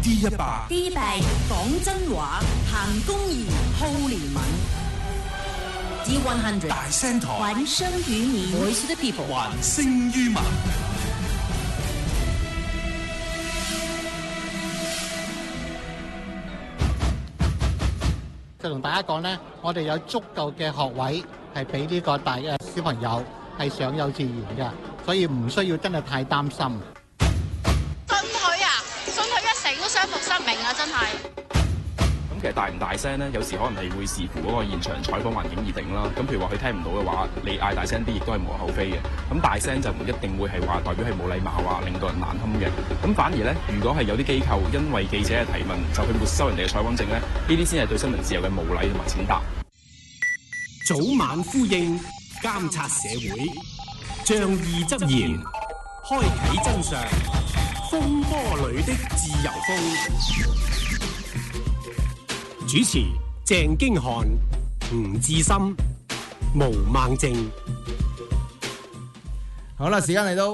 D100 D100講真話，行公義，好憐憫。D100 大聲台， 還聲於民 ，Voice of the People， 還聲於民。 就同大家講咧，我哋有足夠嘅學位係俾呢個大嘅小朋友係上幼稚園嘅，所以唔需要真係太擔心。 信佢啊，信佢一成都傷復失明啊，真係。 咁其實大唔大聲咧，有時可能係會視乎嗰個現場採訪環境而定啦。咁譬如話佢聽唔到嘅話，你嗌大聲啲，亦都係無可厚非嘅。咁大聲就唔一定會係話代表係冇禮貌啊，令到人難堪嘅。咁反而咧，如果係有啲機構因為記者嘅提問就去沒收人哋嘅採訪證咧，呢啲先係對新聞自由嘅無禮同埋踐踏。 早晚呼應，監察社會，仗義執言，開啟真相，風波裏的自由風。主持鄭經翰、吳志森、毛孟靜。 好啦，時間嚟到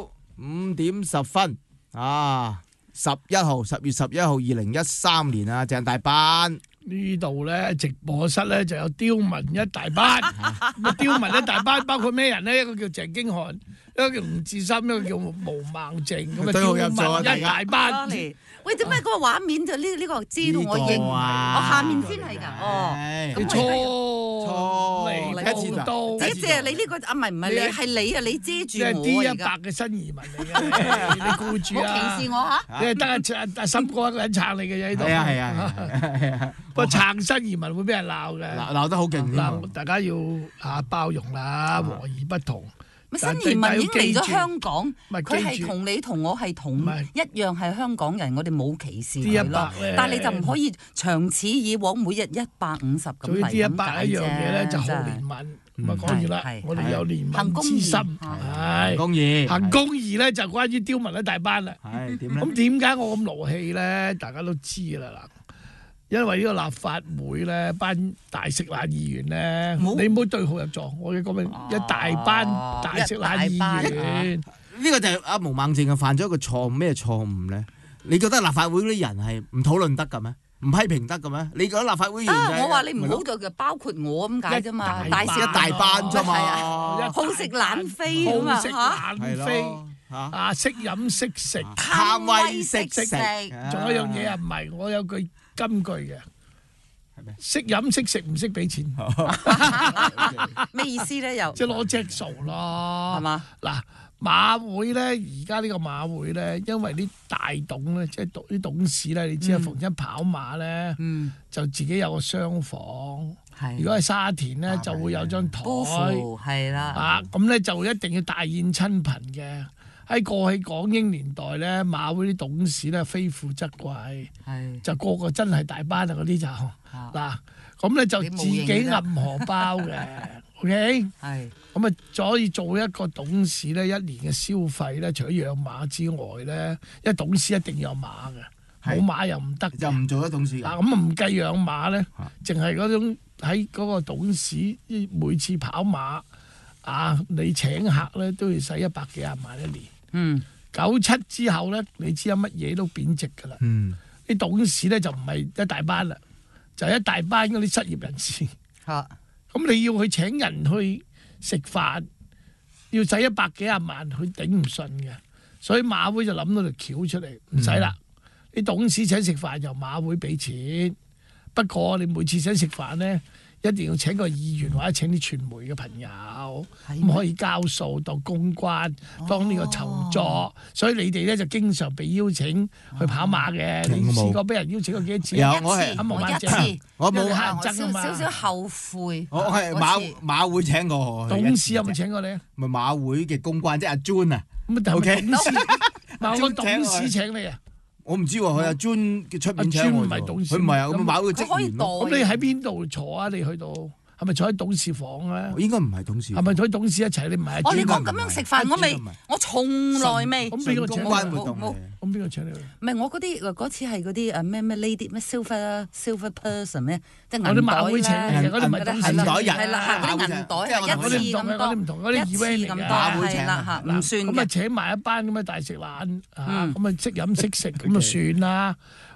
5:10啊！10月11號2013年啊，鄭大班呢度咧直播室咧就有刁民一大班，刁民一大班包括咩人咧？一個叫鄭經翰，一個叫吳志森，一個叫毛孟靜，咁啊刁民一大班。 喂，點解嗰個畫面就呢個知道我認？我下面先係㗎。哦， 你錯嚟到， 謝你呢個啊，唔係你係你啊，你遮住我而家。D100嘅新移民嚟嘅，你顧住啊！ 冇歧視我嚇。 你係得阿森哥一個人撐你嘅嘢喺度。 係啊！ 不過撐新移民會俾人鬧嘅， 鬧得好勁。 嗱，大家要包容啦，和而不同。 新移民已經嚟咗香港，佢係同你同我係同一樣係香港人，我哋冇歧視佢咯。但係你就唔可以長此以往，每日150咁嚟咁解啫。 D100一樣嘢咧就好憐憫，咁啊講完啦，我哋有憐憫之心，係公義， 行公義咧就關於刁民一大班啦。 係點咧？ 咁點解我咁勞氣咧？大家都知啦嗱。因為呢個立法會咧，班大食懶議員咧，你唔好對號入座。我嘅講明一大班大食懶議員， 呢個就係阿毛孟靜犯咗一個錯誤，咩錯誤咧？你覺得立法會嗰啲人係唔討論得嘅咩？唔批評得嘅咩？你覺得立法會議員我話你唔好就包括我咁解啫嘛，大食一大班啫嘛， 好食懶飛啊嘛， 好食懶飛啊，識飲識食， 貪威識食， 仲有一樣嘢啊，唔係我有句金句嘅，識飲識食唔識俾錢， 咩意思咧？又即係攞隻數咯， 係嘛？ 嗱，馬會咧，而家呢個馬會咧，因為啲大董咧，即係啲董事咧，你知啊，逢親跑馬咧，就自己有個廂房。如果係沙田咧，就會有張台， 係啦。 啊，咁咧就一定要大宴親朋嘅。喺過去港英年代咧，馬會啲董事咧非富則貴，就個個真係大班啊！嗰啲就嗱，咁咧就自己揞荷包嘅，OK？係咁啊，所以做一個董事咧，一年嘅消費咧，除咗養馬之外咧，因為董事一定要有馬嘅，冇馬又唔得， 就唔做得董事。 嗱，咁啊唔計養馬咧，淨係嗰種喺嗰個董事每次跑馬啊，你請客咧都要使100幾廿萬一年。97之後咧，你知有乜嘢都貶值㗎啦。啲董事咧就唔係一大班啦，就係一大班嗰啲失業人士。咁你要去請人去食飯，要使100幾廿萬，佢頂唔順嘅。所以馬會就諗到條橋出嚟，唔使啦。啲董事請食飯由馬會俾錢，不過你每次請食飯咧，一定要請個議員或者請啲傳媒嘅朋友，咁可以交數當公關，當呢個籌作。所以你哋咧就經常被邀請去跑馬嘅。你試過俾人邀請過幾多次？ 有，我係一次， 我冇少少後悔。 我係馬會請過。 董事有冇請過你？ 咪馬會嘅公關即係阿 Jun 啊。 咁董事，董事請你啊？ 我唔知喎，佢阿 Jun 嘅出面請我， 唔係董事， 佢唔係啊，咁馬會嘅職員咯。 咁你喺邊度坐啊？你去到係咪坐喺董事房啊？ 應該唔係董事。 係咪同董事一齊？你唔係？ 你講咁樣食飯，我從來未。 咁邊個請公關活動？ 咁邊個請你？ 唔係我嗰次係嗰啲咩 lady 咩 silver person 咩，即係銀袋咧。馬會請嘅，嗰啲唔係董事。 銀袋人係啦，嗰啲銀袋係一次咁多， 嗰啲唔同，嗰啲 event 嚟嘅。 馬會請啦，唔算嘅。 咁啊請埋一班咁嘅大食懶啊，咁啊識飲識食咁啊算啦。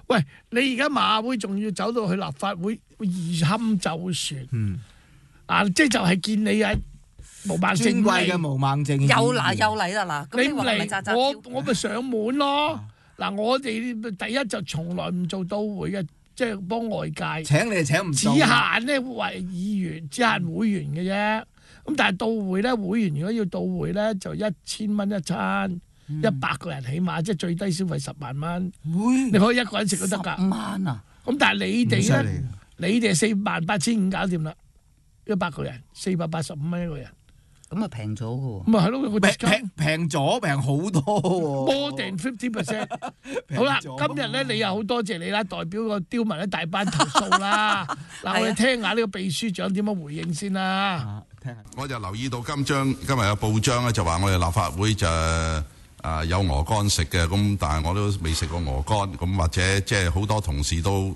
喂，你而家馬會仲要走到去立法會易堪就算，即係就係見你係毛孟靜尊貴嘅毛孟靜又嚟啦嗱， 你唔嚟我咪上門咯。嗱，我哋第一就從來唔做到會嘅，即係幫外界請你請唔到， 只限咧為議員，只限會員嘅啫。咁但係到會咧，會員如果要到會咧，就1000蚊一餐，100個人起碼，即係最低消費10萬蚊。你可以一個人食都得㗎。 10萬啊！ 咁但係你哋咧，你哋48500搞掂啦，100個人485蚊一個人。 咁啊平咗嘅喎， 咁啊係咯， 平咗平好多喎 ，more than 50%。好啦，今日咧你又好多謝你啦，代表個刁民一大班投訴啦。嗱，我哋聽下呢個秘書長點樣回應先啦。 我就留意到今日嘅報章咧就話我哋立法會就有鵝肝食嘅，咁但係我都未食過鵝肝，咁或者即係好多同事都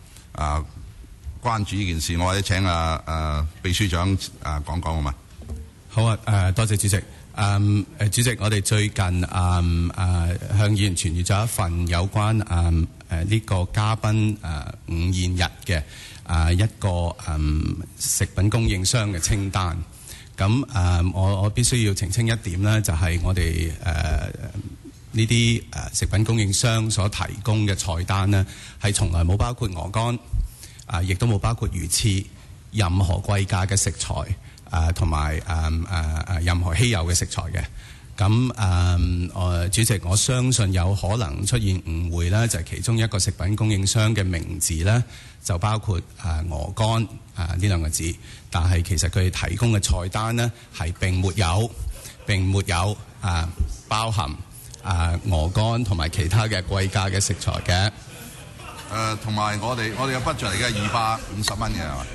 關注呢件事，我或者請秘書長講講好嘛？ 好啊，多謝主席。主席，我哋最近向議員傳閱咗一份有關呢個嘉賓午宴日嘅一個食品供應商嘅清單。咁我必須要澄清一點咧，就係我哋呢啲食品供應商所提供嘅菜單呢，係從來冇包括鵝肝，亦都冇包括魚翅，任何貴價嘅食材。同埋任何稀有嘅食材嘅，咁主席，我相信有可能出現誤會咧，就係其中一個食品供應商嘅名字咧，就包括鵝肝呢兩個字，但係其實佢哋提供嘅菜單呢，係並沒有包含鵝肝同埋其他嘅貴價嘅食材嘅。 同埋我哋嘅 budget 嚟嘅250蚊嘅係嘛？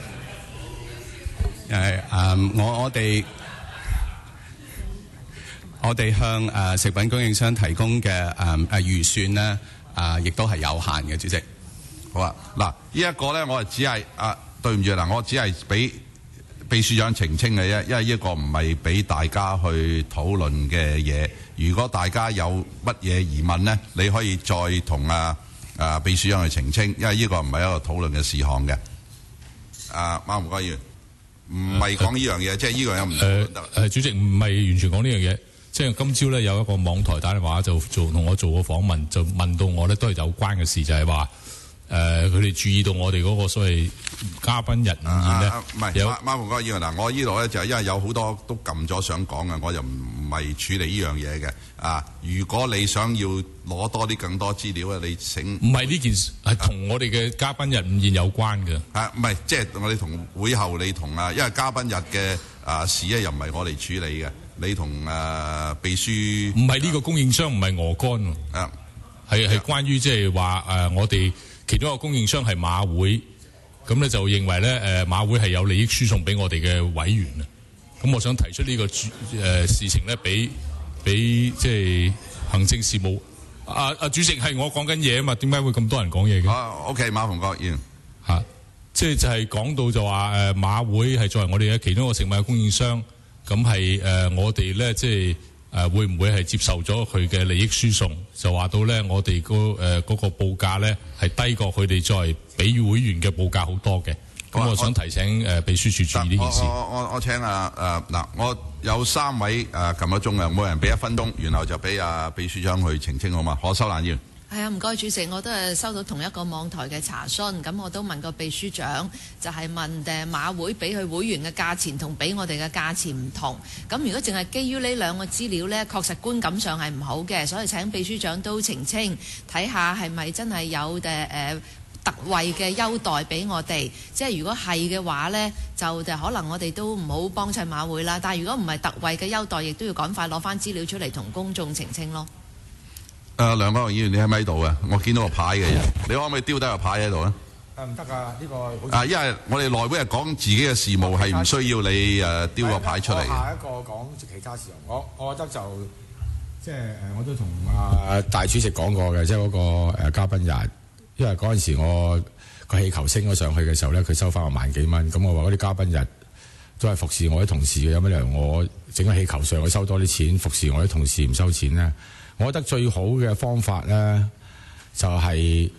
我哋向食品供應商提供嘅預算呢，亦都係有限嘅，主席。 好啊，嗱，呢一個咧，我只係對唔住嗱，我只係俾秘書長澄清嘅啫，因為呢個唔係俾大家去討論嘅嘢。如果大家有乜嘢疑問呢，你可以再同秘書長去澄清，因為呢個唔係一個討論嘅事項嘅。馬逢國議員。唔係講呢樣嘢，即係呢個有唔得。 主席唔係完全講呢樣嘢，即係今朝咧有一個網台打電話就同我做個訪問，就問到我咧都係有關嘅事，就係話佢哋注意到我哋嗰個所謂嘉賓日午宴咧。 唔係馬逢國議員嗱，我呢度咧就係因為有好多都撳咗想講嘅，我就唔係處理呢樣嘢嘅。如果你想要攞多啲更多資料咧，你請唔係呢件事係同我哋嘅嘉賓日午宴有關嘅。 唔係即係我哋同會後你同因為嘉賓日嘅事咧又唔係我哋處理嘅，你同秘書唔係呢個供應商唔係鵝肝係關於即係話我哋其中一個供應商係馬會，咁咧就認為咧馬會係有利益輸送俾我哋嘅委員啊。咁我想提出呢個事情咧，俾即係行政事務主席係我講緊嘢啊嘛，點解會咁多人講嘢嘅 ？OK， 馬逢國議員即係就係講到就話馬會係作為我哋嘅其中一個食物嘅供應商，咁係我哋咧即係會唔會係接受咗佢嘅利益輸送？就話到咧我哋嗰個報價咧係低過佢哋作為俾會員嘅報價好多嘅。咁我想提醒秘書處注意呢件事。 我請嗱，我有3位撳咗鐘嘅，每人俾1分鐘，然後就俾秘書長去澄清好嘛？何秀蘭議員。 係啊，唔該主席，我都係收到同一個網台嘅查詢，咁我都問過秘書長，就係問馬會俾佢會員嘅價錢同俾我哋嘅價錢唔同，咁如果淨係基於呢兩個資料呢，確實觀感上係唔好嘅，所以請秘書長都澄清，睇下係咪真係有特惠嘅優待俾我哋，即係如果係嘅話呢，就可能我哋都唔好幫襯馬會啦。但係如果唔係特惠嘅優待，亦都要趕快攞翻資料出嚟同公眾澄清咯。 梁國雄議員，你喺咪喺度啊？我見到個牌嘅，你可唔可以丟低個牌喺度啊？ 唔得㗎，呢個因為我哋內會係講自己嘅事務，係唔需要你丟個牌出嚟。 下一個講其他事務，我覺得就即係我都同大主席講過嘅，即係嗰個嘉賓日。因為嗰陣時我個氣球升咗上去嘅時候咧，佢收翻我萬幾蚊，咁我話嗰啲嘉賓日都係服侍我啲同事嘅，有乜理由我整個氣球上去收多啲錢，服侍我啲同事唔收錢咧？我覺得最好嘅方法咧就係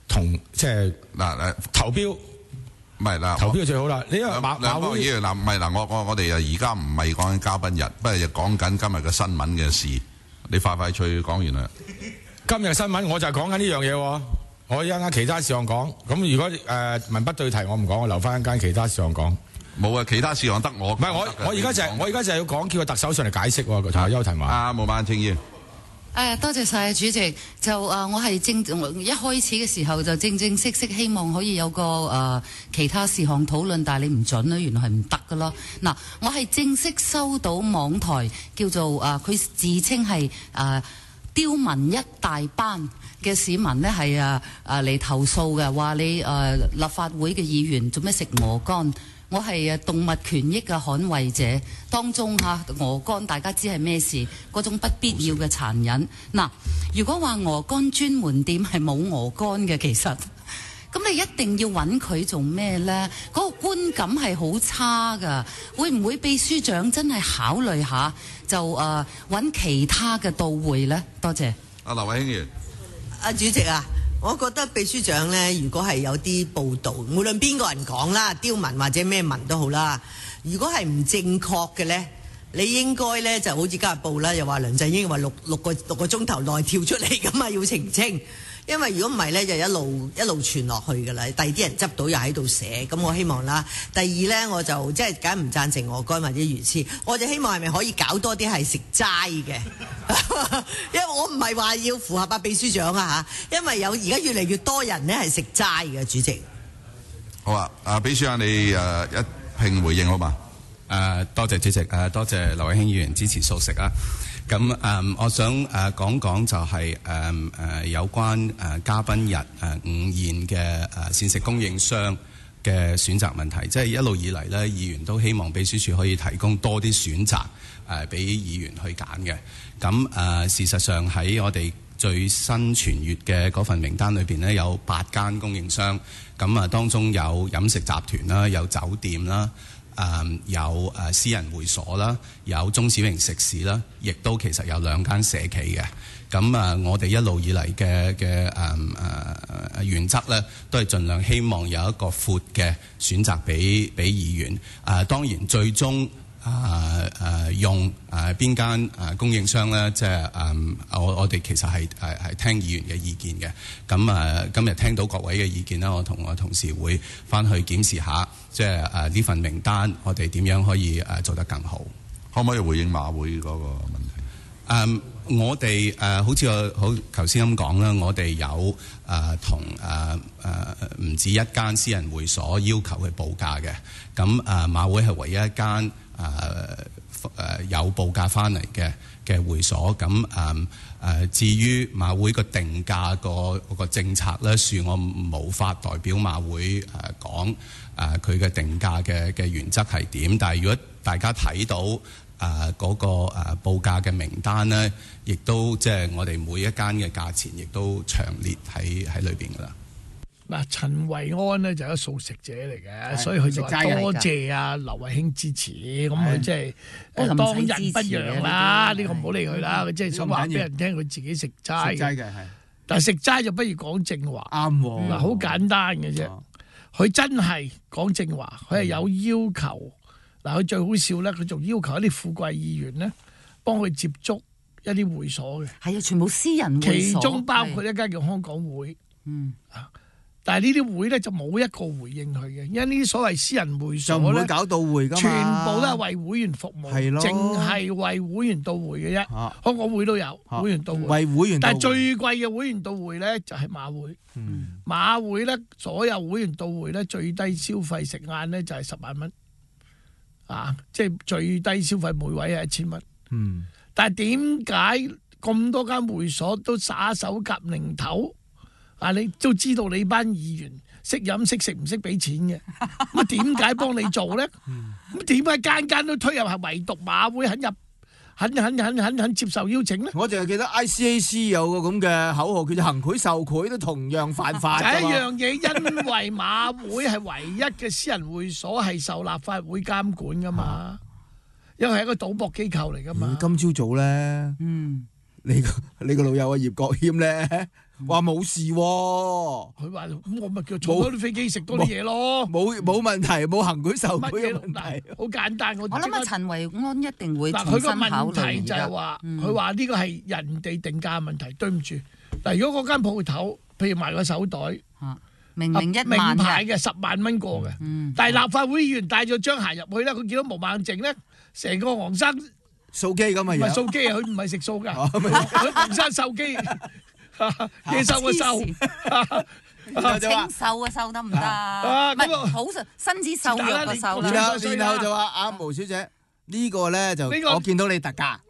即係嗱投標。 唔係嗱， 投標最好啦。你因為馬會議員嗱，唔係嗱，我哋而家唔係講緊嘉賓日，不過就講緊今日嘅新聞嘅事。你快脆講完啦。 今日新聞我就係講緊呢樣嘢喎。我一陣間其他事項講。咁如果文不對題，我唔講，我留翻一間其他事項講。 冇啊，其他事項得我。 唔係我而家就係要講，叫個特首上嚟解釋喎。同阿邱騰華。 毛孟靜議員。 多謝晒主席。就我係一開始嘅時候就正式希望可以有個其他事項討論，但係你唔準啦，原來係唔得㗎咯。嗱，我係正式收到網台叫做佢自稱係刁民一大班嘅市民呢係嚟投訴嘅，話你立法會嘅議員做咩食鵝肝？我係動物權益嘅捍衛者，當中鵝肝大家知係咩事，嗰種不必要嘅殘忍。嗱，如果話鵝肝專門店係冇鵝肝嘅，其實咁你一定要揾佢做咩呢？嗰個觀感係好差㗎。會唔會秘書長真係考慮下，就揾其他嘅到會呢？多謝。 劉慧卿議員。 主席啊。我覺得秘書長呢，如果係有啲報導，無論邊個人講啦，刁民或者咩民都好啦，如果係唔正確嘅呢，你應該呢就好似今日報啦，又話梁振英話六個鐘頭內跳出嚟咁啊，要澄清。因為如果唔係呢，就一路傳落去㗎啦。第二啲人執到又喺度寫，咁我希望啦。第二呢，我就即係梗係唔贊成鵝肝或者魚翅，我就希望係咪可以搞多啲係食齋嘅，因為我唔係話要符合秘書長啊嚇，因為有而家越嚟越多人呢係食齋嘅，主席。 好啊，秘書長你一併回應好嘛？ 多謝主席，多謝劉慧卿議員支持素食啊。咁我想講就係有關嘉賓日午宴嘅膳食供應商嘅選擇問題，即係一路以嚟咧，議員都希望秘書處可以提供多啲選擇俾議員去揀嘅。咁事實上喺我哋最新傳閱嘅嗰份名單裏邊呢，有8間供應商，咁當中有飲食集團啦，有酒店啦。有私人會所啦，有中小型食肆啦，亦都其實有2間社企嘅。咁我哋一路以嚟嘅原則咧，都係盡量希望有一個闊嘅選擇俾議員。當然最終用邊間供應商咧，即係我哋其實係聽議員嘅意見嘅。咁今日聽到各位嘅意見啦，我同我同事會翻去檢視下，即係呢份名單，我哋點樣可以做得更好？ 可唔可以回應馬會嗰個問題？ 我哋好似我頭先咁講啦，我哋有同唔止一間私人會所要求去報價嘅。咁馬會係唯一一間有報價翻嚟嘅會所。咁至於馬會個定價個政策咧，恕我無法代表馬會講佢嘅定價嘅原則係點。但係如果大家睇到嗰個報價嘅名單咧，亦都即係我哋每一間嘅價錢，亦都詳列喺裏邊噶啦。 嗱，陳維安呢就係一個素食者嚟嘅，所以佢就話多謝劉慧卿支持，咁佢即係當仁不讓啦。呢個唔好理佢啦，佢即係想話俾人聽佢自己食齋嘅。但係食齋就不如講正話，啱喎。嗱，好簡單嘅啫，佢真係講正話，佢係有要求。嗱，佢最好笑咧，佢仲要求一啲富貴議員咧幫佢接觸一啲會所嘅， 係啊，全部私人會所， 其中包括一間叫香港會，但係呢啲會咧就冇一個回應佢嘅，因為呢啲所謂私人會所咧， 就唔會搞到會㗎嘛， 全部都係為會員服務，係咯，淨係為會員到會嘅啫。香港會都有會員到會，為會員到會，但係最貴嘅會員到會咧就係馬會。馬會咧所有會員到會咧最低消費食晏咧就係10萬蚊。即係最低消費每位係1000蚊。但係點解咁多間會所都耍手夾零頭？你都知道你班議員識飲識食唔識俾錢嘅，咁點解幫你做咧？咁點解間間都推入，係唯獨馬會肯接受邀請咧？ 我淨係記得 ICAC 有個咁嘅口號，叫做行賄受賄都同樣犯法。 第一樣嘢，因為馬會係唯一嘅私人會所係受立法會監管噶嘛，因為係一個賭博機構嚟噶嘛。 今朝早咧，你個老友啊葉國謙咧， 話冇事喎。 佢話咁我咪叫坐多啲飛機食多啲嘢咯。 冇問題，冇行賄受賄嘅問題。 好簡單，我諗陳維安一定會嗱， 重佢個新考慮。 問題就係話，佢話呢個係人哋定價問題，對唔住。嗱，如果嗰間鋪頭，譬如賣個手袋， 明明1萬名牌嘅10萬蚊過嘅，但係立法會議員帶咗張鞋入去咧，佢見到毛孟靜咧，成個黃生掃機咁啊！ 唔係掃機啊，佢唔係食素㗎，佢黃生掃機，嘢收啊收。 清瘦啊，瘦得唔得？唔係好身子瘦弱嘅瘦。 然後就話阿毛小姐呢個咧就我見到你特價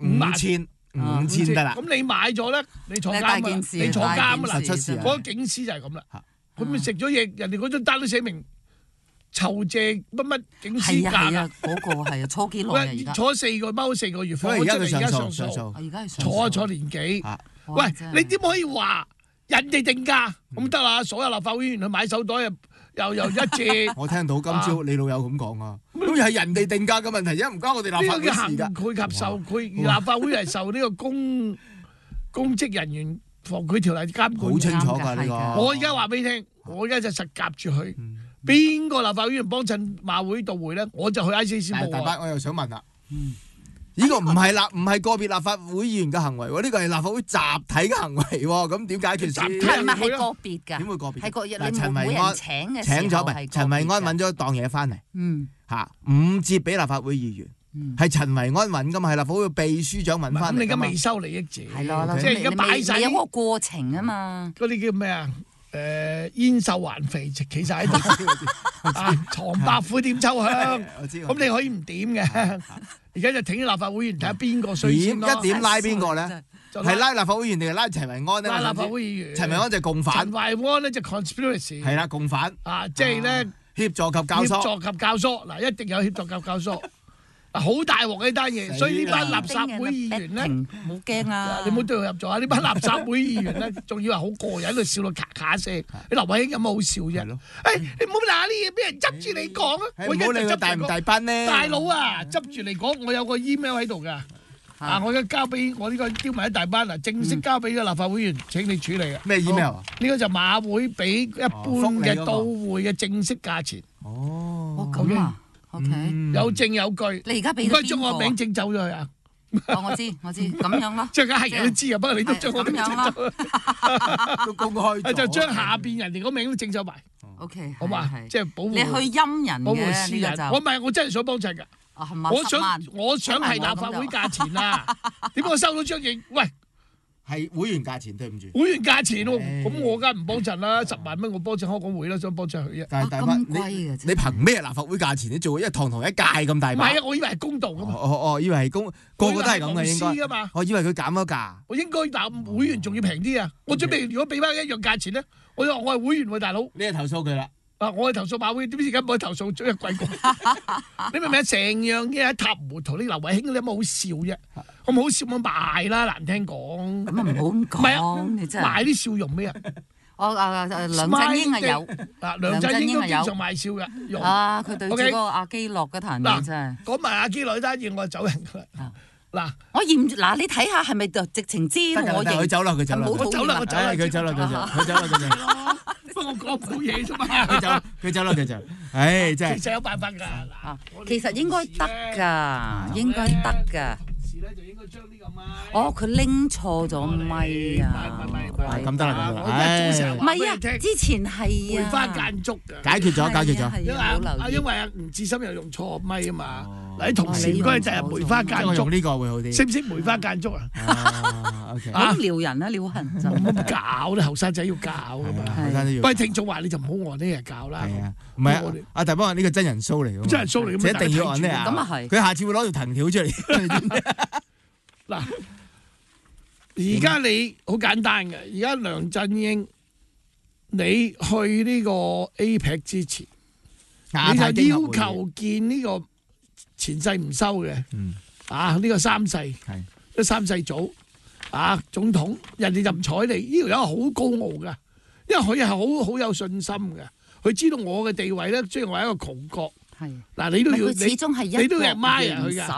5000得啦。 咁你買咗咧，你坐監啊！你坐監啊！嗱，嗰個警司就係咁啦。佢咪食咗嘢，人哋嗰張單都寫明酬謝乜乜警司價啊！ 嗰個係啊，坐幾耐啊？而家坐4個踎4個月，放咗出嚟而家上訴， 而家係坐年幾？喂，你點可以話人哋定價咁得啦？所有立法會議員去買手袋又一致。 我聽到今朝你老友咁講啊，咁又係人哋定價嘅問題，因為唔關我哋立法會事㗎。 呢個行賄及受賄，而立法會係受呢個公職人員防賄條例監管。 好清楚㗎呢個。 我而家話俾你聽，我而家就實夾住佢。邊個立法會議員幫襯馬會到會咧，我就去 ICC 報大伯，我又想問啦，呢個唔係個別立法會議員嘅行為喎，呢個係立法會集體嘅行為喎，咁點解決先？ 係咪係個別㗎？ 點會個別？ 係個你陳冇人請咗咪？陳維安揾咗檔嘢翻嚟，嚇5折俾立法會議員。係陳維安揾噶嘛，係立法會秘書長揾翻嚟。咁你而家未收利益者， 係咯， 即係而家擺晒有個過程啊嘛。 嗰啲叫咩啊？燕瘦還肥，企晒喺度啊！床白虎點秋香，咁你可以唔點嘅。而家就挺立法會議員睇下邊個衰先咯。 一點拉邊個咧？係拉立法會議員定係拉陳維安咧？ 拉立法會議員。 陳維安就共犯。 陳維安咧就 conspiracy。 係啦，共犯。 啊，即係咧協助及教唆。 協助及教唆，嗱一定有協助及教唆。好大鑊呢單嘢，所以呢班垃圾會議員咧， 唔好驚啊！ 你唔好對佢入座啊！呢班垃圾會議員咧，仲以為好過癮，喺度笑到咔咔聲。你劉慧卿有冇好笑啫？誒，你唔好拿啲嘢俾人執住你講啊！ 唔好理佢大唔大班咧。 大佬啊，執住嚟講，我有個 email 喺度㗎。啊，我而家交俾我呢個丟埋一大班嗱，正式交俾個立法會議員請你處理啊。 咩 email 啊？ 呢個就馬會俾一般嘅到會嘅正式價錢。 哦，咁啊。OK， 有證有據。 你而家俾應該將我名證走咗去啊！ 我知，咁樣咯。 即係係人都知啊，不過你都將我名證走， 都公開。 就將下邊人哋個名都證走埋。 OK， 好嘛？即係保護。 你去陰人保護私人。我唔係，我真係想幫襯㗎。我想係立法會價錢啊！點解我收到張嘢？喂！ 係會員價錢，對唔住。 會員價錢喎，咁我梗係唔幫襯啦，10萬蚊我幫襯香港會啦，想幫襯佢啫。 但係咁貴嘅， 你憑咩立法會價錢？你做一堂一屆咁大把？ 唔係啊，我以為係公道噶嘛。 以為係個個都係咁嘅應該。我以為佢減咗價。 我應該但會員仲要平啲啊！我準備如果俾翻一樣價錢咧，我話我係會員喎，大佬。 你係投訴佢啦。 啊！我係投訴馬會，點知而家唔可以投訴，最貴過。你明唔明？成樣嘢一塌糊塗，你劉慧卿你有冇好笑啫？咁好笑咪賣啦，難聽講。 咁啊唔好咁講， 唔係啊，你真係賣啲笑容咩啊？ 梁振英係有， 梁振英都經常賣笑嘅。 啊，佢對住嗰個阿基諾嗰壇嘢真係。 講埋阿基諾單嘢，我走人㗎啦。嗱， 我驗嗱，你睇下係咪就直情知我認？ 佢走啦，佢走啦， 佢走啦， 佢走啦。 不過我講冇嘢啫嘛。 佢走啦，佢走。唉，真係。 其實有辦法㗎。 其實應該得㗎，應該得㗎。 時咧就應該將呢個咪。 哦，佢拎錯咗咪啊！ 咁得啦，咁得啦。 唔係啊，之前係梅花間竹㗎。 解決咗。 因為吳志森又用錯咪啊嘛。嗱，同事應該就係梅花間竹。 用呢個會好啲。 識唔識梅花間竹啊 ？OK。 咁撩人啊，撩人就。 冇搞啲後生仔要教㗎嘛。喂，聽眾話你就唔好按呢日教啦。 係啊，唔係啊，阿大幫呢個真人 show 嚟㗎嘛。 真人 show 嚟㗎嘛。 一定要按呢啊。 咁啊係。 佢下次會攞條藤條出嚟。 嗱，而家你好簡單嘅，而家梁振英，你去呢個 APEC 之前，你就要求見呢個前世唔收嘅，呢個三世，呢三世祖，總統，人哋就唔睬你，呢條友係好高傲噶，因為佢係好有信心嘅，佢知道我嘅地位咧，雖然我係一個窮國，嗱你都要， 佢始終係一個元首。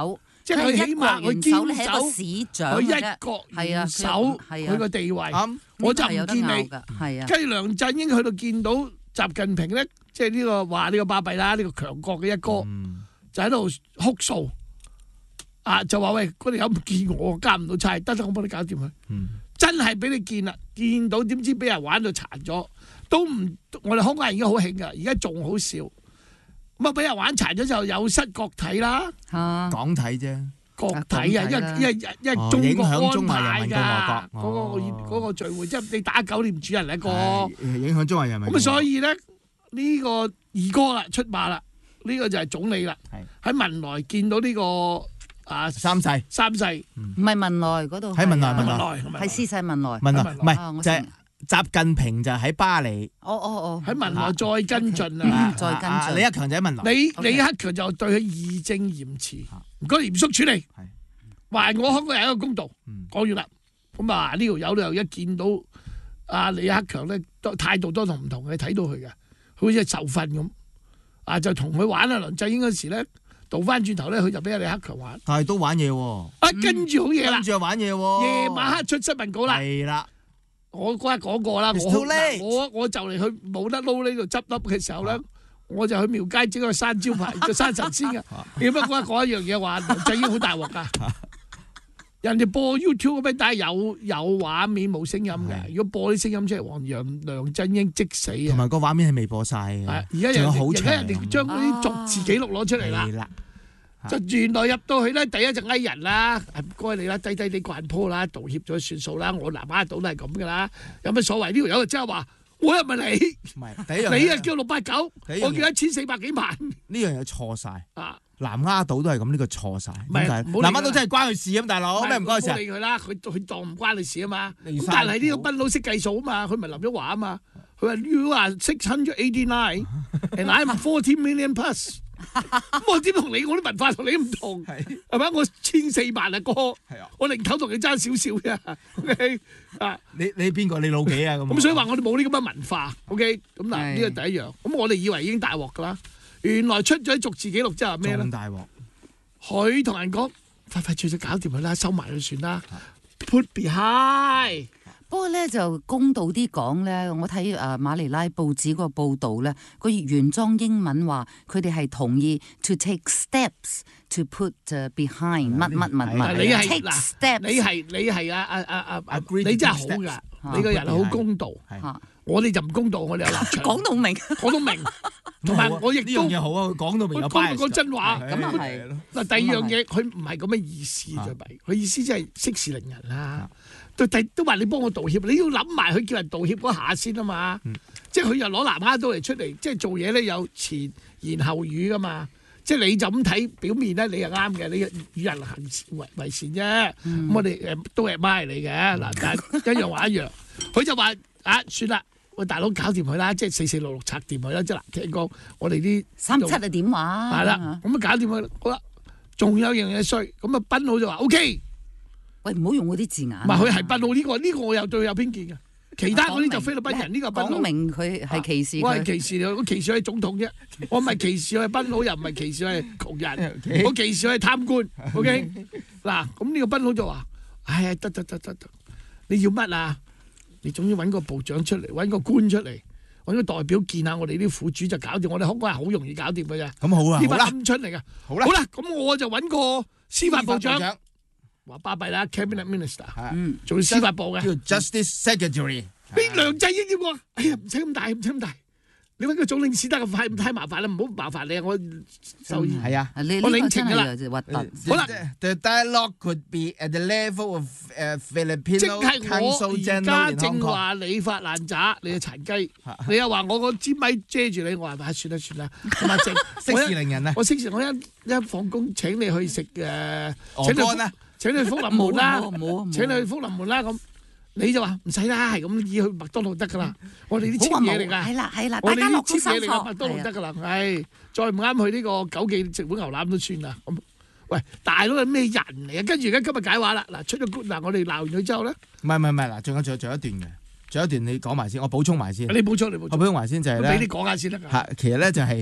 即係佢起碼佢堅你係一個守市長佢嘅啫一國係啊元首佢個地位。我就唔見你。 係啊， 跟住梁振英去到見到習近平咧，即係呢個話呢個巴閉啦，呢個強國嘅一哥，就喺度哭訴。就話喂，嗰條友唔見我，交唔到差，得我幫你搞掂佢。真係俾你見啦，見到點知俾人玩到殘咗，都唔我哋香港人已經好興噶，而家仲好笑。咁啊俾人玩殘咗就有失國體啦， 港體啫， 國體啊，因為中國安排㗎，嗰個聚會，即係你打狗你唔主人一個， 影響中華人民。 咁所以咧呢個二哥啦出馬啦，呢個就係總理啦，喺文萊見到呢個。 三世唔係文萊嗰度， 喺文萊， 係施世文萊， 唔係就係習近平就喺巴黎， 喺文萊再跟進啊， 再跟進。 李克強就喺文萊， 李克強就對佢義正嚴辭，唔該嚴肅處理，還我香港人一個公道。講完啦，咁呢條友又一見到李克強咧，態度都唔同，你睇到佢嘅，好似受訓咁，就同佢玩梁振英嗰時咧。倒翻轉頭咧，佢就俾阿李克強玩， 但係都玩嘢喎。 跟住好嘢啦， 跟住又玩嘢喎。 夜晚黑出新聞稿啦，係啦。我嗰日講過啦，我就嚟去冇得撈呢度執笠嘅時候咧，我就去廟街整個山招牌，就山神仙嘅。點解嗰日講一樣嘢話梁振英好大鑊㗎？人哋播 YouTube 嗰邊，但係有畫面冇聲音嘅。如果播啲聲音出嚟，梁振英即死啊！ 同埋個畫面係未播晒嘅。 而家人哋將嗰啲逐字記錄攞出嚟啦。就原來入到去咧，第一就嗌人啦，唔該你啦，低低啲慣鋪啦，道歉咗算數啦。我南丫島都係咁噶啦，有乜所謂？呢條友就即係話，我又唔係你， 唔係第一樣， 你啊叫689，我叫1400幾萬。呢樣嘢錯晒。南丫島都係咁，呢個錯晒。點解？南丫島真係關佢事啊！大佬咩唔關事啊？ 唔好理佢啦，佢當唔關你事啊嘛。但係呢個賓佬識計數啊嘛，佢咪林旭華啊嘛。佢話 You are 689 and I'm 40 million plus。我點同你？我啲文化同你唔同，係咪？我1400啊哥，我零頭同你爭少少啫。OK 你邊個？你老幾啊？ 咁所以話我哋冇呢咁嘅文化。OK 咁嗱，呢個第一樣。咁我哋以為已經大鑊㗎啦。原來出咗逐字記錄之後咩咧？ 咁大鑊！ 佢同人講快脆脆搞掂佢啦，收埋佢算啦。Put behind。 不過咧就公道啲講咧，我睇馬尼拉報紙個報導咧，個原裝英文話佢哋係同意 to take steps to put behind 乜。 你係嗱，你係你真係好㗎，你個人好公道。我哋就唔公道，我哋有立場。 講到明， 同埋我亦都呢樣嘢好啊！佢講到明有講講真話， 咁啊係。 嗱，第二樣嘢佢唔係咁嘅意思就弊，佢意思即係息事寧人啦。都話你幫我道歉，你要諗埋佢叫人道歉嗰下先啊嘛。即係佢又攞南丫島嚟出嚟，即係做嘢咧有前言後語噶嘛。即係你就咁睇表面咧，你係啱嘅，你與人行為善啫。咁我哋都係admire你嘅嗱，但係一樣話一樣，佢就話算啦。喂，大佬搞掂佢啦，即係4466拆掂佢啦，即係嗱，聽講我哋啲 37係點話？ 係啦，咁啊搞掂佢，好啦，仲有樣嘢衰，咁啊賓佬就話 OK， 喂唔好用嗰啲字眼。 唔係佢係賓佬呢個我又對佢有偏見嘅，其他嗰啲就菲律賓人呢個賓佬。 講明佢係歧視佢。 我係歧視你，我歧視佢係總統啫，我唔係歧視佢係賓佬，又唔係歧視佢係窮人，我歧視佢係貪官。OK，嗱，咁呢個賓佬就話：哎呀，得，你要乜啊？你總要揾個部長出嚟，揾個官出嚟，揾個代表見下我哋啲苦主就搞掂。我哋香港係好容易搞掂嘅啫。 咁好啊， 呢班鵪鶉嚟㗎。好啦，咁我就揾個司法部長，話巴閉啦 ，Cabinet Minister，做司法部嘅， 叫 Justice Secretary。 邊梁振英點講？哎呀，唔使咁大，你揾個總領事得嘅，太麻煩啦，唔好麻煩你啊！我就係啊， 我領情㗎啦。好啦 ，The dialogue could be at the level of Filipino Consul General in Hong Kong。即係我而家正話你發爛渣，你係殘雞，你又話我個支咪遮住你，我話算啦。咁啊，息事寧人啊！我一放工請你去食請你去福臨門啦，請你去福臨門啦咁。你就話唔使啦，係咁以去麥當勞得噶啦。我哋啲簽嘢嚟㗎， 係啦， 我哋啲簽嘢嚟㗎， 麥當勞得㗎啦。係再唔啱去呢個九記食碗牛腩都算啦。咁喂，大佬係咩人嚟啊？跟住而家今日解話啦，嗱出咗嗱，我哋鬧完佢之後咧， 唔係嗱，仲有一段嘅，仲有一段你講埋先，我補充埋先。 你補充。 我補充埋先就係咧， 俾你講下先得㗎。 其實咧就係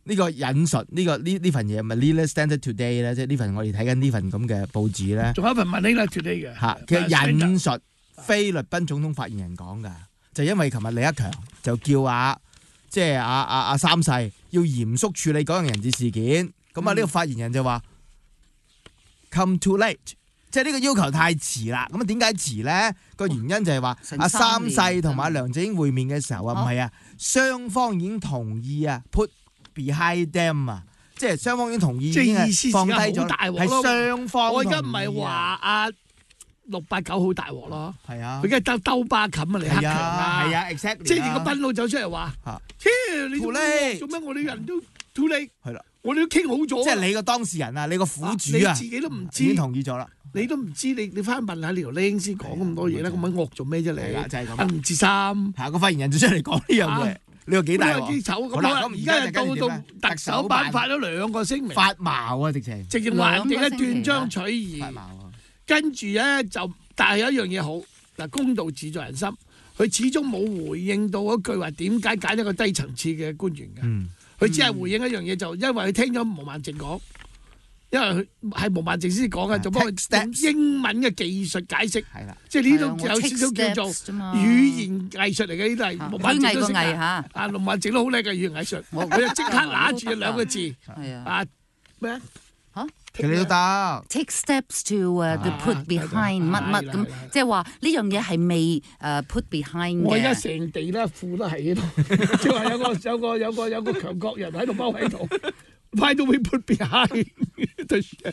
呢個引述呢份嘢咪 Manila Standard Today 咧，即係呢份我哋睇緊呢份咁嘅報紙咧。 仲有一份 Manila Today 嘅嚇，其實引述菲律賓總統發言人講㗎，就因為琴日李克強就叫即係阿三世要嚴肅處理港人質事件，咁呢個發言人就話 come too late。即係呢個要求太遲啦，咁點解遲咧？個原因就係話阿三世同埋梁振英會面嘅時候唔係雙方已經同意put behind them 即係雙方已經同意，已經放低咗，係雙方。我而家唔係話689好大鑊咯，係啊，佢而家兜巴冚李克強係啊 ，exactly， 即係個賓佬走出嚟話，你做咩我哋人都 too late， 係啦，我哋都傾好咗，即係你個當事人你個苦主你自己都唔知， 已經同意咗啦。 你都唔知，你翻去問下你條僆先講咁多嘢啦，咁樣惡做咩啫你？ 就係咁。 吳志森係個發言人就出嚟講呢樣嘢，你話幾大鑊？ 咁而家又到特首頒發咗2個聲明， 發矛直情還定咧斷章取義。跟住咧就，但係有一樣嘢好嗱，公道自在人心，佢始終冇回應到嗰句話點解揀一個低層次嘅官員嘅，佢只係回應一樣嘢，就因為佢聽咗毛孟靜講。因為佢係毛孟靜先講嘅，就幫佢用英文嘅技術解釋，即係呢種有少少叫做語言藝術嚟嘅，呢啲係毛孟靜都識嘅。毛孟靜都好叻嘅語言藝術，佢就即刻拿住2個字，咩嚇？佢哋都得。 Take steps to put behind 乜乜咁，即係話呢樣嘢係未put behind 嘅。 我而家成地咧褲都係喺度，即係話有個強國人喺度踎喺度。Why do we put behind the shit？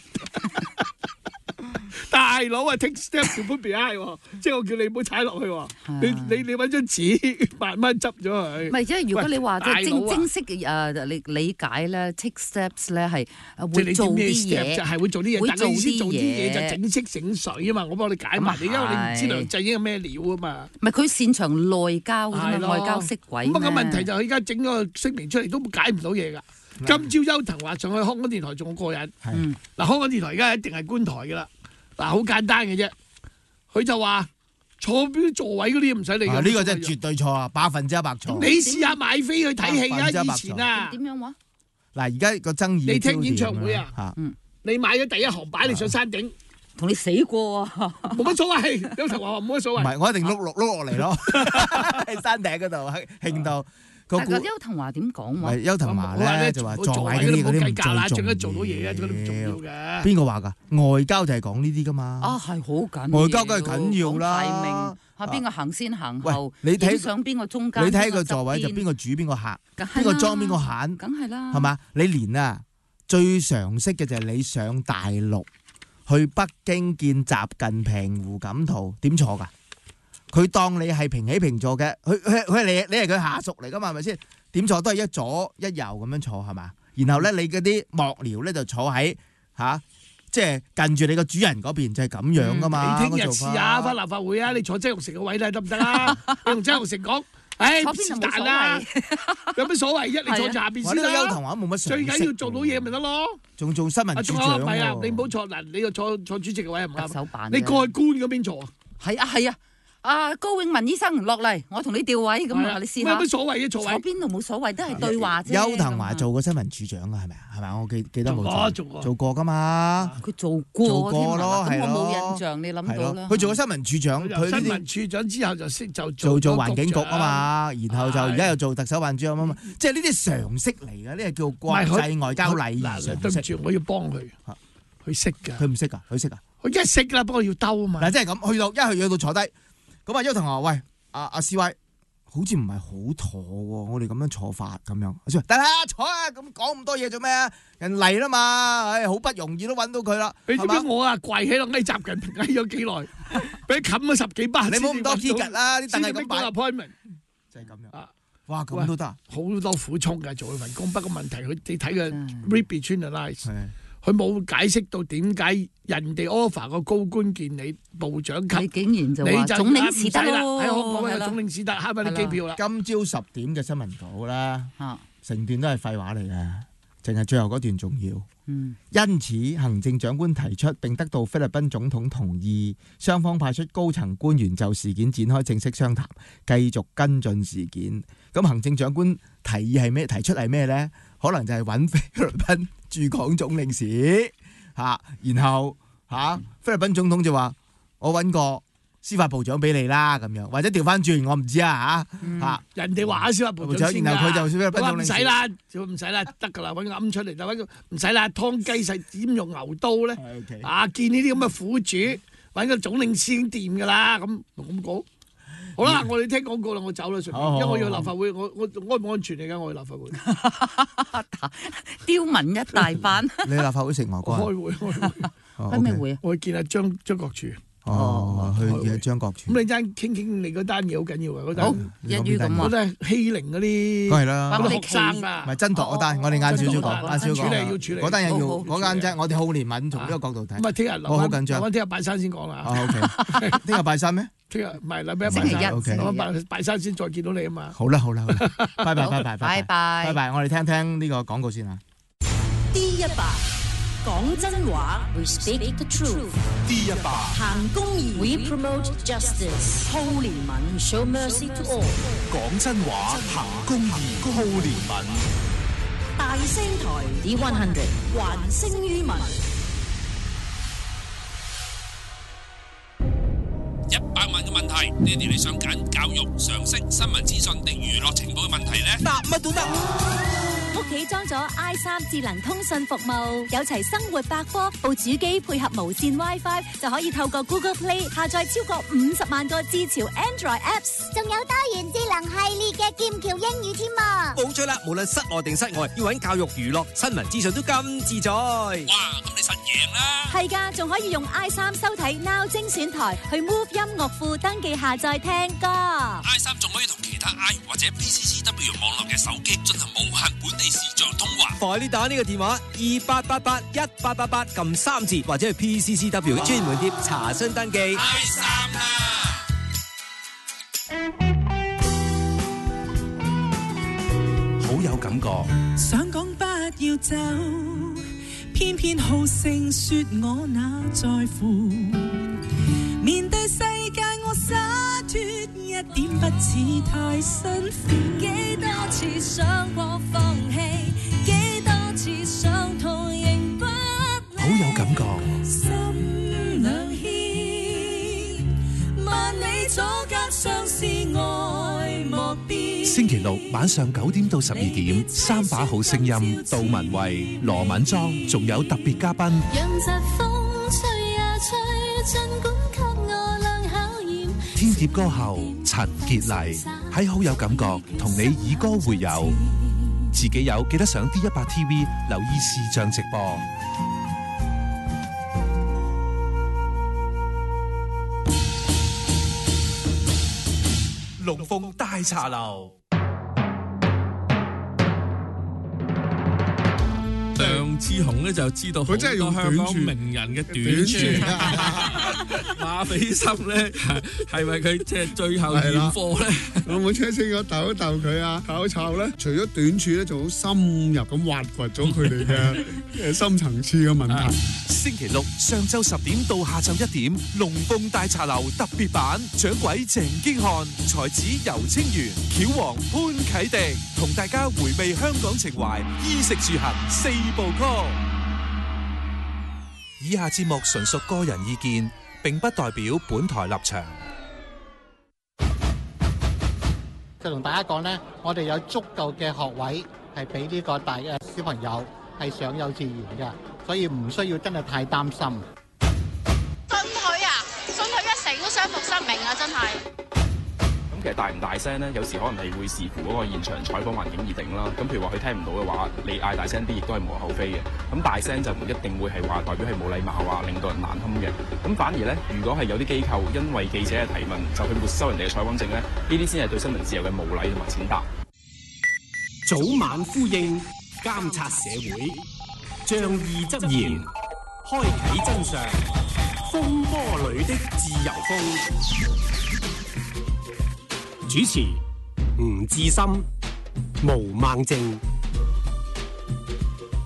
大佬take steps to put behind， 即係我叫你唔好踩落去喎。你揾張紙慢慢執咗佢。唔係，即係如果你話即係正式嘅理解咧 ，take steps 咧係會做啲嘢，就係會做啲嘢。但係意思做啲嘢就整色整水啊嘛。我幫你解埋你，因為你唔知梁振英係咩料啊嘛。 唔係佢擅長內交㗎嘛，外交識鬼。 咁個問題就係而家整個聲明出嚟都解唔到嘢㗎。今朝邱騰華上去香港電台仲好過癮，嗱香港電台而家一定係官台㗎啦，嗱好簡單嘅啫，佢就話坐邊啲座位嗰啲唔使理㗎， 呢個真係絕對錯，100%錯。 你試下買飛去睇戲啊，以前啊， 點樣話？ 嗱而家個爭議， 你聽演唱會啊，你買咗第一行擺你上山頂， 同你死過啊， 冇乜所謂，邱騰華話冇乜所謂， 唔係我一定碌落嚟咯，喺山頂嗰度喺興到。 但係邱騰華點講喎？ 邱騰華咧就話座位嗰啲唔最重要嘅，邊個話㗎？外交就係講呢啲㗎嘛。 係好緊要。 外交梗係緊要啦。 提名邊個行先行後？ 你睇上邊個中間？ 你睇個座位就邊個主邊個客，邊個裝邊個閒， 梗係啦。 係嘛？你連最常識嘅就係你上大陸去北京見習近平、胡錦濤點坐㗎？佢當你係平起平坐嘅，你係佢下屬嚟噶嘛，係咪先？點坐都係一左一右咁樣坐係嘛？然後咧你嗰啲幕僚咧就坐喺即係近住你個主人嗰邊，就係咁樣噶嘛。 你聽日試下翻立法會啊！你坐曾鈺成個位咧得唔得啊？你同曾鈺成講， 坐邊就冇所謂， 有乜所謂啫？你坐下邊先啦。 邱騰華冇乜常識， 最緊要做到嘢咪得咯。 仲做新聞處長喎。 唔係啊，你唔好坐嗱，你又坐主席嘅位唔啱。 手板。 你過去官嗰邊坐。 係啊。高永文醫生落嚟，我同你調位咁啊！你試下。 有乜所謂嘅坐位？ 坐邊度冇所謂，都係對話啫。 邱騰華做過新聞處長啊，係咪啊？係咪？我記得冇做過㗎嘛。 佢做過咯，係我冇印象，你諗到啦。 佢做過新聞處長，佢新聞處長之後就識做環境局啊嘛，然後就而家又做特首辦主任啊嘛，即係呢啲常識嚟㗎，呢係叫國際外交禮儀常識。 對唔住，我要幫佢，佢識㗎。 佢唔識㗎，佢識啊。 佢一識啦，不過要兜啊嘛。 嗱，即係咁，去到坐低。咁邱騰華話：喂，阿 CY，好似唔係好妥喎，我哋咁樣坐法咁樣。得啦，坐啊！咁講咁多嘢做咩啊？人嚟啦嘛，好不容易都揾到佢啦。 你知唔知我跪喺度嗌習近平嗌咗幾耐？俾佢冚咗10幾巴。 你冇咁多 ticket 啦，啲凳係咁擺。 就係咁樣。 哇，咁都得， 好多苦衷㗎，做佢份工。不過問題，你睇佢 read between the lines。佢冇解釋到點解人哋 offer 個高官見你部長級， 你竟然就話總領事得咯？ 喺香港有總領事得，慳翻啲機票啦。 今朝10點嘅新聞稿啦，成段都係廢話嚟嘅。 淨係最後嗰段重要。因此行政長官提出並得到菲律賓總統同意，雙方派出高層官員就事件展開正式商談，繼續跟進事件。咁行政長官提議係咩？提出係咩呢？可能就係揾菲律賓駐港總領事然後菲律賓總統就話我揾個司法部長俾你啦，咁樣或者調翻轉，我唔知人哋話司法部長先， 然後佢就菲律賓總領事唔使啦，唔使啦，得㗎啦，揾個揞出嚟就揾個唔使啦，湯雞細點用牛刀咧？見呢啲咁嘅苦主揾個總領事先掂㗎啦，咁講。好啦，我哋聽廣告啦，我走啦，順便，因為我要立法會，我安唔安全嚟㗎？我去立法會， 刁民一大班。 你立法會食鵝肝？ 開會， 開咩會啊？ 我去見阿張國柱。 去見張國柱。 咁你陣傾你嗰單嘢好緊要啊！嗰單一於咁啊， 嗰單係欺凌嗰啲， 梗係啦， 嗰啲學生啊， 唔係真確嗰單，我哋晏少少講，晏少少講。 要處理嗰單嘢要嗰間啫，我哋好憐憫，從呢個角度睇。 咁啊，聽日留翻，留翻聽日拜山先講啦。 OK，聽日拜山咩？ 聽日唔係禮拜一拜山，留翻拜山先再見到你啊嘛。 好啦，拜拜，我哋聽呢個廣告先啊。 D100講真話 ，We speak the truth。 D100 行公義 ，We promote justice。好憐憫 ，Show mercy to all。 講真話，行公義，好憐憫。 大聲台 D100，還聲於民。 100萬嘅問題，你哋想揀教育、常識、新聞資訊定娛樂情報嘅問題呢？ 答乜都得。 屋企裝咗 i3 智能通訊服務，有齊生活百科，部主機配合無線 WiFi， 就可以透過 Google Play 下載超過50萬個自潮 Android Apps， 仲有多元智能系列嘅劍橋英語添啊！ 冇錯啦，無論室內定室外，要揾教育、娛樂、新聞資訊都咁自在。哇， 咁你實贏啦！ 係㗎，仲可以用 i3 收睇 Now 精選台去 Move 音樂庫登記下載聽歌。 i3 仲可以同其他 i 或者 PCCW 網絡嘅手機進行無限本地視像通話。 快啲打呢個電話28881888撳3字，或者係 PCCW 嘅專門貼查詢登記。 i3 好有感覺。想講不要走，偏偏好勝說我那在乎。面對世界我灑脫一點不似太辛苦。幾多次想過放棄，幾多次想逃仍不理。好有感覺。心兩牽，萬里阻隔相思愛莫變。星期六晚上9點到12點，3把好聲音，杜文慧、羅敏莊，仲有特別嘉賓。讓疾風吹呀吹，盡管給我倆考驗。天碟歌后陳潔麗喺好有感覺，同你以歌會友。自己有記得上 D100 TV 留意視像直播。龍鳳大茶樓。 梁志雄咧就知道好多香港名人嘅短處，馬斐森咧係咪佢即係最後驗貨咧？ 我冇車清咗逗一逗佢啊！考察咧，除咗短處咧，就好深入咁挖掘咗佢哋嘅深層次嘅問題。 星期六上晝10點到下晝1點，龍鳳大茶樓特別版，掌櫃鄭經翰、才子游清源、轎王潘啟迪，同大家回味香港情懷，衣食住行4部曲。以下節目純屬個人意見，並不代表本台立場。 就同大家講呢，我哋有足夠嘅學位係俾呢個大嘅小朋友係上幼稚園嘅，所以唔需要真係太擔心。 信佢啊，信佢一成都傷復失明啊，真係。 其實大唔大聲咧，有時可能係會視乎嗰個現場採訪環境而定啦。咁譬如話佢聽唔到嘅話，你嗌大聲啲，亦都係無可厚非嘅。咁大聲就唔一定會係話代表係冇禮貌啊，令到人難堪嘅。咁反而咧，如果係有啲機構因為記者嘅提問就去沒收人哋嘅採訪證咧，呢啲先係對新聞自由嘅無禮同埋踐踏。 早晚呼應，監察社會，仗義執言，開啟真相，風波裏的自由風。主持吳志森、毛孟靜。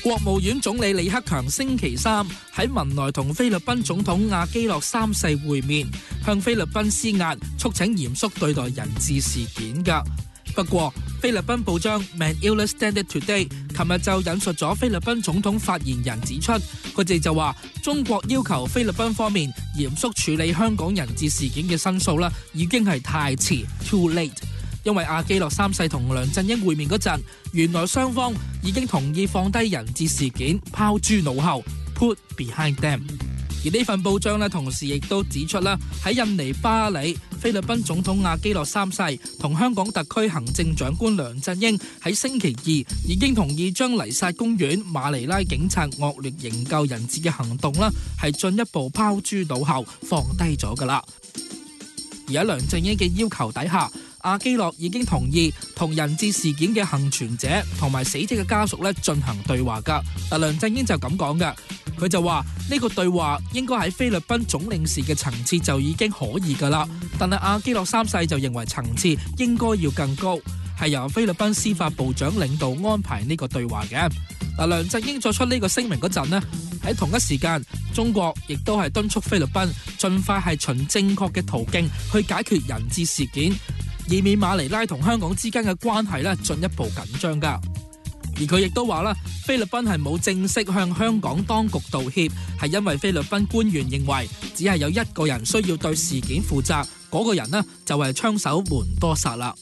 國務院總理李克強星期三喺文萊同菲律賓總統亞基諾三世會面，向菲律賓施壓，促請嚴肅對待人質事件㗎。不過，菲律賓報章 Manila Standard Today 琴日就引述咗菲律賓總統發言人指出，佢哋就話中國要求菲律賓方面嚴肅處理香港人質事件嘅申訴啦，已經係太遲 too late。因為亞基諾三世同梁振英會面嗰陣，原來雙方已經同意放低人質事件，拋諸腦後 put behind them。而呢份報章呢，同時亦都指出啦，喺印尼巴里，菲律賓總統亞基諾三世同香港特區行政長官梁振英喺星期二已經同意將黎剎公園馬尼拉警察惡劣營救人質嘅行動啦，係進一步拋諸腦後，放低咗㗎啦。而喺梁振英嘅要求底下，亞基諾已經同意同人質事件嘅幸存者同埋死者嘅家屬咧進行對話㗎。嗱，梁振英就咁講嘅，佢就話呢個對話應該喺菲律賓總領事嘅層次就已經可以㗎啦，但係亞基諾三世就認為層次應該要更高，係由菲律賓司法部長領導安排呢個對話嘅。嗱，梁振英作出呢個聲明嗰陣呢，喺同一時間，中國亦都係敦促菲律賓盡快係循正確嘅途徑去解決人質事件，以免馬尼拉同香港之間嘅關係咧進一步緊張㗎。而佢亦都話啦，菲律賓係冇正式向香港當局道歉，係因為菲律賓官員認為只係有一個人需要對事件負責，嗰個人呢就係槍手門多薩啦。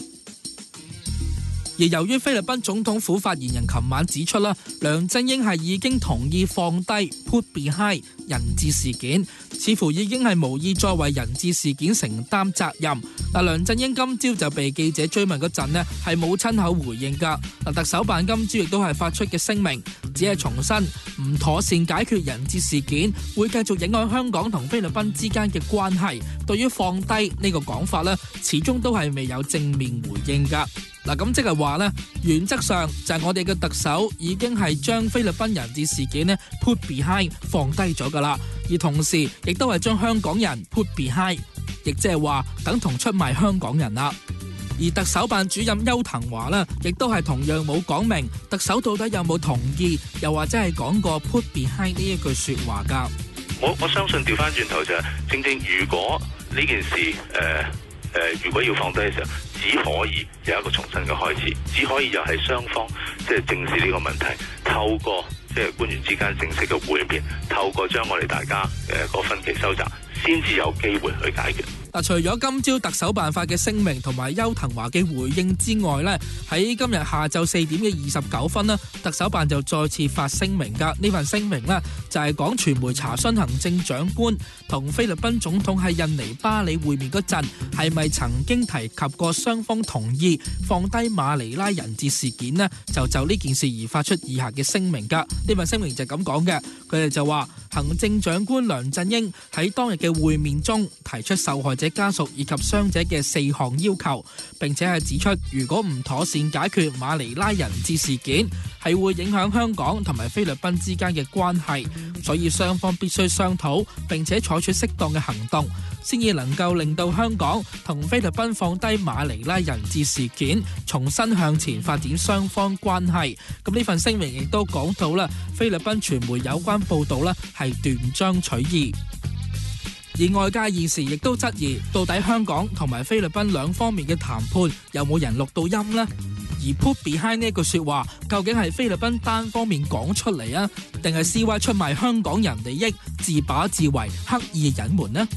而由於菲律賓總統府發言人琴晚指出啦，梁振英係已經同意放低 put behind 人質事件，似乎已經係無意再為人質事件承擔責任。嗱，梁振英今朝就被記者追問嗰陣呢，係冇親口回應㗎。嗱，特首辦今朝亦都係發出嘅聲明，只係重申唔妥善解決人質事件，會繼續影響香港同菲律賓之間嘅關係。對於放低呢個講法呢，始終都係未有正面回應㗎。嗱，咁即係話呢，原則上就係我哋嘅特首已經係將菲律賓人質事件呢 put behind 放低咗噶啦，而同時亦都係將香港人 put behind， 亦即係話等同出賣香港人啦。而特首辦主任邱騰華呢，亦都係同樣冇講明特首到底有冇同意，又或者係講過 put behind 呢一句說話噶。 我相信調翻轉頭就係正正，如果呢件事如果要放低嘅時候，只可以有一個重新嘅開始，只可以又係雙方即係正視呢個問題，透過即係官員之間正式嘅會面，透過將我哋大家個分歧收窄，先至有機會去解決。 嗱，除咗今朝特首辦發嘅聲明同埋邱騰華嘅回應之外呢，喺今日下晝4點嘅29分呢，特首辦就再次發聲明㗎。呢份聲明呢，就係講傳媒查詢行政長官同菲律賓總統喺印尼巴里會面嗰陣，係咪曾經提及過雙方同意放低馬尼拉人質事件呢？就呢件事而發出以下嘅聲明㗎。呢份聲明就係咁講嘅，佢哋就話行政長官梁振英喺當日嘅會面中提出受害者家屬以及傷者嘅4項要求，並且係指出如果唔妥善解決馬尼拉人質事件，係會影響香港同埋菲律賓之間嘅關係，所以雙方必須商討並且採取適當嘅行動，先至能夠令到香港同菲律賓放低馬尼拉人質事件，重新向前發展雙方關係。咁呢份聲明亦都講到啦，菲律賓傳媒有關報導呢係斷章取義。而外界現時亦都質疑，到底香港同埋菲律賓兩方面嘅談判有冇人錄到音呢？而 put behind 呢句說話，究竟係菲律賓單方面講出嚟啊，定係 CY 出賣香港人利益，自把自為，刻意隱瞞呢？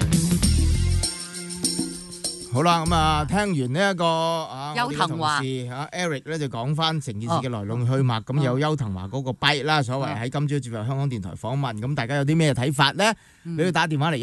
好啦，咁啊，聽完呢一個邱騰華我哋嘅同事Eric 咧就講翻成件事嘅來龍去脈，咁有邱騰華嗰個 bite 啦，所謂喺今朝接受香港電台訪問，咁大家有啲咩睇法咧？你要打電話嚟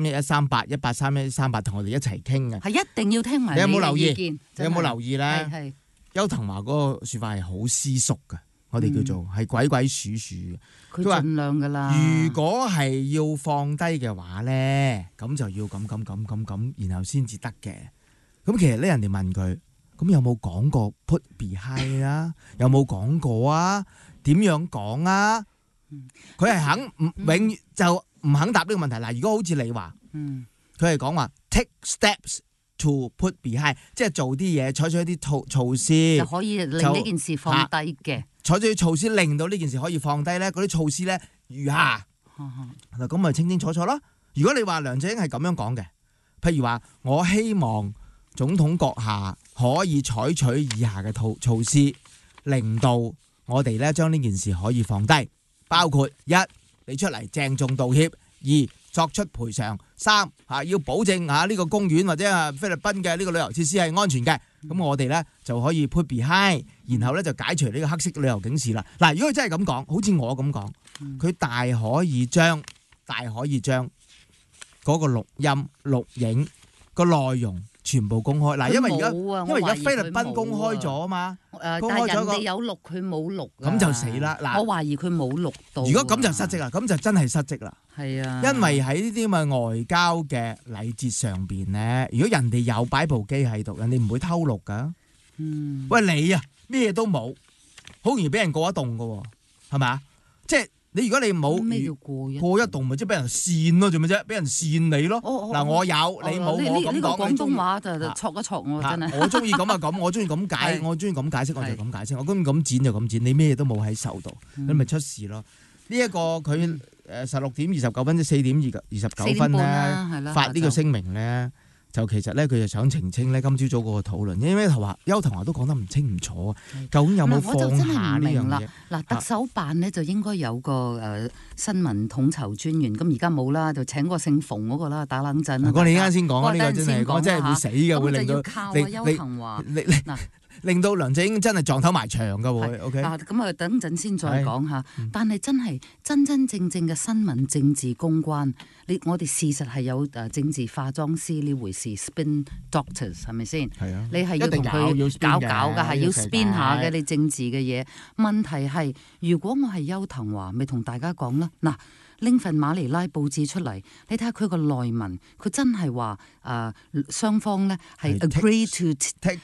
1831138，1831138同我哋一齊傾嘅。 係一定要聽埋你有冇留意？ 意見你有冇留意咧？ 係邱騰華嗰個説法係好私縮嘅，我哋叫做係鬼鬼祟祟嘅。 佢盡量㗎啦。 如果係要放低嘅話咧，咁就要咁，然後先至得嘅。咁其實咧，人哋問佢，咁有冇講過 put behind 啊？有冇講過啊？點樣講啊？佢係永遠就唔肯答呢個問題。嗱，如果好似你話，佢係講話 take steps to put behind， 即係做啲嘢，採取一啲措施， 就可以令呢件事放低嘅。 採取措施令到呢件事可以放低咧，嗰啲措施咧如下。嗱，咁咪清清楚楚咯。如果你話梁振英係咁樣講嘅，譬如話我希望總統閣下可以採取以下嘅措施，令到我哋咧將呢件事可以放低，包括一，你出嚟鄭重道歉；二，作出賠償；三，要保證呢個公園或者菲律賓嘅呢個旅遊設施係安全嘅。咁我哋咧就可以 put behind， 然後咧就解除呢個黑色旅遊警示啦。嗱，如果佢真係咁講，好似我咁講，佢大可以將嗰個錄音錄影個內容全部公開。嗱，因為而家菲律賓公開咗啊嘛， 但係人哋有錄，佢冇錄， 咁就死啦。嗱， 我懷疑佢冇錄到。 如果咁就失職啦，咁就真係失職啦。 係啊， 因為喺呢啲咁嘅外交嘅禮節上邊咧，如果人哋有擺部機喺度，人哋唔會偷錄噶。喂，你啊，咩都冇，好容易俾人過一棟噶喎，係咪啊？即係你如果你冇咩叫過一棟，咪即係俾人跣咯，做咩啫？俾人跣你咯。嗱，我有你冇，我咁講。 呢個廣東話就戳一戳我真係。 我中意咁啊咁，我中意咁解，我中意咁解釋，我就咁解釋。我中意咁剪就咁剪，你咩都冇喺手度，你咪出事咯。呢一個佢16點29分，即4點29分咧發呢個聲明咧，就其實咧佢就想澄清咧今朝早嗰個討論，因為邱騰華都講得唔清唔楚，究竟有冇放下呢樣嘢？ 嗱，特首辦咧就應該有個新聞統籌專員，咁而家冇啦，就請個姓馮嗰個啦，打冷震。 我哋啱先講啊，呢個真係我真係會死嘅，會令到靠邱騰華嗱。 令到梁振英真係撞頭埋牆㗎會 ，OK？ 咁啊，等陣先再講下。但係真係真正嘅新聞政治公關，我哋事實係有政治化妝師呢回事 ，spin doctors 係咪先？係啊，你係要同佢搞㗎，係要 spin 下嘅你政治嘅嘢。問題係，如果我係邱騰華，咪同大家講啦，嗱。拎份馬尼拉報紙出嚟，你睇下佢個內文，佢真係話雙方咧係 agree to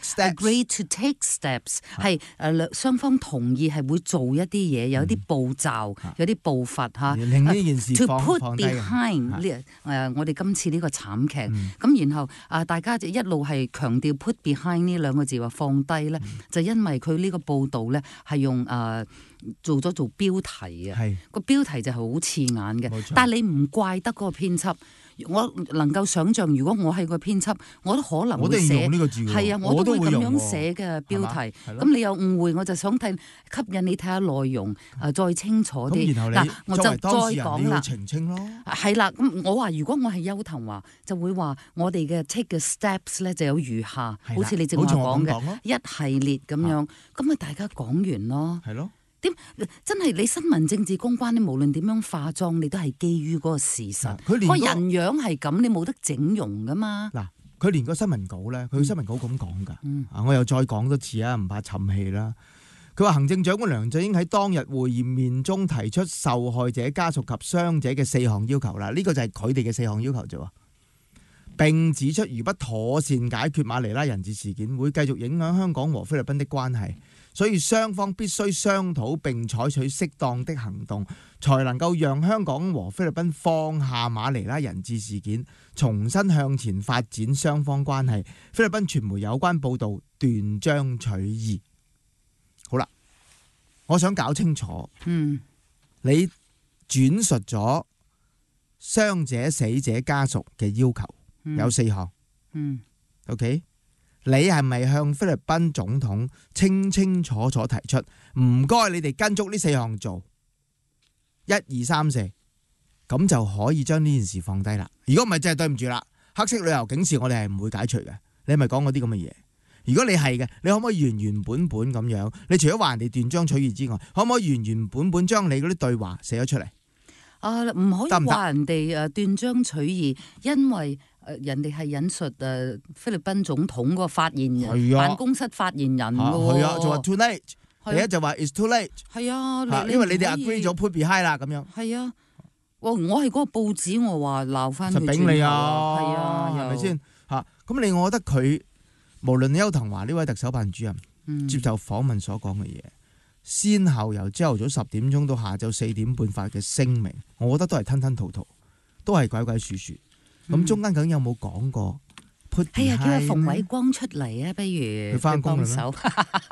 take steps， 係雙方同意係會做一啲嘢，有啲步驟，有啲步伐嚇， 令呢件事 to put behind 我哋今次呢個慘劇，咁然後大家就一路係強調 put behind 呢兩個字話放低咧，就因為佢呢個報導咧係用做標題啊，個標題就係好刺眼嘅，但係你唔怪得嗰個編輯。我能夠想像，如果我係個編輯，我都可能會寫，係啊，我都會咁樣寫嘅標題。咁你有誤會，我就想吸引你睇下內容，再清楚啲。嗱，我就再講啦。 澄清咯。 係啦，咁我話如果我係邱騰華，就會話我哋嘅 take 嘅 steps 咧就有如下，好似你正話講嘅一系列咁樣，咁咪大家講完咯。 係咯。 點真係你新聞政治公關，你無論點樣化妝，你都係基於嗰個事實。個人樣係咁，你冇得整容噶嘛。 嗱，佢連個新聞稿咧，佢新聞稿咁講噶。我又再講多次啊，唔怕沉氣啦。佢話行政長官梁振英喺當日會面中提出受害者家屬及傷者嘅4項要求啦，呢個就係佢哋嘅4項要求啫。並指出，如不妥善解決馬尼拉人質事件，會繼續影響香港和菲律賓的關係。所以雙方必須商討並採取適當的行動，才能夠讓香港和菲律賓放下馬尼拉人質事件，重新向前發展雙方關係。菲律賓傳媒有關報導斷章取義。好啦，我想搞清楚，你轉述咗傷者死者家屬嘅要求，有4項。OK。你係咪向菲律賓總統清清楚楚提出，唔該你哋跟足呢4項做，1、2、3、4，咁就可以將呢件事放低啦。如果唔係，真係對唔住啦，黑色旅遊警示我哋係唔會解除嘅。你係咪講嗰啲咁嘅嘢？如果你係嘅，你可唔可以原原本本咁樣？你除咗話人哋斷章取義之外，可唔可以原原本本將你嗰啲對話寫咗出嚟？ 唔可以話人哋斷章取義，因為人哋係引述菲律賓總統個發言人、辦公室發言人嘅喎。係啊，就話 too late。第一就話 it's too late。係啊， 因為你哋 agree 咗 put behind 啦咁樣。 係啊，我係嗰個報紙，我話鬧翻佢。 實頂你啊！ 係啊， 係咪先嚇？咁另外，我覺得佢無論邱騰華呢位特首辦主任接受訪問所講嘅嘢，先後由朝頭早10點鐘到下晝4點半發嘅聲明，我覺得都係吞吞吐吐，都係鬼鬼祟祟。咁中間究竟有冇講過 put 係啊，叫阿 behind 馮偉咧光出嚟啊，不如佢翻工啦咩幫手。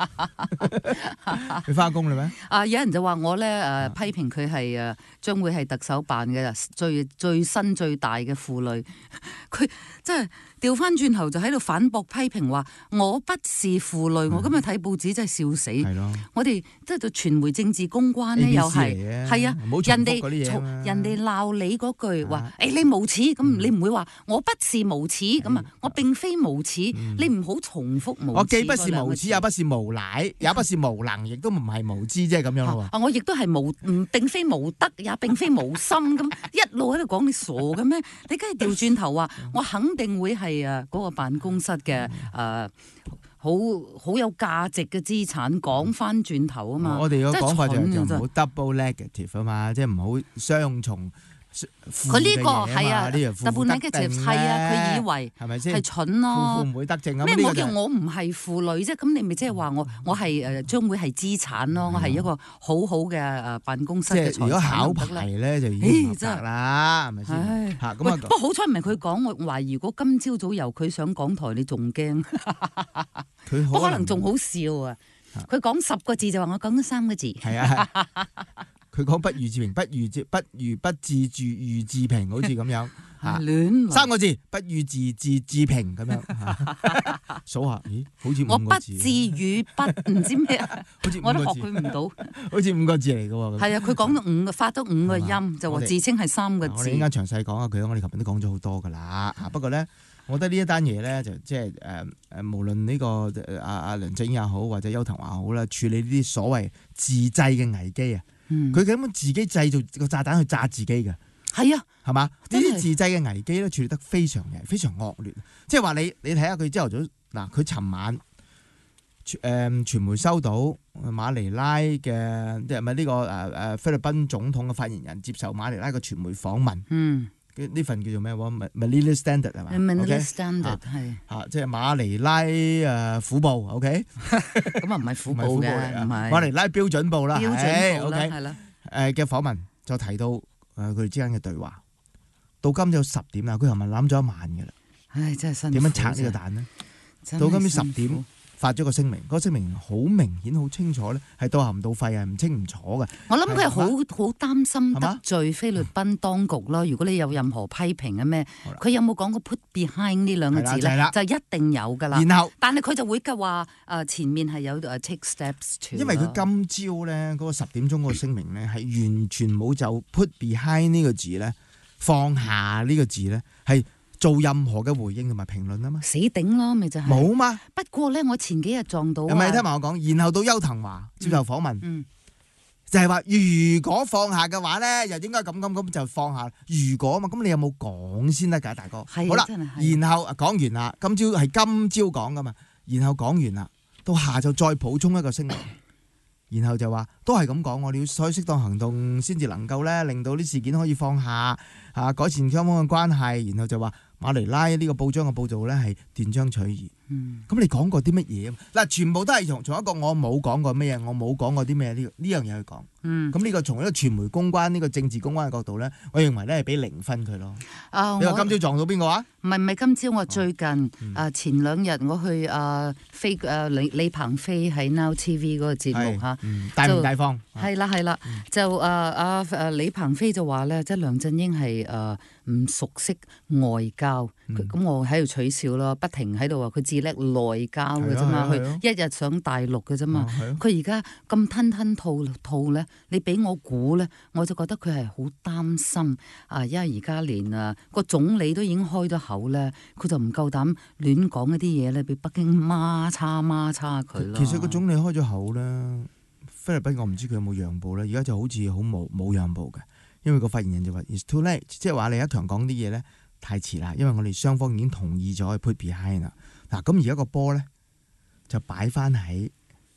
佢翻工啦咩？ 啊！有人就話我咧批評佢係將會係特首辦嘅最新最大嘅負累，佢真係調翻轉頭就喺度反駁批評話我不是負累。我今日睇報紙真係笑死。 係咯， 我哋即係做傳媒政治公關咧，又係係啊， 唔好重複嗰啲嘢啊嘛人哋鬧你嗰句話，誒你無恥，咁你唔會話我不是無恥咁啊？我並非無恥，你唔好重複無恥。 我既不是無恥，也不是無賴，也不是無能，亦都唔係無知，即係咁樣咯喎。 我亦都係並非無德，也並非無心咁，一路喺度講你傻嘅咩？你梗係調轉頭話，我肯定會係嗰個辦公室嘅好有價值嘅資產，講翻轉頭啊嘛。 我哋個講法就唔真係好 double negative 啊嘛，即係唔好雙重。 佢呢個係啊，double negative 係啊，佢以為係咪先係蠢咯？ 負唔會得正啊？ 咩？我叫我唔係負累啫，咁你咪即係話我係將會係資產咯，我係一個好好嘅辦公室嘅財產。 即係如果考牌咧就已經合格啦，係咪先？嚇咁啊！ 不過好彩唔係佢講，我懷疑如果今朝早由佢上港台，你仲驚？佢可能仲好笑啊！佢講10個字就話我講咗3個字。係啊。 佢講不如自評，不如不自住如自評，好似咁樣嚇。 亂 3個字，不如自評咁樣。數下，咦？好似5個字。 我不至於不唔知咩， 好似我都學佢唔到。 好似5個字嚟嘅喎。 係啊，佢講咗發咗5個音，就話自稱係3個字。 我哋陣間詳細講下佢，我哋琴日都講咗好多㗎啦。不過咧，我覺得呢一單嘢咧，就即係無論呢個阿梁振英也好，或者邱騰華好啦，處理呢啲所謂自製嘅危機啊。佢根本自己製造個炸彈去炸自己嘅，係啊，係嘛？呢啲自製嘅危機咧處理得非常惡劣，即係話你睇下佢朝頭早嗱，佢尋晚傳媒收到馬尼拉嘅即係咪呢個菲律賓總統嘅發言人接受馬尼拉嘅傳媒訪問，呢份叫做咩喎 ？Manila Standard 係嘛 ？Manila Standard 係嚇，即係馬尼拉虎報 ，OK？ 咁啊唔係虎報嘅，唔係馬尼拉標準報啦， 標準報啦， OK 係啦。 嘅訪問就提到佢哋之間嘅對話，到今朝10點啦，佢琴日諗咗一晚嘅啦。 唉，真係辛苦。 點樣拆呢個蛋呢？到今朝10點。發咗個聲明，嗰個聲明好明顯、好清楚咧，係到喉唔到肺，係唔清唔楚嘅。 我諗佢係好擔心得罪菲律賓當局咯。如果你有任何批評啊咩，佢有冇講過 put behind 呢兩個字咧？就一定有㗎啦。 然後， 但係佢就會嘅話前面係有take steps to。 因為佢今朝咧嗰個10點鐘嗰個聲明咧係完全冇就 put behind 呢個字咧，放下呢個字咧係。做任何嘅回應同埋評論啊嘛， 死頂咯，咪就係冇嘛。 不過咧，我前幾日撞到， 係咪聽埋我講？然後到邱騰華接受訪問，就係話如果放下嘅話咧，又應該咁就放下。如果嘛，咁你有冇講先得㗎，大哥？好啦，然後講完啦，今朝講㗎嘛，然後講完啦，到下晝再補充一個聲明。然後就話都係咁講，我哋要採取適當行動先至能夠咧，令到啲事件可以放下改善雙方嘅關係。然後就話馬尼拉呢個報章嘅報導咧係斷章取義。咁你講過啲乜嘢？嗱，全部都係從一個我冇講過咩嘢，我冇講過啲咩呢樣嘢去講。咁呢個從一個傳媒公關呢個政治公關嘅角度咧，我認為咧係俾0分佢咯。你話今朝撞到邊個啊？ 唔係今朝，我最近前2日我去李鵬飛喺 Now TV 嗰個節目嚇， 大唔大方？ 係啦，就李鵬飛就話咧，即係梁振英係唔熟悉外交，咁我喺度取笑咯，不停喺度話佢自叻內交嘅啫嘛，佢一日上大陸嘅啫嘛，佢而家咁吞吐咧，你俾我估咧，我就覺得佢係好擔心因為而家連個總理都已經開咗口咧，佢就唔夠膽亂講一啲嘢咧，俾北京孖叉佢咯。 其實個總理開咗口咧，菲律賓我唔知佢有冇讓步咧，而家就好似好冇讓步嘅，因為個發言人就話 It's too late， 即係話李克強講啲嘢咧太遲啦，因為我哋雙方已經同意咗去 put behind 啦。嗱，咁而家個波咧就擺翻喺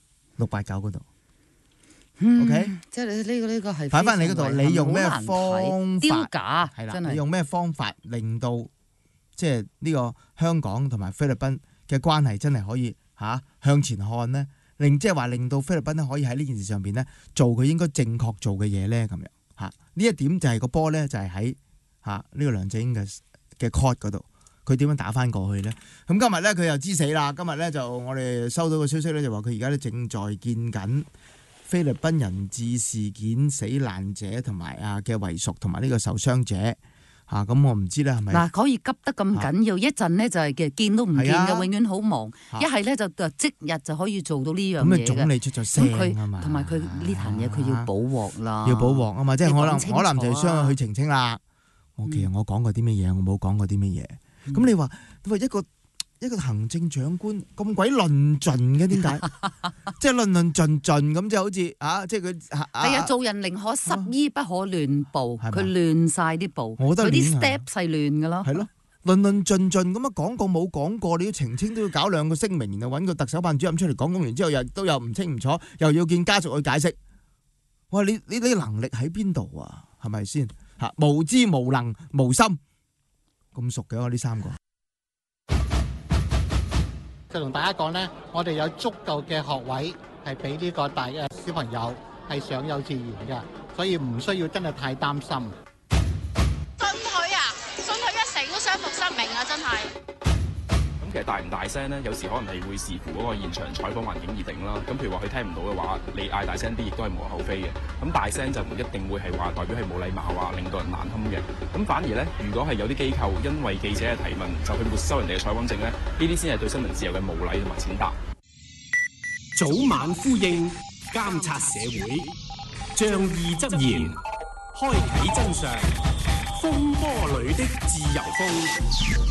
689嗰度。OK， 即係呢個係擺翻你嗰度，你用咩方法？ 假係啦，你用咩方法令到即係呢個香港同埋菲律賓嘅關係真係可以向前看呢？即係話令到菲律賓咧可以喺呢件事上邊咧做佢應該正確做嘅嘢咧，咁樣呢一點就係個波咧就係喺呢個梁振英嘅 court 嗰度， 佢點樣打翻過去咧？咁今日咧佢又知死啦！今日咧就我哋收到個消息咧，就話佢而家咧正在見緊菲律賓人質事件死難者同埋嘅遺屬同埋呢個受傷者嚇。咁我唔知咧係咪嗱可以急得咁緊要？一陣咧就係嘅見都唔見嘅，永遠好忙。一係咧就即日就可以做到呢樣嘢嘅。 咁啊總理出咗聲啊嘛， 同埋佢呢壇嘢佢要補鑊啦， 要補鑊啊嘛，即係可能就需要去澄清啦。其實我講過啲乜嘢，我冇講過啲乜嘢。咁你話一個行政長官咁鬼論盡嘅，點解？即係論盡咁，即係好似即係佢係啊！做人寧可失醫，不可亂步。佢亂晒啲步，佢啲 step 係亂噶咯。 係咯，論盡咁啊，講過冇講過，你要澄清都要搞兩個聲明，然後揾個特首辦主任出嚟講完之後，又都有唔清唔楚，又要見家屬去解釋。哇！你能力喺邊度啊？係咪先？無知無能無心，咁熟嘅我呢三個。 就同大家講咧，我哋有足夠嘅學位係俾呢個大嘅小朋友係上幼稚園嘅，所以唔需要真係太擔心。 信佢啊，信佢一成都傷復失明啊，真係。 其實大唔大聲咧，有時可能係會視乎嗰個現場採訪環境而定啦。咁譬如話佢聽唔到嘅話，你嗌大聲啲，亦都係無可厚非嘅。咁大聲就唔一定會係話代表係冇禮貌啊，令到人難堪嘅。咁反而咧，如果係有啲機構因為記者嘅提問就去沒收人哋嘅採訪證咧，呢啲先係對新聞自由嘅無禮同埋踐踏。 早晚呼應，監察社會，仗義執言，開啓真相，風波裏的自由風。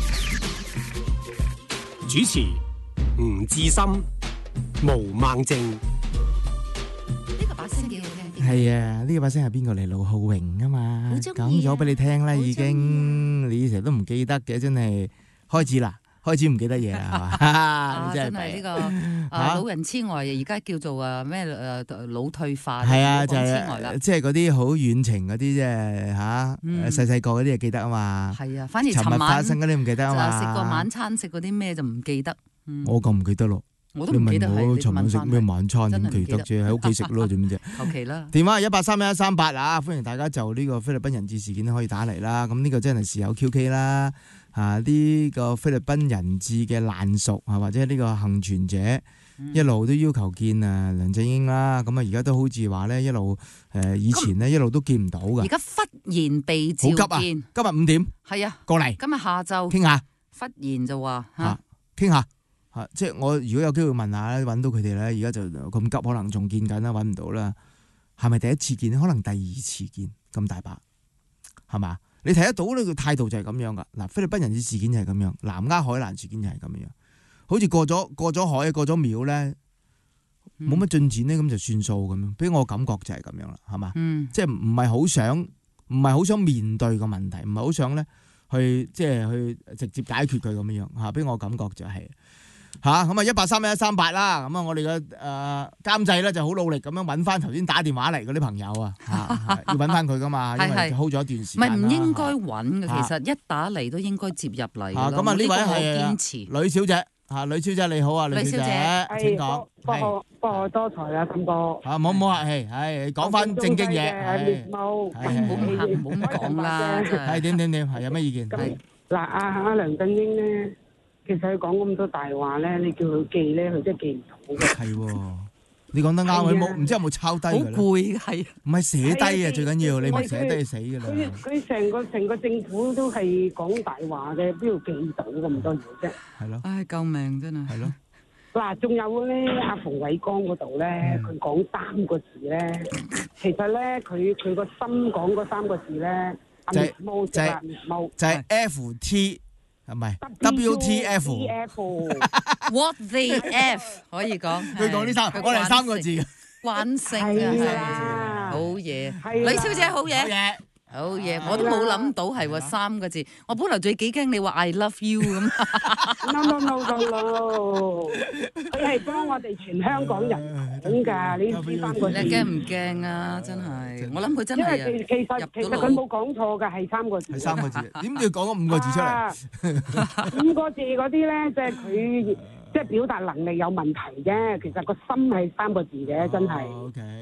主持吳志森、毛孟靜。 呢個把聲幾好聽。 係啊，呢個把聲係邊個嚟？盧浩榮啊嘛，講咗俾你聽啦，已經你成日都唔記得嘅，真係開始啦，開始唔記得嘢啦，係嘛？ 真係呢個老人痴呆，而家叫做咩腦退化。 係啊，就係即係嗰啲好遠程嗰啲即係細細個嗰啲就記得啊嘛。 係啊，反而尋日發生嗰啲唔記得啊嘛。 食個晚餐食嗰啲咩就唔記得。 我咁唔記得咯。 我都唔記得係你尋晚食咩晚餐點記得啫？喺屋企食咯，做咩啫？ 求其啦。 電話1831138啊，歡迎大家就呢個菲律賓人質事件可以打嚟啦。咁呢個真係事有 QK 啦。呢個菲律賓人質嘅難屬或者呢個幸存者一路都要求見梁振英啦。咁而家都好似話咧一路以前咧一路都見唔到㗎。 而家忽然被召見， 好急啊！今日5點係啊， 過嚟。 今日下晝傾下， 忽然就話傾下。即係我如果有機會問下咧，揾到佢哋咧，而家就咁急，可能仲見緊啦，揾唔到啦。係咪第一次見？可能第二次見咁大把，係嘛？你睇得到呢個態度就係咁樣噶。嗱，菲律賓人質事件就係咁樣，南丫海難事件就係咁樣，好似過咗海過咗廟咧，冇乜進展咧，咁就算數咁樣。俾我感覺就係咁樣啦，係嘛？即係唔係好想面對個問題，唔係好想咧去直接解決佢咁樣嚇。俾我感覺就係。咁啊1831138啦，咁啊我哋嘅監製咧就好努力咁樣揾翻頭先打電話嚟嗰啲朋友啊，要揾翻佢噶嘛，因為 hold 咗一段時間啦。 唔應該揾嘅，其實一打嚟都應該接入嚟。 咁啊呢位係呂小姐，呂小姐你好啊，呂小姐請講。 多謝多才啊，咁多。 唔好客氣，係講翻正經嘢。 獵巫， 唔好咁講啦。 係點係有咩意見？ 嗱，阿梁振英咧。其實佢講咁多大話咧，你叫佢記咧，佢真係記唔到嘅。 係喎，你講得啱，佢冇唔知有冇抄低㗎咧？ 好攰係。 唔係寫低啊，最緊要你唔寫低死㗎啦。 佢成個政府都係講大話嘅，邊度記到咁多嘢啫？ 係咯。 唉，救命真係。 係咯。 嗱，仲有咧，阿馮偉光嗰度咧，佢講3個字咧，其實咧佢個心講嗰3個字咧， 就係 FT。係咪 WTF？What the F 可以講？ 佢講呢3個字， 慣性啊，好嘢，呂小姐好嘢，好嘢，我都冇諗到係喎3個字，我本來最幾驚你話 I love you 咁。 No，佢係幫我哋全香港人講㗎，你知3個字。 你驚唔驚啊？真係，我諗佢真係因為其實佢冇講錯㗎，係3個字。 係3個字，點解要講5個字出嚟 ？5個字嗰啲咧，即係佢即係表達能力有問題啫。其實個心係3個字嘅，真係。 OK。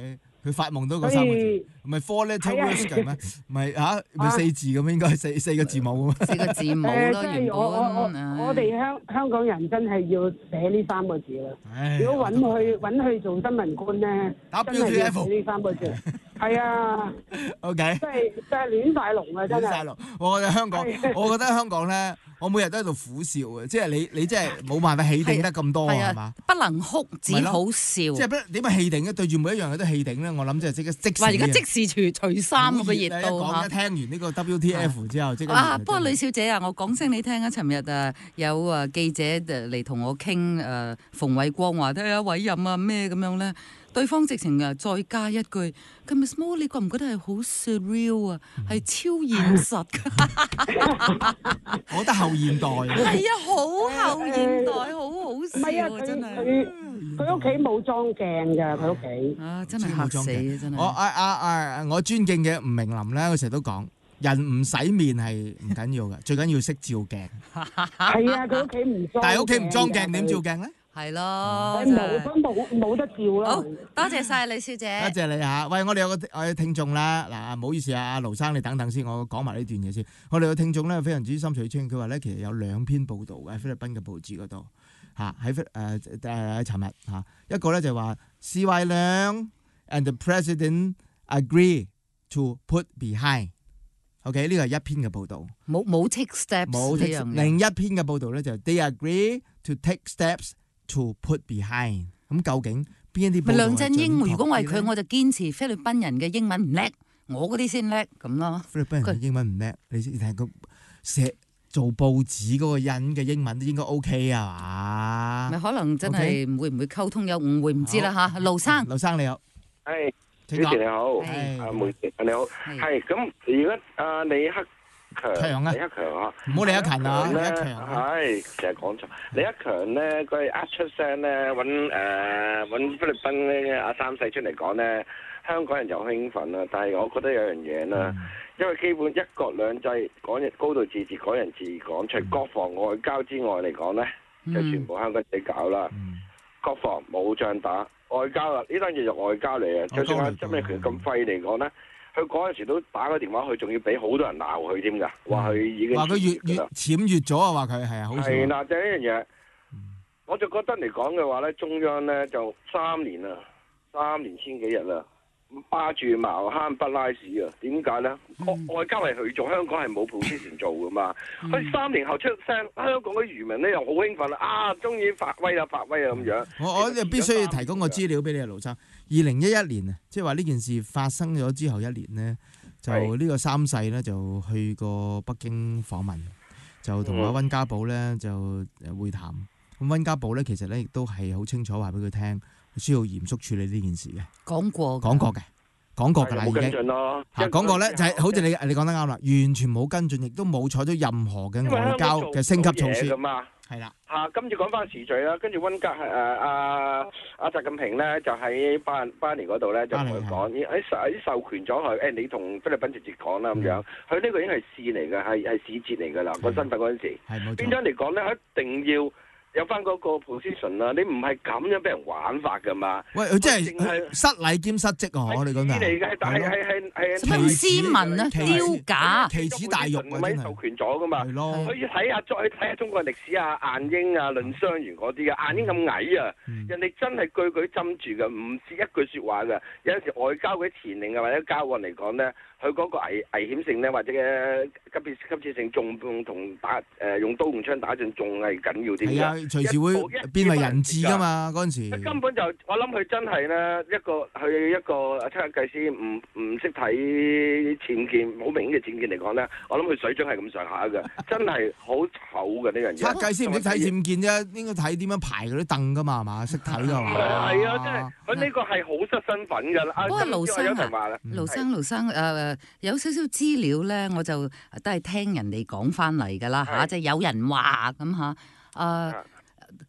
佢發夢到嗰三個字，唔係 four letter words 嘅咩？唔係嚇，唔係四字咁應該係四個字母咁。 四個字母咯，原本我哋香港人真係要寫呢三個字啦。如果揾去做新聞官咧，真係要寫呢三個字。係啊 ，OK， 真係亂晒龍啊！真係。 我覺得香港咧，我每日都喺度苦笑嘅，即係你真係冇辦法氣定得咁多係嘛？ 不能哭，只好笑。 即係點解氣定咧？對住每一樣嘢都氣定咧？我諗即係即時。 而家即時除衫個熱度嚇。 一聽完呢個 WTF 之後，即刻。 不過呂小姐啊，我講聲你聽啊，尋日有記者嚟同我傾馮偉光話睇下委任啊咩咁樣咧。對方直情再加一句，咁 Miss Mo， 你覺唔覺得係好 surreal 啊？係超現實㗎， 我覺得後現代。 係啊，好後現代，好好笑啊！真係。 佢屋企冇裝鏡㗎，佢屋企。 啊，真係嚇死啊！真係。 我尊敬嘅吳明林咧，佢成日都講，人唔洗面係唔緊要嘅，最緊要識照鏡。 係啊，佢屋企唔裝。 但係屋企唔裝鏡點照鏡咧？ 係咯， 冇得照咯。 好多謝晒李小姐， 多謝你嚇。喂，我哋有個聽眾啦，嗱，唔好意思啊，阿盧生你等等先，我講埋呢段嘢先。我哋有聽眾咧非常之心水清，佢話咧其實有兩篇報導嘅喺菲律賓嘅報紙嗰度嚇，喺尋日嚇，一個咧就話 CY Leung and the president agree to put behind。OK， 呢個係一篇嘅報導， 冇 take steps。冇 take。 另一篇嘅報導咧就 they agree to take steps。to put behind， 咁究竟邊一啲？咪梁振英，如果我係佢，我就堅持菲律賓人嘅英文唔叻，我嗰啲先叻咁咯。 菲律賓人英文唔叻，你睇佢寫做報紙嗰個人嘅英文都應該 OK 啊嘛？ 咪可能真係會唔會溝通有誤會唔知啦嚇。盧生你好， 係主持你好，阿梅你好，係咁如果李克強啊， 唔好李克勤啊，李克強係其實講錯，李克強咧佢係一出聲咧揾菲律賓咧阿三世出嚟講咧，香港人就興奮啦。但係我覺得有樣嘢啦，因為基本一國兩制講人高度自治，港人治港，除國防外交之外嚟講咧，就全部香港自己搞啦。國防冇仗打，外交啦呢單嘢就外交嚟嘅。就算阿曾蔭權咁廢嚟講咧。佢嗰陣時都打個電話去，仲要俾好多人鬧佢添㗎，話佢已經話佢越僭越咗啊！話佢係啊，好似係啦，就呢樣嘢，我就覺得嚟講嘅話咧，中央咧就3年千幾日啦，霸住茅坑不拉屎啊！點解咧？外交係佢做，香港係冇 position 做㗎嘛。佢3年後出聲，香港嘅漁民咧又好興奮啊！終於發威啊咁樣。 我就必須要提供個資料俾你啊，盧生。2011年啊，即係話呢件事發生咗之後1年呢，就呢個三世呢，就去過北京訪問，就同阿溫家寶呢就會談。咁溫家寶呢，其實呢亦都係好清楚話俾佢聽，需要嚴肅處理呢件事嘅。講過㗎啦，已經講過咧，就係好似你講得啱啦，完全冇跟進，亦都冇採取任何嘅外交嘅升級措施。係啦， 跟住講翻時序啦，跟住溫家阿習近平咧就喺巴黎嗰度咧就同佢講，喺授權咗佢，你同菲律賓直接講啦咁樣。佢呢個已經係使嚟嘅，係使節嚟㗎啦，個身份嗰陣時。變咗嚟講咧，一定要有翻嗰個 position 啦，你唔係咁樣俾人玩法噶嘛？ 喂，佢真係失禮兼失職啊！我哋講嘅嚟嘅，但係咁斯文啊，丟架， 奇恥大辱啊！真係授權咗噶嘛？係咯，可以睇下中國歷史啊，晏嬰啊，論雙元嗰啲啊，晏嬰咁矮啊，人哋真係句句針住嘅，唔止一句説話嘅。有陣時外交嗰啲前令啊或者交換嚟講咧，佢嗰個危險性咧或者嘅急切性，仲同打用刀用槍打仗仲係緊要啲嘅。 隨時會變為人質㗎嘛！嗰陣時根本就我諗佢真係咧一個七日計師唔識睇僭建，好明顯嘅僭建嚟講咧，我諗佢水準係咁上下嘅，真係好醜嘅呢樣嘢。 七日計師唔識睇僭建啫，應該睇點樣排嗰啲凳㗎嘛，係嘛？識睇㗎嘛？ 係啊，真係佢呢個係好失身份㗎啦。 不過盧生有少少資料咧，我就都係聽人哋講翻嚟㗎啦嚇，即係有人話咁嚇。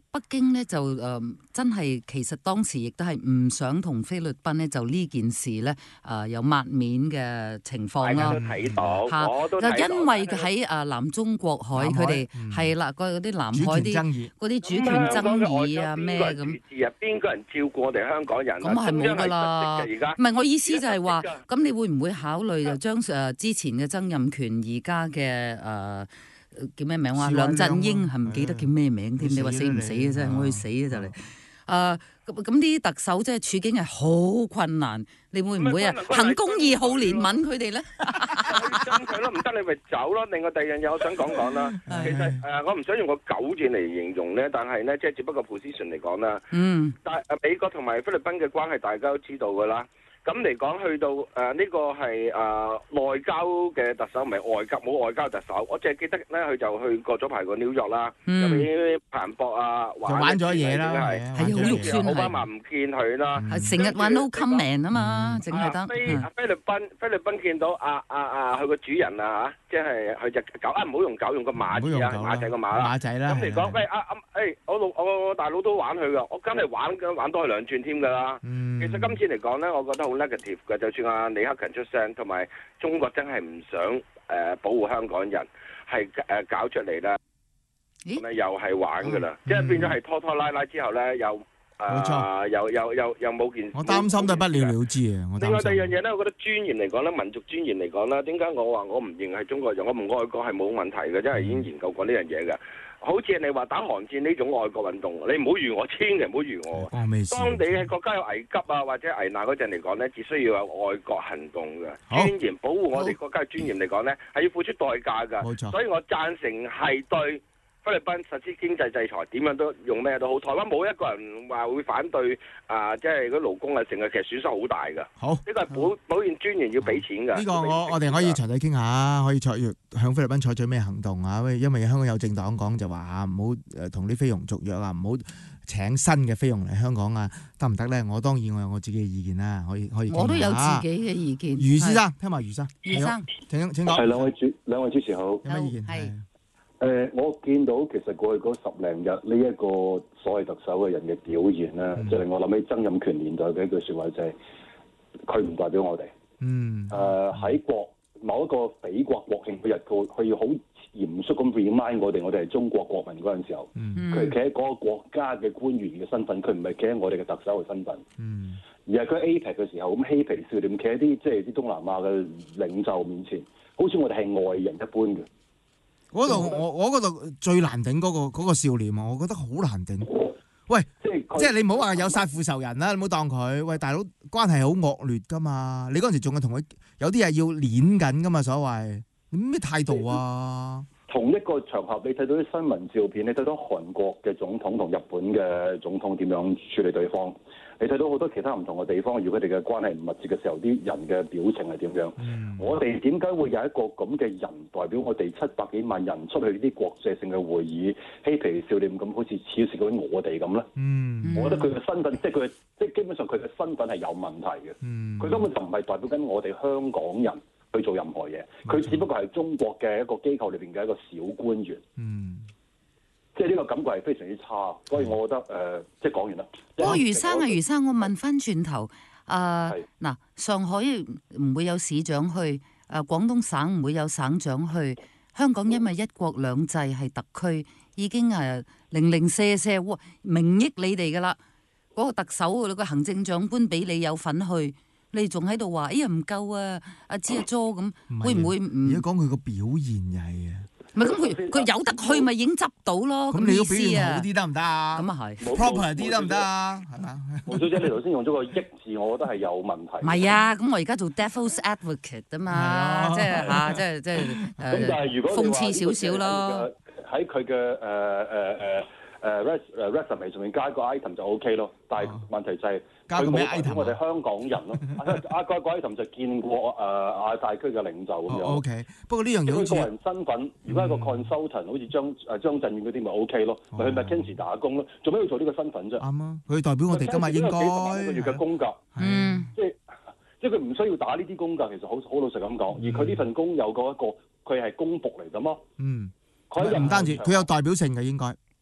北京咧就真係其實當時亦都係唔想同菲律賓咧就呢件事咧有抹面嘅情況咯。 睇到，我都睇到。就因為喺南中國海佢哋係啦，嗰啲南海啲嗰啲主權爭議啊咩咁。 邊個人照顧我哋香港人？ 咁係冇㗎啦。唔係我意思就係話，咁你會唔會考慮就將之前嘅曾蔭權而家嘅叫咩名話？梁振英係唔記得叫咩名添？你話死唔死嘅真係，我去死啊就嚟。咁啲特首即係處境係好困難，你會唔會行公義好憐憫佢哋咧？ 爭取咯，唔得你咪走咯。另外第二樣嘢我想講啦，其實我唔想用個狗字嚟形容咧，但係咧即係只不過 position 嚟講啦。但係美國同埋菲律賓嘅關係大家都知道㗎啦。咁嚟講，去到呢個係內交嘅特首，唔係外交，冇外交特首。我淨係記得咧，佢就去過咗排個紐約啦，有啲彭博玩咗嘢啦， 係好肉酸奧巴馬唔見佢啦， 成日玩 no comment 啊嘛，淨係得。 菲律賓見到佢個主人即係佢隻狗唔好用狗，用個馬字馬仔個馬啦。 馬仔啦。 咁嚟講，我大佬都玩佢噶，我梗係玩多佢兩轉添㗎啦。其實今次嚟講咧，我覺得好 negative 嘅，就算李克強出聲，同埋中國真係唔想保護香港人，係搞出嚟啦，咁又係玩㗎啦，即係變咗係拖拉拉之後咧，又冇件事。 我擔心都係不了了之啊！ 另外第二樣嘢咧，我覺得尊嚴嚟講咧，民族尊嚴嚟講咧，點解我話我唔認係中國人，我唔愛國係冇問題嘅，因為已經研究過呢樣嘢嘅。好似你話打韓戰呢種愛國運動，你唔好預我，千祈唔好預我。當你嘅國家有危急或者危難嗰陣嚟講咧，只需要有愛國行動嘅尊嚴，保護我哋國家嘅尊嚴嚟講咧，係要付出代價㗎。冇錯，所以我贊成係對菲律賓實施經濟制裁，點樣都用咩都好。台灣冇一個人話會反對即係嗰勞工成日其實損失好大㗎。好，呢個係保現尊嚴要俾錢㗎。 呢個我哋可以詳細傾下，可以向菲律賓採取咩行動啊？因為香港有政黨講就話唔好同啲菲傭續約啊，唔好請新嘅菲傭嚟香港啊，得唔得咧？我當然我有我自己嘅意見啦，可以。 我都有自己嘅意見。 余先生，聽埋余生。 余生， 請講。 係兩位主持好。 有咩意見？ 係。 我見到其實過去嗰10零日呢一個所謂特首嘅人嘅表現咧，就令我諗起曾蔭權年代嘅一句説話，就係佢唔代表我哋。喺某一個比國國慶嗰日，佢要好嚴肅咁 remind 我哋係中國國民嗰陣時候，佢係企喺嗰個國家嘅官員嘅身份，佢唔係企喺我哋嘅特首嘅身份。而係佢 APEC 嘅時候咁嬉皮笑臉，企喺啲東南亞嘅領袖面前，好似我哋係外人一般嘅。 我嗰度最難頂嗰個笑臉啊！我覺得好難頂。喂，即係你唔好話有殺父仇人啦，你唔好當佢。喂，大佬關係好惡劣噶嘛？你嗰陣時仲係同佢有啲係要攣緊噶嘛？所謂咩態度啊？ 同一個場合，你睇到啲新聞照片，你睇到韓國嘅總統同日本嘅總統點樣處理對方，你睇到好多其他唔同嘅地方，如果佢哋嘅關係唔密切嘅時候，啲人嘅表情係點樣？我哋點解會有一個咁嘅人代表我哋700幾萬人出去呢啲國際性嘅會議，嬉皮笑臉咁，好似恥笑緊我哋咁咧？我覺得佢嘅身份，即係基本上佢嘅身份係有問題嘅。佢根本就唔係代表緊我哋香港人去做任何嘢，佢只不過係中國嘅一個機構裏邊嘅一個小官員。即係呢個感覺係非常之差，所以我覺得即係講完啦。 不過余生，我問翻轉頭，嗱，上海唔會有市長去，廣東省唔會有省長去，香港因為一國兩制係特區，已經零舍名益你哋噶啦，嗰個特首嗰個行政長官俾你有份去。你仲喺度話，哎呀唔夠啊！阿芝阿 Jo 咁，會唔會唔？ 而家講佢個表現又係啊！ 唔係咁，佢有得去咪已經執到咯？ 咁你要表現好啲得唔得啊？ 咁啊係 proper 啲得唔得啊？係嘛？ 黃小姐，你頭先用咗個益字，我覺得係有問題。 唔係啊！咁我而家做 devil's advocate 啊嘛，即係即係咁但係如果諷刺少少咯。 喺佢嘅resume 上面加個 item 就 OK 咯，但係問題就係佢冇代表我哋香港人咯。個 item 就見過亞太區嘅領袖咁樣。 OK， 不過呢樣嘢好似個人身份，如果係個 consultant，好似張振宇嗰啲咪 OK 咯，咪去 McKinsey 打工咯，做咩要做呢個身份啫？啱啊，佢代表我哋今日應該幾10個月嘅工價，即係佢唔需要打呢啲工價，其實好老實咁講。而佢呢份工有個佢係公僕嚟㗎嘛。 佢唔單止，佢有代表性嘅應該。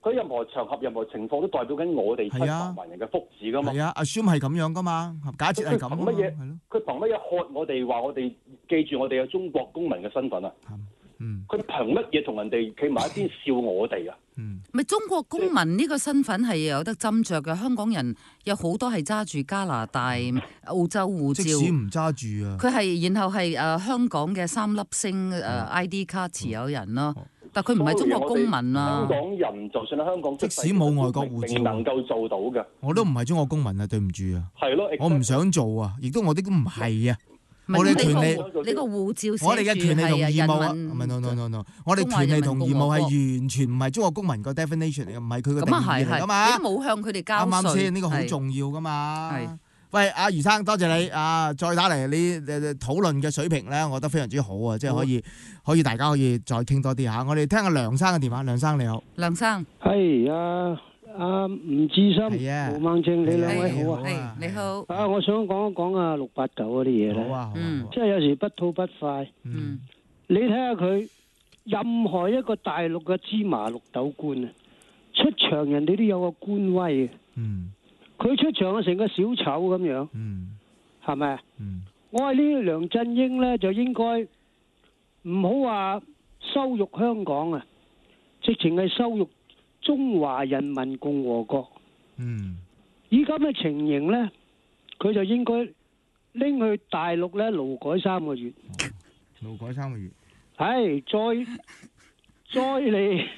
佢任何場合、任何情況都代表緊我哋700萬人嘅福祉噶嘛。 係啊 ，assume 係咁樣噶嘛，假設係咁。 佢憑乜嘢？佢憑乜嘢喝我哋話我哋記住我哋嘅中國公民嘅身份啊？佢憑乜嘢同人哋企埋一邊笑我哋啊？ 咪中國公民呢個身份係有得斟酌嘅，香港人有好多係揸住加拿大、澳洲護照， 即使唔揸住啊， 佢係然後係香港嘅3粒星ID 卡持有人咯。但佢唔係中國公民啊！ 香港人就算喺香港， 即使冇外國護照， 能夠做到嘅。 我都唔係中國公民啊，對唔住啊。 係咯， 我唔想做啊，亦都我哋都唔係啊。我哋權利， 你個護照我哋嘅權利同義務啊，唔係 no， 我哋權利同義務係完全唔係中國公民個 definition 嚟嘅，唔係佢個定義嚟噶嘛。 你都冇向佢哋交稅， 啱啱先？呢個好重要噶嘛。喂，阿余生，多謝你啊！再打嚟你討論嘅水平咧，我覺得非常之好啊！即係可以大家可以再傾多啲嚇。我哋聽下梁生嘅電話。梁生你好， 梁生係吳志森、胡孟正，你兩位好啊！ 你好。 我想講一講689嗰啲嘢咧。好啊，即係有時不吐不快。你睇下佢，任何一個大陸嘅芝麻綠豆官啊，出場人哋都有個官威嘅。佢出場啊，成個小丑咁樣，係咪啊？我話呢梁振英咧就應該唔好話羞辱香港啊，直情係羞辱中華人民共和國。依家嘅情形咧，佢就應該拎去大陸咧勞改3個月。 勞改3個月。 係再嚟。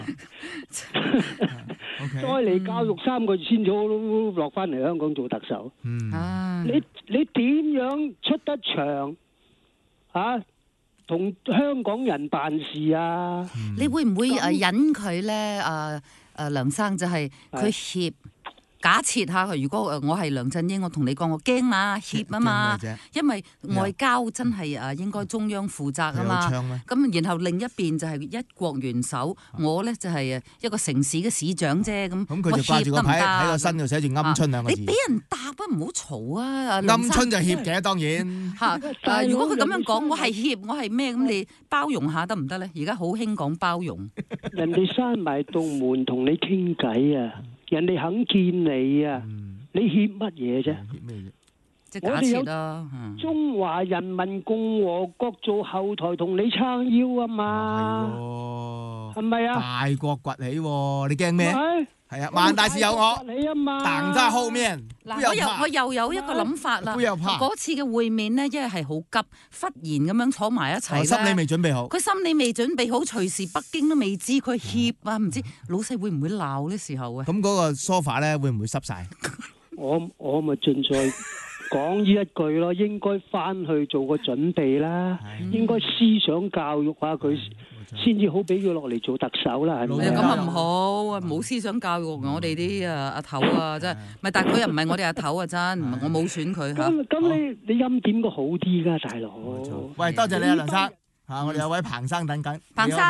再嚟教育3個月先至落翻嚟香港做特首。你點樣出得場啊？同香港人辦事啊？ 你會唔會引佢咧？梁生就係佢協。假設下佢，如果我係梁振英，我同你講，我驚嘛，怯啊嘛，因為外交真係應該中央負責啊嘛。咁然後另一邊就係一國元首，我咧就係一個城市嘅市長啫。咁佢就掛住個牌喺個身度寫住鵪鶉2個字。 你俾人答啊，唔好嘈啊！ 鵪鶉就怯嘅，當然嚇。如果佢咁樣講，我係怯，我係咩咁？你包容下得唔得咧？而家好興講包容。 人哋閂埋道門同你傾偈啊！人哋肯見你啊！你怯乜嘢啫？ 怯咩啫？ 即係假設啦。 中華人民共和國做後台同你撐腰啊嘛！係咪啊？ 大國崛起喎！你驚咩？係啊，萬大事有我，黨在後面。 嗱，我又有一個諗法啦。嗰次嘅會面呢，因為係好急，忽然咁樣坐埋一齊， 心理未準備好。 佢心理未準備好，隨時北京都未知佢怯啊，唔知老細會唔會鬧呢時候啊？ 咁嗰個梳化咧會唔會濕晒？ 我咪盡在講呢一句咯，應該翻去做個準備啦，應該思想教育下佢。先至好俾佢落嚟做特首啦，係咪？ 咁啊唔好，冇思想教育我哋啲阿頭啊，真係。咪但係佢又唔係我哋阿頭啊，真，我冇選佢嚇。 咁你欽點個好啲㗎，大佬？ 喂，多謝你啊，梁生嚇，我哋有位彭生等緊。 彭生，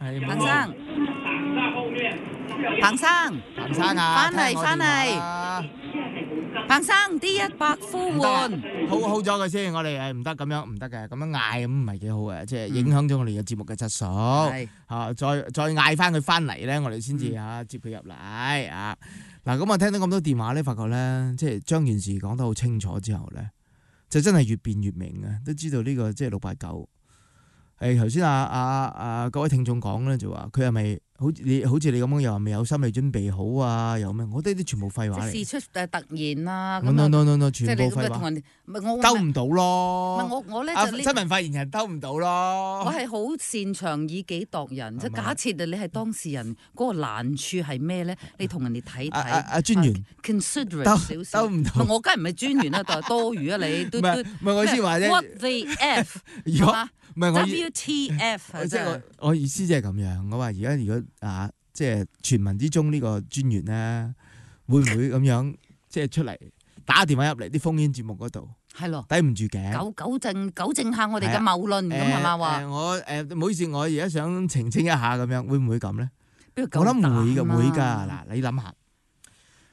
彭生啊，翻嚟。彭生D100呼喚， 好咗佢先，我哋唔得咁樣，唔得嘅，咁樣嗌咁唔係幾好嘅，即係影響咗我哋嘅節目嘅質素。再嗌翻佢翻嚟咧，我哋先至接佢入嚟啊！嗱，咁我聽到咁多電話咧，發覺咧，即係將件事講得好清楚之後咧，就真係越辯越明啊！都知道呢個即係689。頭先各位聽眾講咧，就話佢係咪好似你咁樣，又話未有心理準備好啊？又咩？我覺得啲全部廢話嚟。 事出突然啦 ，no，全部廢話。兜唔到咯。我咧就新聞發言人兜唔到咯。 我係好擅長以己度人，即係假設你係當事人，嗰個難處係咩咧？你同人哋睇睇。 專員 considerate 少少。兜唔到。我梗係唔係專員啦，就係多餘啊！你都唔係我意思話啫。 What the F？ 如果唔係我 WTF 即係我意思即係咁樣。我話而家如果即係傳聞之中呢個專員咧，會唔會咁樣即係出嚟打電話入嚟啲烽煙節目嗰度？係咯，抵唔住頸。 糾正下我哋嘅謬論咁係嘛話？ 我唔好意思，我而家想澄清一下咁樣，會唔會咁咧？我諗會㗎。嗱，你諗下，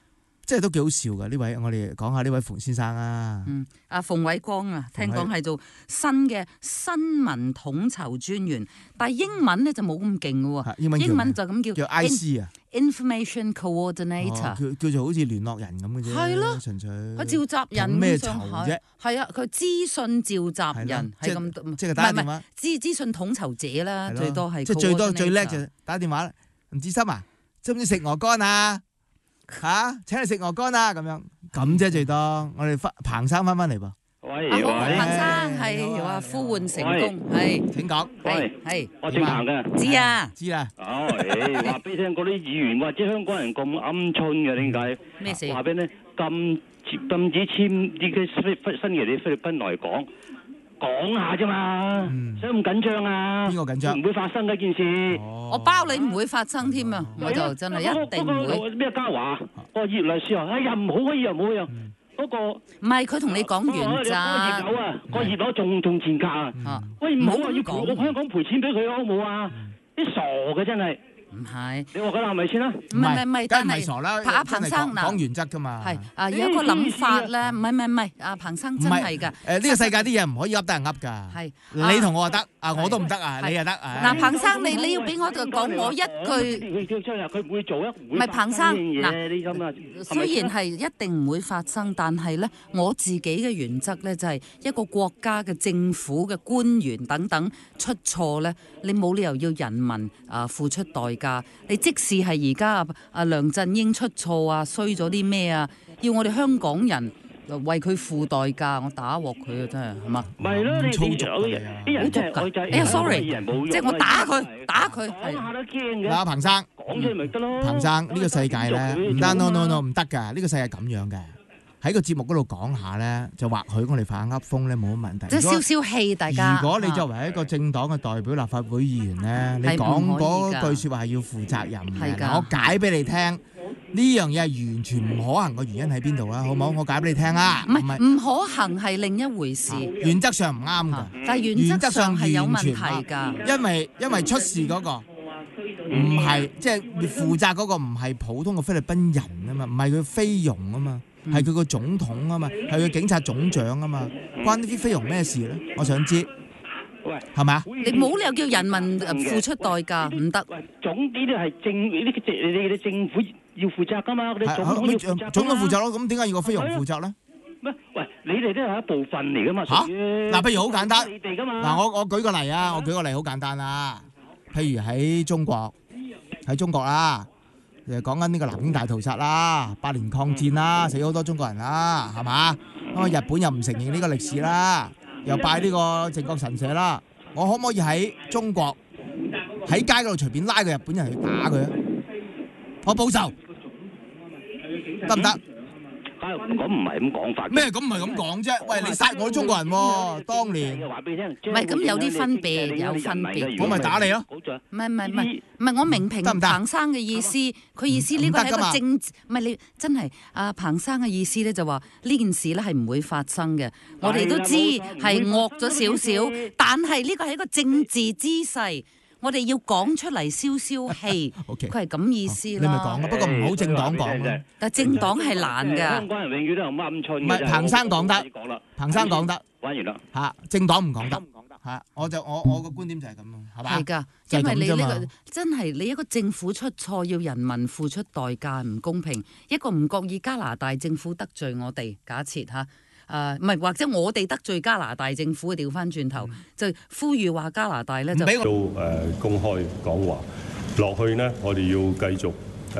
即係都幾好笑㗎呢位，我哋講下呢位馮先生啊。 阿馮偉光啊，聽講係做新嘅新聞統籌專員，但係英文咧就冇咁勁嘅喎。英文就咁叫 IC 啊 ，Information Coordinator， 叫做好似聯絡人咁嘅啫。係咯，純粹佢召集人咩頭啫？ 係啊，佢資訊召集人係咁， 即係打電話資訊統籌者啦，最多係即係最多最叻就打電話啦。吳志森啊，知唔知食鵝肝啊？請你食鵝肝啊！咁啫最多。我哋彭生翻嚟噃。 喂， 彭生係話呼喚成功，係請講。 係我姓彭嘅。 知啊。 話俾你聽，嗰啲議員或者香港人咁鵪鶉嘅，點解？ 咩事？ 話俾你禁止簽呢啲新嘅菲律賓來講下啫嘛，使咁緊張啊？ 邊個緊張？ 唔會發生嘅件事。 我包你唔會發生添啊！我就真係一定唔會。 咩嘉華？葉麗書啊！哎呀，唔好啊，唔好啊！嗰個唔係佢同你講原則。 個葉劉啊，個葉劉仲賤格啊！喂，唔好啊，要我香港賠錢俾佢好冇啊？啲傻嘅真係。 唔係， 你話佢係咪先啦？ 唔係， 梗係唔係傻啦。 阿彭生嗱， 講原則㗎嘛。 係有一個諗法咧，唔係，阿彭生真係㗎。 呢個世界啲嘢唔可以噏得人噏㗎。係你同我就得，我都唔得啊，你又得。 嗱，彭生你要俾我講我一句。 佢唔會做啊。 唔係彭生嗱，雖然係一定唔會發生，但係咧我自己嘅原則咧就係一個國家嘅政府嘅官員等等出錯咧，你冇理由要人民付出代價。你即使係而家阿梁振英出錯啊，衰咗啲咩啊，要我哋香港人為佢付代價，我打鑊佢啊，真係係嘛？ 唔係咯，你粗俗啲人真係哎呀 ，sorry， 即係我打佢， 講下都驚嘅。 嗱，彭生， 講出嚟咪得咯。 彭生呢個世界咧唔得 ，no 唔得㗎，呢個世界咁樣嘅。喺個節目嗰度講下咧，就或許我哋發下噏風咧冇乜問題。 即係消消氣，大家。 如果你作為一個政黨嘅代表立法會議員咧，你講嗰句説話係要負責任嘅。我解俾你聽，呢樣嘢係完全唔可行嘅原因喺邊度啊？好唔好？我解俾你聽啊。 唔係唔可行係另一回事。 原則上唔啱㗎。 但係原則上係有問題㗎。 因為出事嗰個唔係即係負責嗰個唔係普通嘅菲律賓人啊嘛，唔係佢菲傭啊嘛。係佢個總統啊嘛，係佢警察總長啊嘛，關呢啲菲傭咩事咧？我想知，係咪啊？ 你冇理由叫人民付出代價，唔得。 總呢啲係你哋政府要負責噶嘛？你總統要負責。 總統負責咯，咁點解要個菲傭負責咧？ 咩？喂，你哋都係一部分嚟噶嘛？ 嗱，譬如好簡單， 你哋噶嘛？ 嗱，我舉個例啊，我舉個例好簡單啦。譬如喺中國啦。講緊呢個南京大屠殺啦，8年抗戰啦，死好多中國人啦，係嘛？咁啊，日本又唔承認呢個歷史啦，又拜呢個靖國神社啦。我可唔可以喺中國喺街嗰度隨便拉個日本人去打佢啊？我報仇得唔得？ 咁唔係咁講法。 咩咁唔係咁講啫？喂，你殺我中國人喎，當年。 話俾你聽。 唔係咁有啲分別，有分別。 我咪打你咯。 唔係，我明彭生嘅意思。佢意思呢個係一個政治，唔係你真係阿彭生嘅意思咧，就話呢件事咧係唔會發生嘅。我哋都知係惡咗少少，但係呢個係一個政治姿勢。我哋要講出嚟消消氣，佢係咁意思啦。 你咪講咯，不過唔好政黨講咯。 但政黨係難㗎。 香港人永遠都係鵪鶉。 唔係彭生講得，彭生講得。 玩完啦。 嚇，政黨唔講得。嚇，我個觀點就係咁咯，係嘛？ 係㗎，因為你呢個真係你一個政府出錯，要人民付出代價，唔公平。一個唔覺意加拿大政府得罪我哋，假設嚇。唔係，或者我哋得罪加拿大政府，調翻轉頭就呼籲話加拿大咧就都公開講話落去呢，我哋要繼續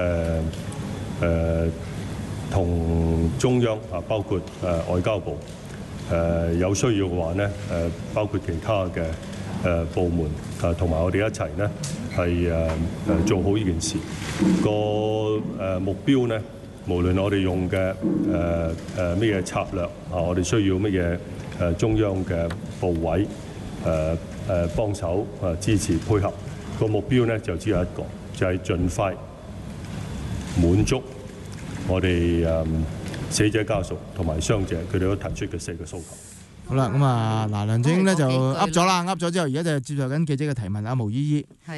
同中央啊，包括外交部有需要嘅話呢，包括其他嘅部門啊，同埋我哋一齊呢係做好呢件事個目標呢。無論我哋用嘅咩嘢策略啊，我哋需要乜嘢中央嘅部委幫手支持配合，個目標呢就只有一個，就係盡快滿足我哋死者家屬同埋傷者佢哋都提出嘅4個訴求。 好啦，咁梁振英咧就噏咗啦，噏咗之後，而家就接受緊記者嘅提問啊，毛姨姨。係。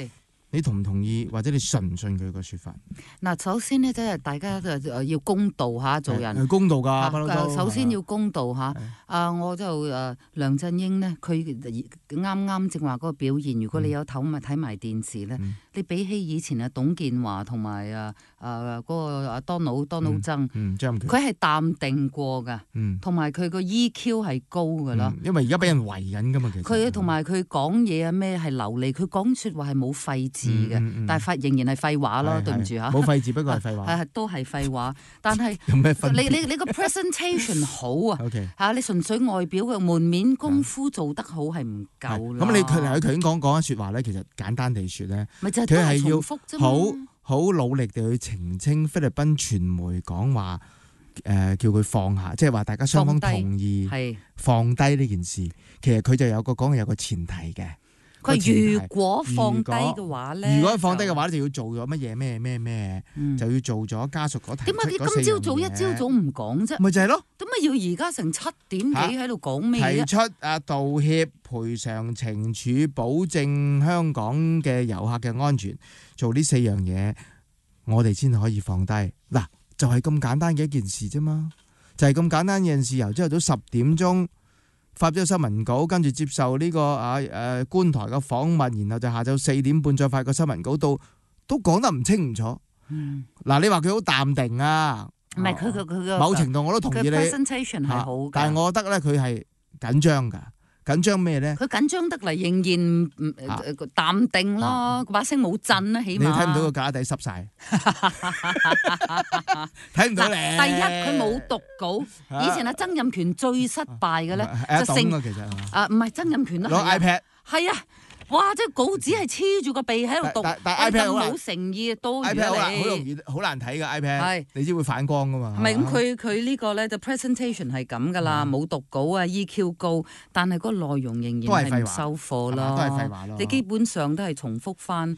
你同唔同意或者你信唔信佢個説法？ 嗱，首先呢，即係大家要公道嚇，做人公道㗎，不嬲都首先要公道嚇。我就梁振英呢，佢啱啱正話嗰個表現，如果你有睇埋電視咧，你比起以前董建華同埋嗰個Donald曾，佢係淡定過㗎，同埋佢個 EQ 係高㗎啦。 因為而家俾人圍緊㗎嘛，其實佢同埋佢講嘢啊咩係流利，佢講説話係冇廢字嘅，但係仍然係廢話咯，對唔住嚇。 冇廢字，不過係廢話。 都係廢話，但係有咩分別？ 你個 presentation 好啊，你純粹外表嘅門面功夫做得好係唔夠啦。 咁佢頭先講緊説話咧，其實簡單地説咧，佢係要好努力地去澄清菲律賓傳媒講話，叫佢放下，即係話大家雙方同意放低呢件事。其實佢就有個前提嘅。 佢如果放低嘅話咧， 如果放低嘅話，就要做咗乜嘢咩，就要做咗家屬嗰題。 點解你今朝早一朝早唔講啫？ 咪就係咯。 點解要而家成7點幾喺度講咩啫？ 提出道歉、賠償、懲處、保證香港嘅遊客嘅安全，做呢4樣嘢，我哋先可以放低。嗱，就係咁簡單嘅一件事啫嘛，就係咁簡單嘅件事。由朝頭早10點鐘發咗新聞稿，跟住接受呢個觀台嘅訪問，然後就下晝4點半再發個新聞稿，都講得唔清唔楚。嗱，你話佢好淡定啊？ 唔係佢某程度我都同意你。 presentation 係好㗎， 但係我覺得咧佢係緊張㗎。緊張咩咧？ 佢緊張得嚟仍然淡定咯，把聲冇震啦，起碼。你睇唔到個架底濕晒，睇唔到咧。 第一，佢冇讀稿。以前曾蔭權最失敗嘅咧，就成其實唔係曾蔭權啦， 攞 iPad 係啊。哇！即係稿紙係黐住個鼻喺度讀， 但 iPad 冇誠意多餘嚟。 iPad 好容易好難睇㗎 iPad，你知會反光㗎嘛？ 唔係咁，佢呢個咧就 presentation 係咁㗎啦，冇讀稿啊 EQ 高，但係嗰個內容仍然係唔收貨咯， 都係廢話咯。 你基本上都係重複翻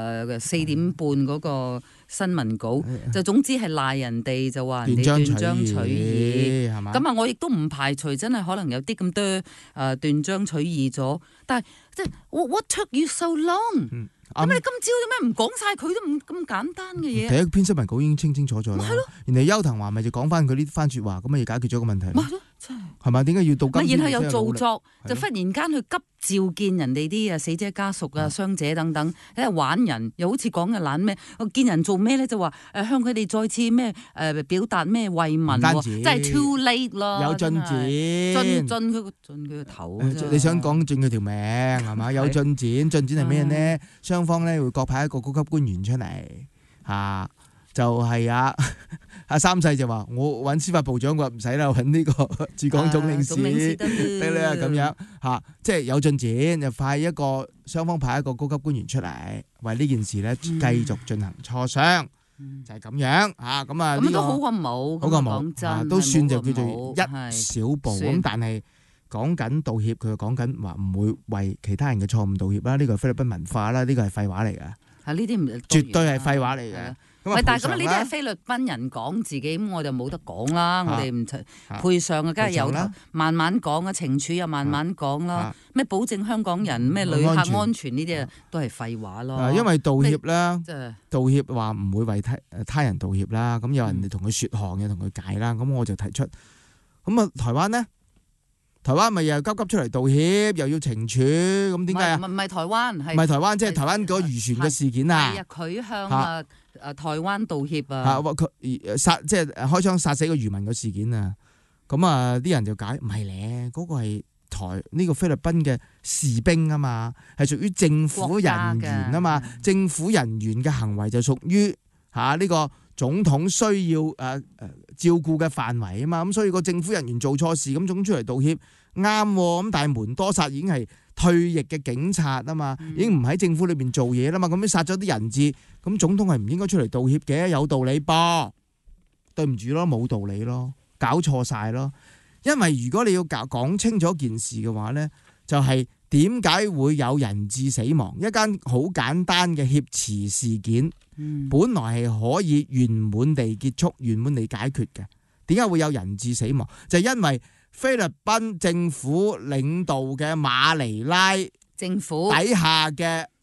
4點半嗰個新聞稿，就總之係賴人哋，就話人哋斷章取義係嘛？咁啊，我亦都唔排除真係可能有啲咁多斷章取義咗，但係即係 What took you so long？咁你今朝點解唔講晒佢都唔咁簡單嘅嘢？ 第一篇新聞稿已經清清楚楚啦。然後邱騰華咪就講翻佢呢番説話，咁咪要解決咗個問題。係咪？點解要到今天？ 然後又做作，就忽然間去急召見人哋啲死者家屬啊、傷者等等，喺度玩人，又好似講嘅懶咩？我見人做咩咧？就話向佢哋再次咩表達咩慰問，真係 too late 咯。 有進展， 進佢個頭。 你想講進佢條命係嘛？有進展，進展係咩呢？雙方咧會各派一個高級官員出嚟嚇。就係阿三世就話我揾司法部長，我唔使啦，揾呢個駐港總領事得啦咁樣嚇，即係有進展，就雙方派一個高級官員出嚟，為呢件事咧繼續進行磋商，就係咁樣嚇。咁都好過冇， 好過冇，都算就叫做一小步咁。但係講緊道歉，佢講緊話唔會為其他人嘅錯誤道歉啦。呢個係菲律賓文化啦，呢個係廢話嚟㗎。 呢啲唔絕對係廢話嚟嘅。 但係咁呢啲係菲律賓人講自己，咁我就冇得講啦。我哋唔賠償啊，梗係有慢慢講啊，懲處又慢慢講啦。咩保證香港人咩旅客安全呢啲啊，都係廢話咯。 因為道歉啦，道歉話唔會為他人道歉啦。咁有人哋同佢説項嘅，同佢解啦。咁我就提出，咁啊台灣呢？台灣咪又急出嚟道歉，又要懲處，咁點解啊？唔係台灣，係唔係台灣？即係台灣嗰個漁船嘅事件啊！ 係啊，佢向台灣道歉啊！ 佢即係開槍殺死個漁民嘅事件啊！咁啊，啲人就解唔係咧，嗰個係呢個菲律賓嘅士兵啊嘛，係屬於政府人員啊嘛，政府人員嘅行為就屬於呢個總統需要照顧嘅範圍啊嘛，咁所以個政府人員做錯事，咁總出嚟道歉啱喎。咁但係門多薩已經係退役嘅警察啊嘛，已經唔喺政府裏邊做嘢啦嘛，咁樣殺咗啲人質，咁總統係唔應該出嚟道歉嘅，有道理噃？對唔住咯，冇道理咯，搞錯晒咯。因為如果你要講清楚件事嘅話呢，就係點解會有人質死亡？一間好簡單嘅挾持事件。本來係可以圓滿地結束、圓滿地解決嘅，點解會有人質死亡？就係因為菲律賓政府領導嘅馬尼拉政府底下嘅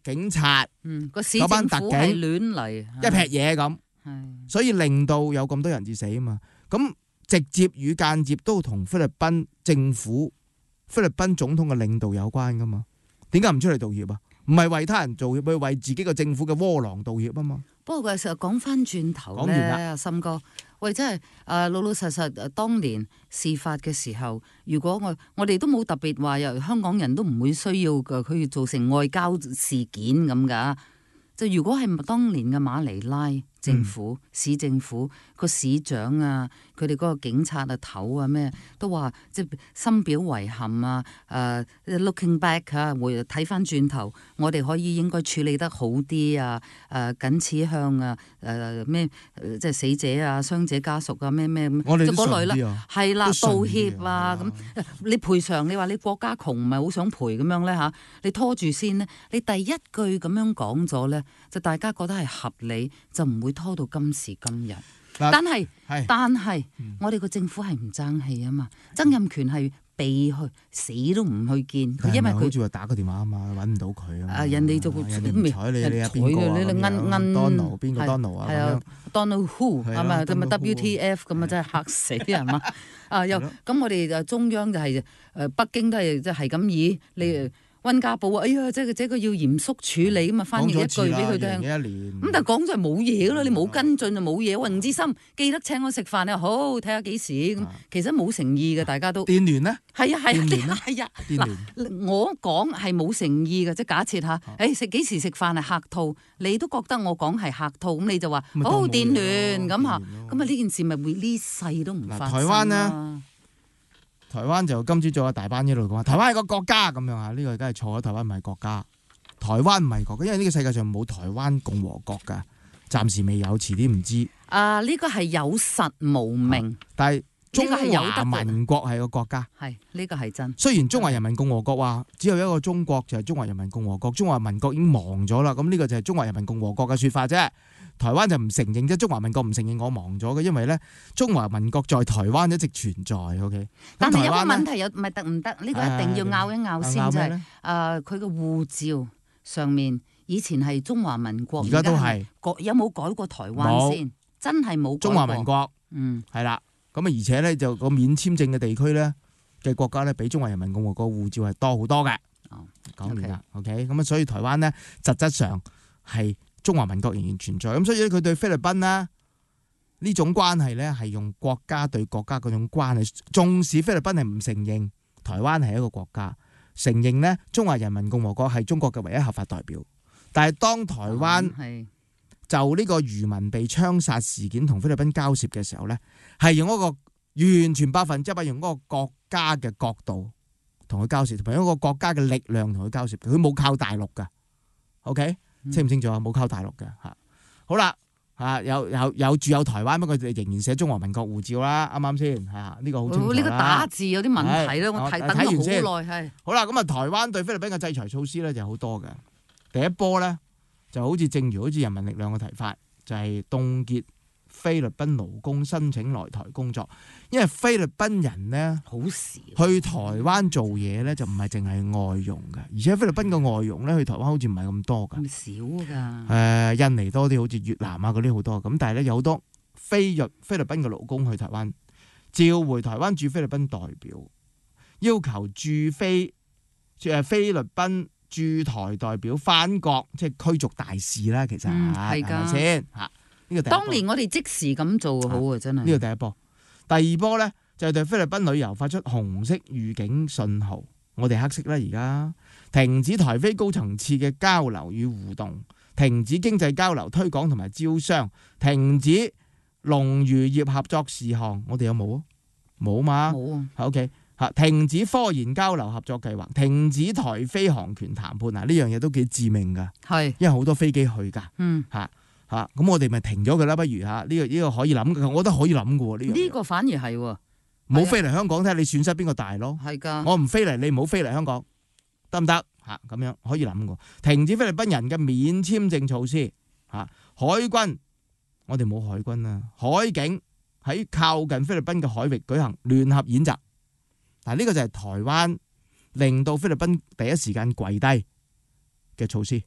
警察， 個市嗰班特政府係警亂嚟， 一劈嘢咁，所以令到有咁多人質死啊嘛。咁直接與間接都同菲律賓政府、菲律賓總統嘅領導有關噶嘛？點解唔出嚟道歉啊？唔係為他人道歉，係為自己個政府嘅窩囊道歉啊嘛。 不過其實講翻轉頭講完咧， 啦阿森哥，喂，真係老老實實當年事發嘅時候，如果我哋都冇特別話，由香港人都唔會需要佢造成外交事件咁噶。就如果係當年嘅馬尼拉政府、市政府個市長啊，佢哋嗰個警察啊頭啊咩都話，即係深表遺憾啊！Looking back 啊，會睇翻轉頭，我哋可以應該處理得好啲啊！謹此向啊咩即係死者啊、傷者家屬啊咩咩咁， 我哋即係嗰類啦， 都順啲啊係啦， 都順道啲歉啊咁。你賠償，你話你國家窮唔係好想賠咁樣咧嚇，你拖住先咧，你第一句咁樣講咗咧，就大家覺得係合理，就唔會拖到今時今日。但係我哋個政府係唔爭氣啊嘛，曾蔭權係避去死都唔去見佢，因為佢好似話打個電話啊嘛，揾唔到佢啊嘛。 人哋就人哋唔睬你，你係邊個啊？咁樣 Donald 邊個 Donald 啊？ 係啊，Donald Who 係啊嘛，咁啊 Donald Who WTF 咁啊，真係嚇死啲人嘛！又咁我哋就中央就係北京都係即係咁以你。溫家寶啊！哎呀，這個要嚴肅處理咁啊，翻譯一句俾佢聽。咁但係講就係冇嘢咯，你冇跟進就冇嘢。雲之心記得請我食飯啊，好睇下幾時咁。其實冇誠意嘅，大家都。 電聯呢？ 係啊係啊係啊。 電聯嗱，我講係冇誠意嘅，即係假設下，食幾時食飯係客套，你都覺得我講係客套，咁你就話好電聯咁嚇，咁啊呢件事咪會呢世都唔發生。 台灣呢？台灣就今朝早有大班一路講，台灣係個國家咁樣嚇，呢個梗係錯咗。台灣唔係國家，台灣唔係國家，因為呢個世界上冇台灣共和國㗎，暫時未有，遲啲唔知。 呢個係有實無名， 但係中華民國係個國家， 係呢個係真。 雖然中華人民共和國話只有一個中國，就係中華人民共和國，中華民國已經亡咗啦。咁呢個就係中華人民共和國嘅説法啫。台灣就唔承認啫，中華民國唔承認我亡咗嘅，因為咧中華民國在台灣一直存在。OK， 但係有個問題，有唔係得唔得？呢個一定要拗一拗先，就係佢個護照上面以前係中華民國， 而家都係有冇改過台灣先？真係冇改過中華民國，係啦。咁啊，而且咧就個免簽證嘅地區咧嘅國家咧，比中華人民共和國護照係多好多嘅。講完啦 ，OK， 咁啊，所以台灣咧實質上係中華民國仍然存在，咁所以咧佢對菲律賓啦呢種關係咧係用國家對國家嗰種關係，縱使菲律賓係唔承認台灣係一個國家，承認咧中華人民共和國係中國嘅唯一合法代表，但係當台灣就呢個漁民被槍殺事件同菲律賓交涉嘅時候咧，係用一個完全100%用嗰個國家嘅角度同佢交涉，同埋用一個國家嘅力量同佢交涉，佢冇靠大陸噶 ，OK？清唔清楚啊？冇靠大陸嘅嚇，好啦嚇，有住有台灣，不過仍然寫中華民國護照啦，啱啱先嚇？呢個好清楚啦。 呢個打字有啲問題啦，我等咗好耐係。 好啦，咁啊，台灣對菲律賓嘅制裁措施咧就好多嘅。第一波咧就好似正如人民力量嘅提法，就係凍結菲律賓勞工申請來台工作，因為菲律賓人咧好少去台灣做嘢咧，就唔係淨係外傭嘅，而且菲律賓嘅外傭咧去台灣好似唔係咁多㗎， 少㗎。 印尼多啲，好似越南啊嗰啲好多。咁但係咧有好多菲律賓嘅勞工去台灣，召回台灣駐菲律賓代表，要求菲律賓駐台代表返國，即係驅逐大使啦。其實係咪先嚇？ 當年我哋即時咁做好啊，真係。 呢個第一波，第二波咧就係對菲律賓旅遊發出紅色預警信號，我哋黑色啦而家，停止台菲高層次嘅交流與互動，停止經濟交流推廣同埋招商，停止農漁業合作事項，我哋有冇啊？冇嘛？ 冇啊。 OK 嚇，停止科研交流合作計劃，停止台菲航權談判。嗱，呢樣嘢都幾致命㗎，係因為好多飛機去㗎，嚇。咁我哋咪停咗佢啦，不如嚇呢個可以諗嘅，我覺得可以諗嘅喎呢個反而係喎， 冇飛嚟香港睇下你損失邊個大咯， 係㗎， 我唔飛嚟，你唔好飛嚟香港，得唔得嚇？咁樣可以諗嘅，停止菲律賓人嘅免簽證措施嚇，海軍我哋冇海軍啊，海警喺靠近菲律賓嘅海域舉行聯合演習，嗱呢個就係台灣令到菲律賓第一時間跪低嘅措施。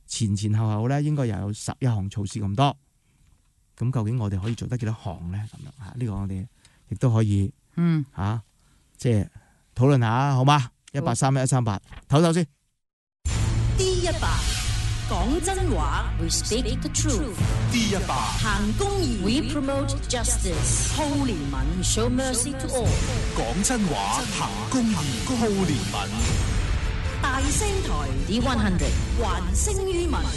前後咧應該又有11項措施咁多。咁究竟我哋可以做得幾多項咧？咁樣呢個我哋亦都可以即係討論下，好嗎？1831138，唞先。 D100講真話 ，We speak the truth。 D100 行公義 ，We promote justice。好憐憫 ，Show mercy to all。 講真話，行公義，好憐憫。 大聲台 D100，還聲於民。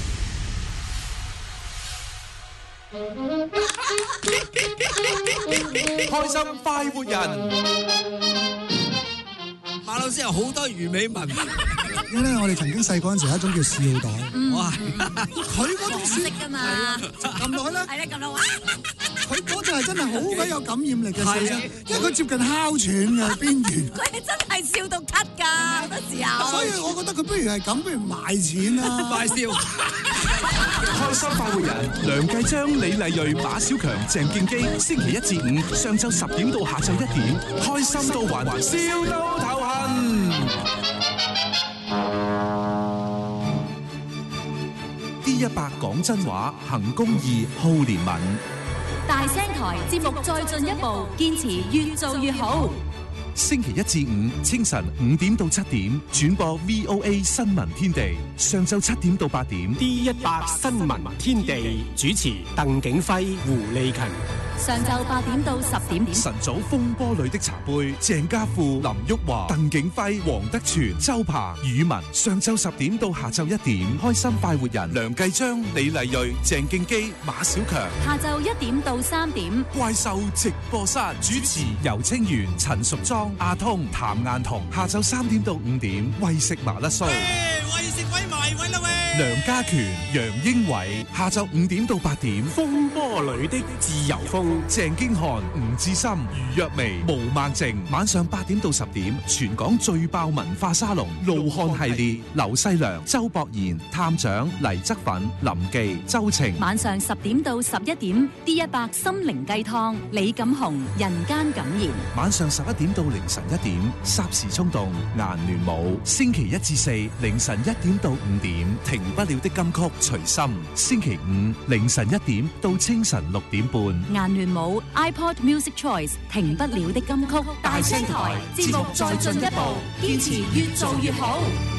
開心快活人。馬老師有好多魚尾紋， 因為咧我哋曾經細嗰陣時有一種叫笑袋， 哇！ 佢嗰種笑㗎嘛， 撳落去咧， 係啦，撳落佢嗰隻係真係好鬼有感染力嘅笑聲，因為佢接近哮喘嘅邊緣。 佢係真係笑到咳㗎，好多時候。 所以我覺得佢不如係咁，不如賣錢啦， 賣笑。開心快活人，梁繼章、李麗蕊、馬小強、鄭敬基，星期一至五上晝10點到下晝1點，開心到還，笑到頭痕。D100講真話，行公義，好憐憫。 大聲台節目再進一步，堅持越做越好。 星期一至五清晨5點到7點轉播 VOA 新聞天地，上晝7點到8點 D100新聞天地主持鄧景輝、胡利勤。 上晝8點到10點， 晨早風波裏的茶杯，鄭家富、林旭華、鄧景輝、黃德全、周鵬、宇文。上晝10點到下晝1點，開心快活人，梁繼章、李麗蕊、鄭敬基、馬小強。 下晝1點到3點， 怪獸直播室主持游清源、陳淑莊、阿通、譚雁彤。下晝3點到5點，為食麻甩酥。 為食鬼埋位啦喂！ 梁家權、楊英偉。下晝5點到8點， 風波裏的自由風。 鄭經翰、吳志森、余若薇、毛孟靜。晚上8點到10點，全港最爆文化沙龍怒漢系列，劉細良、周博賢、探長、黎則奮、林記、周晴。 晚上10點到11點 ，D100心靈雞湯，李錦雄人間感言。 晚上11點到凌晨1點，霎時衝動顏聯舞。星期1至4凌晨1點到5點，停不了的金曲隨心。星期5凌晨1點到清晨6點半， 顏聯舞 iPod Music Choice 停不了的金曲大聲台節目再進一步，堅持越做越好。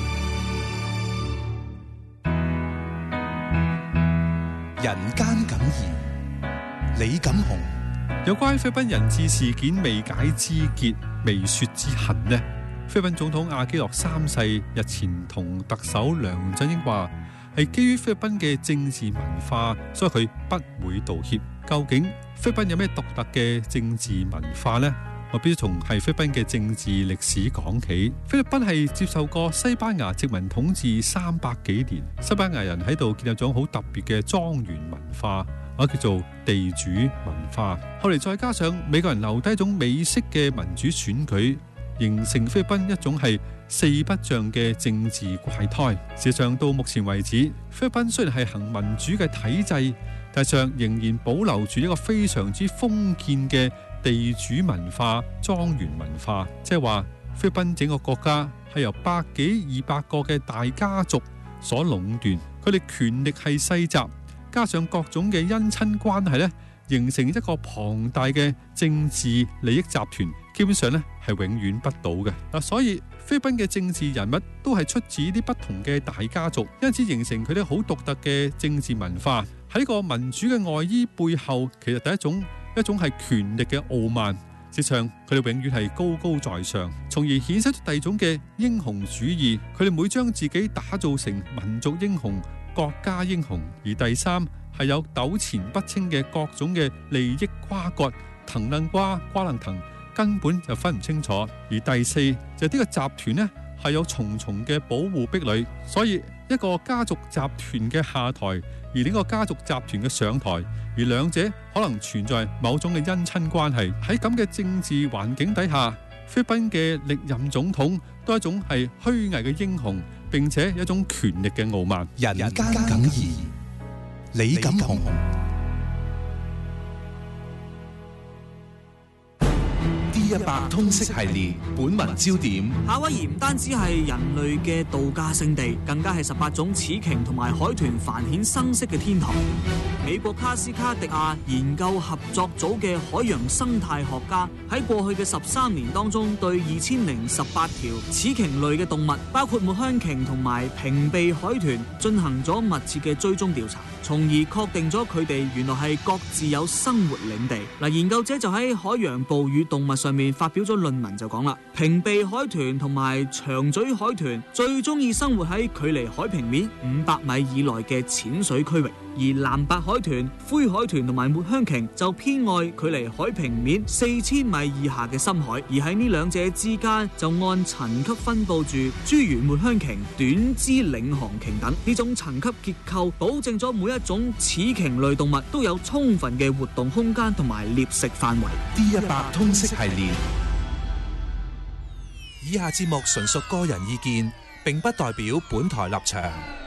人間感言，李錦雄。 有關菲律賓人質事件未解之結、未雪之痕呢？菲律賓總統阿基諾3世日前同特首梁振英話，係基於菲律賓嘅政治文化，所以佢不會道歉。究竟菲律賓有咩獨特嘅政治文化呢？我必須從係菲律賓嘅政治歷史講起。菲律賓係接受過西班牙殖民統治300幾年，西班牙人喺度建立咗好特別嘅莊園文化，或者叫做地主文化。後嚟再加上美國人留低一種美式嘅民主選舉，形成菲律賓一種係四不像嘅政治怪胎。事實上到目前為止，菲律賓雖然係行民主嘅體制，但上仍然保留住一個非常之封建嘅地主文化、莊園文化。即係話菲律賓整個國家係由100幾200個嘅大家族所壟斷，佢哋權力係世襲，加上各種嘅姻親關係咧，形成一個龐大嘅政治利益集團，基本上咧係永遠不倒嘅嗱。所以菲律賓嘅政治人物都係出自啲不同嘅大家族，因此形成佢哋好獨特嘅政治文化。喺個民主嘅外衣背後，其實第一種係權力嘅傲慢。事實上，佢哋永遠係高高在上，從而衍生出第二種嘅英雄主義。佢哋每將自己打造成民族英雄、國家英雄。而第三係有糾纏不清嘅各種嘅利益瓜葛，藤楞瓜，瓜楞藤，根本就分唔清楚。而第四就呢個集團呢，係有重重嘅保護壁壘，所以一個家族集團嘅下台，而另一個家族集團嘅上台，而兩者可能存在某種嘅姻親關係。喺咁嘅政治環境底下，菲律賓嘅歷任總統都係一種係虛偽嘅英雄，並且有一種權力嘅傲慢。 人間感言，李錦雄。D100 D100通識系列本文焦點。 夏威夷唔單止係人類嘅度假勝地，更加係18種齒鯨同埋海豚繁衍生息嘅天堂。美國卡斯卡迪亞研究合作組嘅海洋生態學家喺過去嘅13年當中，對2018條齒鯨類嘅動物，包括抹香鯨同埋平鼻海豚，進行咗密切嘅追蹤調查，從而確定咗佢哋原來係各自有生活領地。嗱，研究者就喺海洋哺乳動物上面發表咗論文，就講啦，平鼻海豚同埋長嘴海豚最中意生活喺距離海平面500米以內嘅淺水區域，而藍白海豚、灰海豚同埋抹香鯨就偏愛距離海平面4000米以下嘅深海，而喺呢兩者之間就按層級分佈住侏儒抹香鯨、短肢領航鯨等。呢種層級結構保證咗每一種齒鯨類動物都有充分嘅活動空間同埋獵食範圍。 D100通識系列，以下節目純屬個人意見，並不代表本台立場。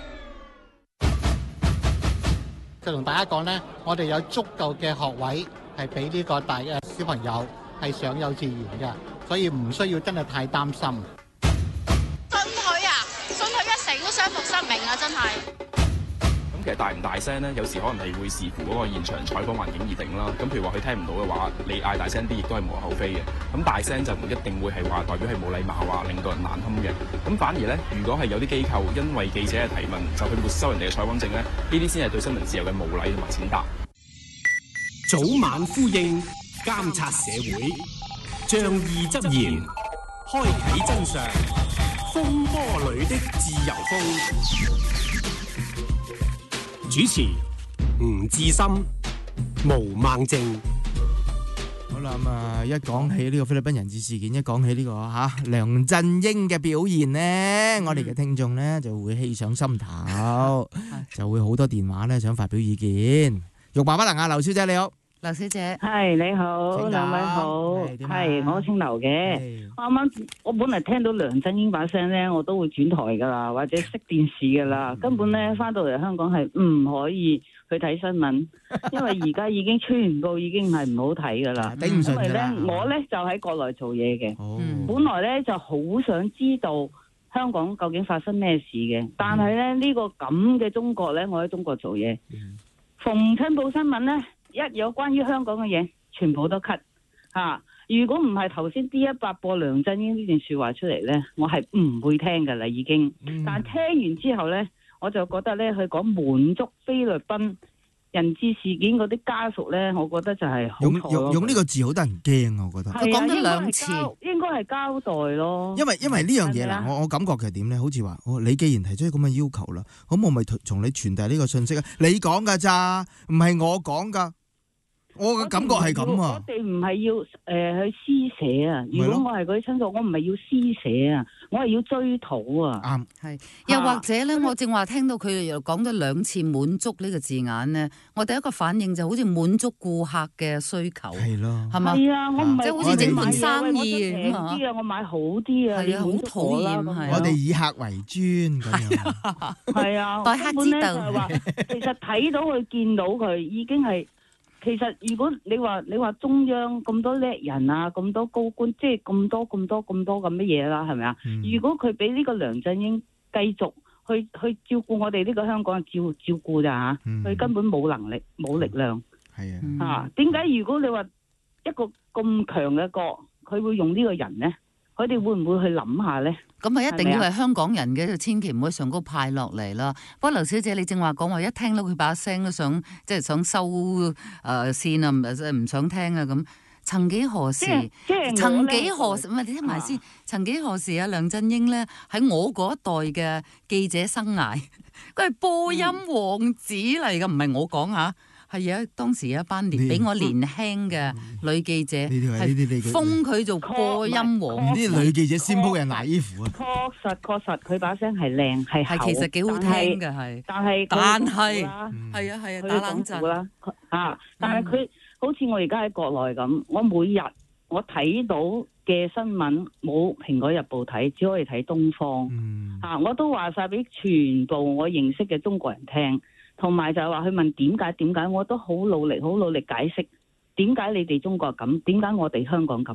就同大家講呢，我哋有足夠嘅學位係俾呢個大嘅小朋友係上幼稚園嘅，所以唔需要真係太擔心。 信佢啊，信佢一成都雙目失明啊，真係。 咁其實大唔大聲呢？有時可能係會視乎嗰個現場採訪環境而定啦。咁譬如話佢聽唔到嘅話，你嗌大聲啲亦都係無可厚非嘅。咁大聲就唔一定會係話代表係冇禮貌啊，令到人難堪嘅。咁反而呢，如果係有啲機構因為記者嘅提問就去沒收人哋嘅採訪證呢，呢啲先係對新聞自由嘅無禮同埋踐踏。 早晚呼應，監察社會，仗義執言，開啟真相，風波裏的自由風。主持吳志森、毛孟靜。 好啦，咁啊，一講起呢個菲律賓人質事件，一講起呢個梁振英嘅表現呢，我哋嘅聽眾呢就會氣上心頭，就會好多電話呢想發表意見。欲罷不能啊，劉小姐你好。 劉小姐， 係你好，兩位好，係我姓劉嘅。啱啱我本嚟聽到梁振英把聲咧，我都會轉台噶啦，或者熄電視噶啦。根本咧翻到嚟香港係唔可以去睇新聞，因為而家已經全部已經係唔好睇噶啦。 頂唔順㗎啦。 因為咧，我咧就喺國內做嘢嘅，本來咧就好想知道香港究竟發生咩事嘅，但係咧呢個咁嘅中國咧，我喺中國做嘢，逢親報新聞咧。一有關於香港嘅嘢，全部都 cut 嚇。如果唔係頭先D100播梁振英呢段説話出嚟咧，我係唔會聽㗎啦已經。但聽完之後咧，我就覺得咧，佢講滿足菲律賓人質事件嗰啲家屬咧，我覺得就係好錯。 用呢個字好得人驚啊！我覺得佢講咗兩次，應該係交代咯。 因為呢樣嘢嗱，我感覺其實點咧？好似話，你既然提出咁嘅要求啦，咁我咪從你傳遞呢個信息啊！你講㗎咋，唔係我講㗎。我嘅感覺係咁啊！ 我哋唔係要去施捨啊！如果我係嗰啲親屬，我唔係要施捨啊，我係要追討啊！ 啱係，又或者咧，我正話聽到佢哋又講咗兩次滿足呢個字眼咧，我第一個反應就好似滿足顧客嘅需求， 係咯， 係嘛？係啊，我唔係即係好似整盤生意咁啊！我買好啲啊！ 係啊，好討厭係。 我哋以客為尊咁樣， 係啊， 待客之道。 其實睇到佢見到佢已經係。其實如果你話中央咁多叻人啊，咁多高官，即係咁多咁嘅嘢啦，係咪啊？如果佢俾呢個梁振英繼續去照顧我哋呢個香港照顧咋嚇，佢根本冇能力冇力量。 係啊，點解如果你話一個咁強嘅國，佢會用呢個人咧？佢哋會唔會去諗下咧？ 咁啊，一定要係香港人嘅，就千祈唔可以上高派落嚟啦。不過劉小姐，你正話講話，一聽到佢把聲都想想收線啊，唔想聽啊咁。曾幾何時？曾幾何時？唔係你聽埋先。曾幾何時啊？梁振英咧喺我嗰一代嘅記者生涯，佢係播音王子嚟㗎，唔係我講嚇。係啊，當時有一班比我年輕嘅女記者，係封佢做播音王。 啲女記者先鋪人奶衣服啊！ 確實，佢把聲係靚，係其實幾好聽嘅係。 但係係啊，打冷震啦啊！但係佢好似我而家喺國內咁，我每日我睇到嘅新聞冇《蘋果日報》睇，只可以睇《東方》啊！我都話晒俾全部我認識嘅中國人聽。同埋就係話佢問點解，我都好努力解釋點解你哋中國咁，點解我哋香港咁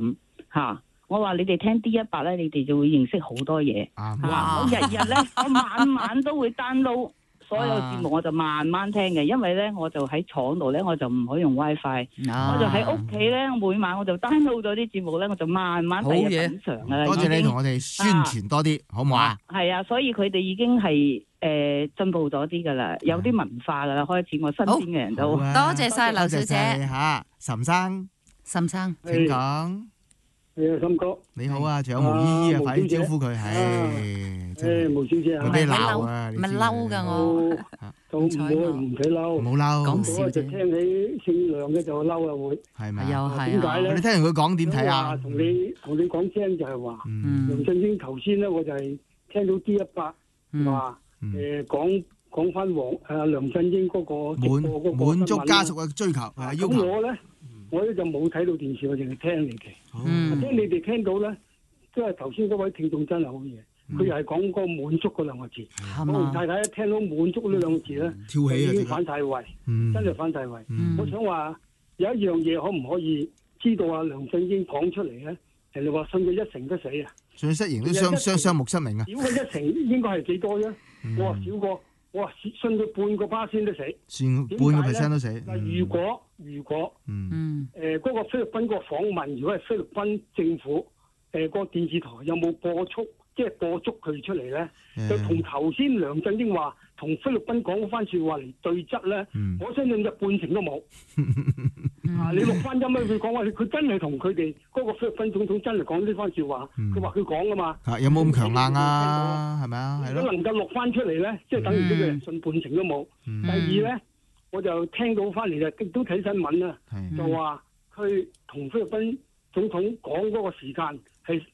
嚇。我話你哋聽 D100咧，你哋就會認識好多嘢。 哇！ 我日日咧，我晚晚都會 download 所有節目，我就慢慢聽嘅。因為咧，我就喺廠度咧，我就唔可以用 WiFi，我就喺屋企咧，每晚我就 download 咗啲節目咧，我就慢慢第日品嚐啊。 多謝你同我哋宣傳多啲，好唔好啊？ 係啊，所以佢哋已經係進步咗啲噶啦，有啲文化噶啦，開始我身邊嘅人都。 多謝晒劉小姐嚇，岑生， 岑生請講。 係啊，森哥。 你好啊，仲有毛姨姨啊，快啲招呼佢。 毛小姐啊， 會俾你鬧啊， 咪嬲㗎我。 就唔使嬲， 唔好嬲。 講笑啫。就聽起姓梁嘅就嬲啦會。 係咪？ 又係啊。 點解咧？ 你聽完佢講點睇啊？ 同你講聲就係話，梁振英頭先咧，我就係聽到 D100話講翻梁振英嗰個直播嗰個滿足家屬嘅追求要求。 咁我咧就冇睇到電視，我淨係聽你嘅。聽你哋聽到咧，即係頭先嗰位聽眾真係好嘢，佢又係講嗰個滿足嗰兩個字。我同太太一聽到滿足呢兩個字咧， 跳起已經反晒胃，真係反晒胃。我想話有一樣嘢可唔可以知道啊？梁振英講出嚟咧，人哋話信佢一成都死啊， 信佢失言都雙目失明啊。 少佢一成應該係幾多啫？我話少過。我話信佢半個巴仙都死， 半個 percent 都死。 嗱，如果嗰個菲律賓個訪問，如果係菲律賓政府個電視台有冇播足佢出嚟咧？就同頭先梁振英話同菲律賓講嗰番説話嚟對質咧，我相信就半成都冇。你錄翻音咧，佢講話佢真係同佢哋嗰個菲律賓總統真係講呢番説話，佢話佢講噶嘛。 有冇咁強硬啊？係咪啊？係咯。 如果能夠錄翻出嚟咧，即係等於呢個人信半成都冇。第二咧，我就聽到翻嚟就都睇新聞啦，就話佢同菲律賓總統講嗰個時間係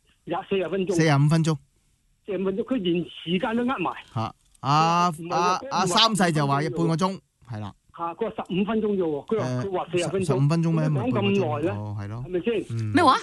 40分鐘。 45分鐘。 45分鐘，佢連時間都呃埋。 嚇！阿三世就話半個鐘，係啦。 佢話15分鐘啫喎，佢話40分鐘。 15分鐘咩？ 講咁耐咧， 係咯， 係咪先？ 咩話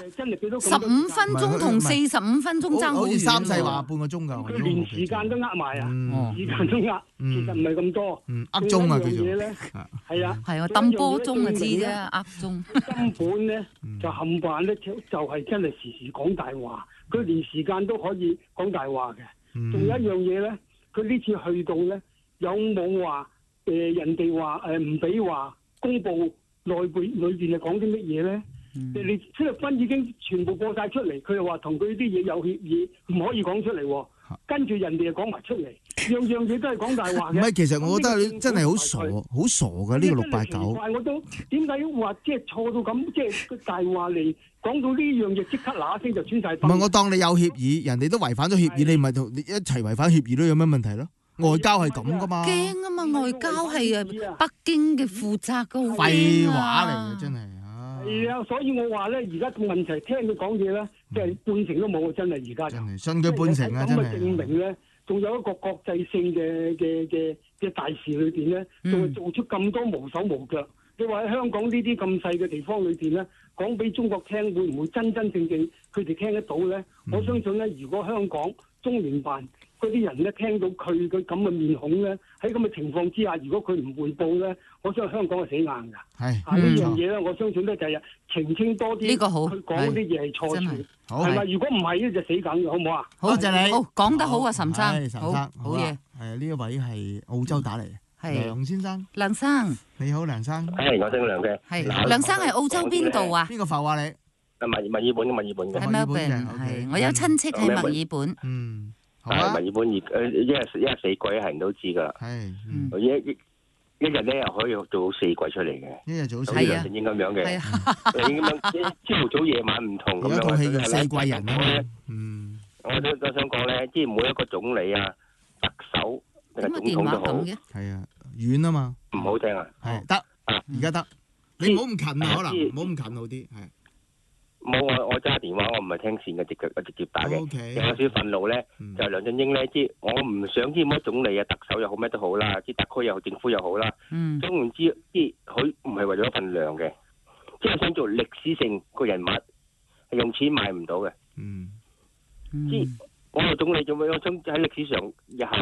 ？15 分鐘同45分鐘爭好遠。 好似三世話半個鐘㗎。 佢連時間都呃埋啊！時間都呃，其實唔係咁多。 呃鐘啊，叫做。 係啊。 係啊，揼波鐘就知啫，呃鐘。 根本咧就冚唪唥咧就係真係時講大話，佢連時間都可以講大話嘅。仲有一樣嘢咧，佢呢次去到咧有冇話？人哋話唔俾話公佈內部裏邊係講啲乜嘢咧？你菲律賓已經全部播晒出嚟，佢又話同佢啲嘢有協議，唔可以講出嚟喎。跟住人哋又講埋出嚟，樣樣嘢都係講大話嘅。 唔係，其實我覺得你真係好傻，好傻嘅呢個689。 我都點解話即係錯到咁，即係個大話嚟講到呢樣嘢，即刻嗱一聲就穿晒。 唔係，我當你有協議，人哋都違反咗協議，你咪同你一齊違反協議都有咩問題咯？外交係咁噶嘛？ 驚啊嘛！外交係北京嘅負責噶。 廢話嚟嘅真係。 係啊，所以我話咧，而家個問題聽佢講嘢咧，即係半成都冇啊！真係而家就。真係信佢半成啊！真係。咁啊，證明咧，仲有一個國際性嘅大事裏邊咧，仲係做出咁多無手無腳。你話喺香港呢啲咁細嘅地方裏邊咧，講俾中國聽，會唔會真正佢哋聽得到咧？我相信咧，如果香港中聯辦嗰啲人咧聽到佢嘅咁嘅面孔咧，喺咁嘅情況之下，如果佢唔匯報咧，我相信香港係死硬㗎。係呢樣嘢咧，我相信咧就係澄清多啲。 呢個好， 佢講嗰啲嘢係錯處，係咪？如果唔係咧，就死梗嘅，好唔好啊？ 好，謝你。 好，講得好啊，岑生。 好嘢。 係呢一位係澳洲打嚟，梁先生。 梁生， 你好，梁生。 我姓梁嘅。 係梁生係澳洲邊度啊？ 邊個埠啊你？ 墨爾本嘅。 喺 Melbourne 係，我有親戚喺墨爾本。 嗯。係墨爾本一日4季係人都知㗎啦。係。一日咧又可以做到4季出嚟嘅。 一日做到4季。 好似梁振英咁樣嘅。你咁樣朝早夜晚唔同咁樣。 有套戲叫4季人咯。 我都想講咧，即係每一個總理啊、特首定係總統都好。 係啊，遠啊嘛。 唔好聽啊。 係得，而家得。你唔好咁近啊，可能唔好咁近好啲，係。 冇，我揸電話，我唔係聽線嘅，直接打嘅。有少少憤怒咧，就係梁振英咧，即係我唔想知乜總理啊、特首又好咩都好啦，即係特區又好、政府又好啦。總言之，即係佢唔係為咗份糧嘅，即係想做歷史性個人物，係用錢買唔到嘅。即係我做總理做咩？我想喺歷史上日後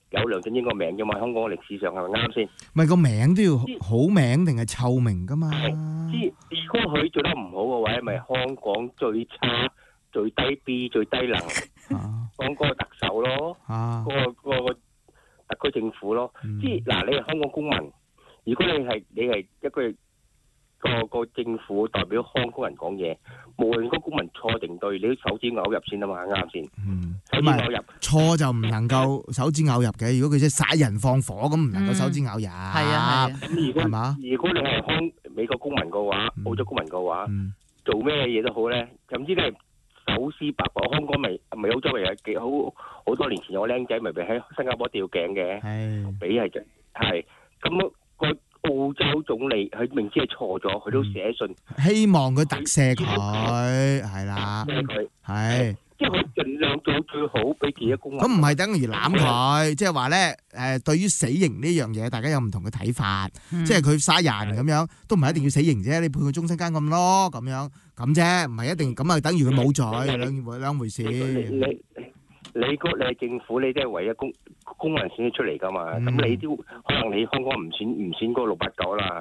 有梁振英個名啫嘛，香港歷史上係咪啱先？ 唔係個名都要好名定係臭名噶嘛？ 如果佢做得唔好嘅話，咪香港最差、最低 B、最低能，講嗰個特首咯，嗰個特區政府咯。即係嗱，你係香港公民，如果你係一個政府代表香港人講嘢，無論個公民錯定對，你都手指咬入先啊嘛，啱先。手指咬入錯就唔能夠手指咬入嘅。如果佢即係殺人放火咁，唔能夠手指咬入。係啊。咁係嘛？ 如果你係美國公民嘅話，澳洲公民嘅話，做咩嘢都好咧，總之你係手撕白果。香港咪澳洲咪有幾好多年前有個僆仔咪喺新加坡吊頸嘅，俾係咁個澳洲總理佢明知係錯咗，佢都寫信希望佢特赦佢，係啦，係。 即係佢盡量做最好俾自己公民。 咁唔係等於攬佢，即係話咧對於死刑呢樣嘢，大家有唔同嘅睇法。即係佢殺人咁樣，都唔係一定要死刑啫，你判佢終身監禁咯，咁樣咁啫，唔係一定咁啊，等於佢冇罪，兩回事。 你係政府，你都係唯一公民選出嚟噶嘛？咁你都可能你香港唔選嗰個689啦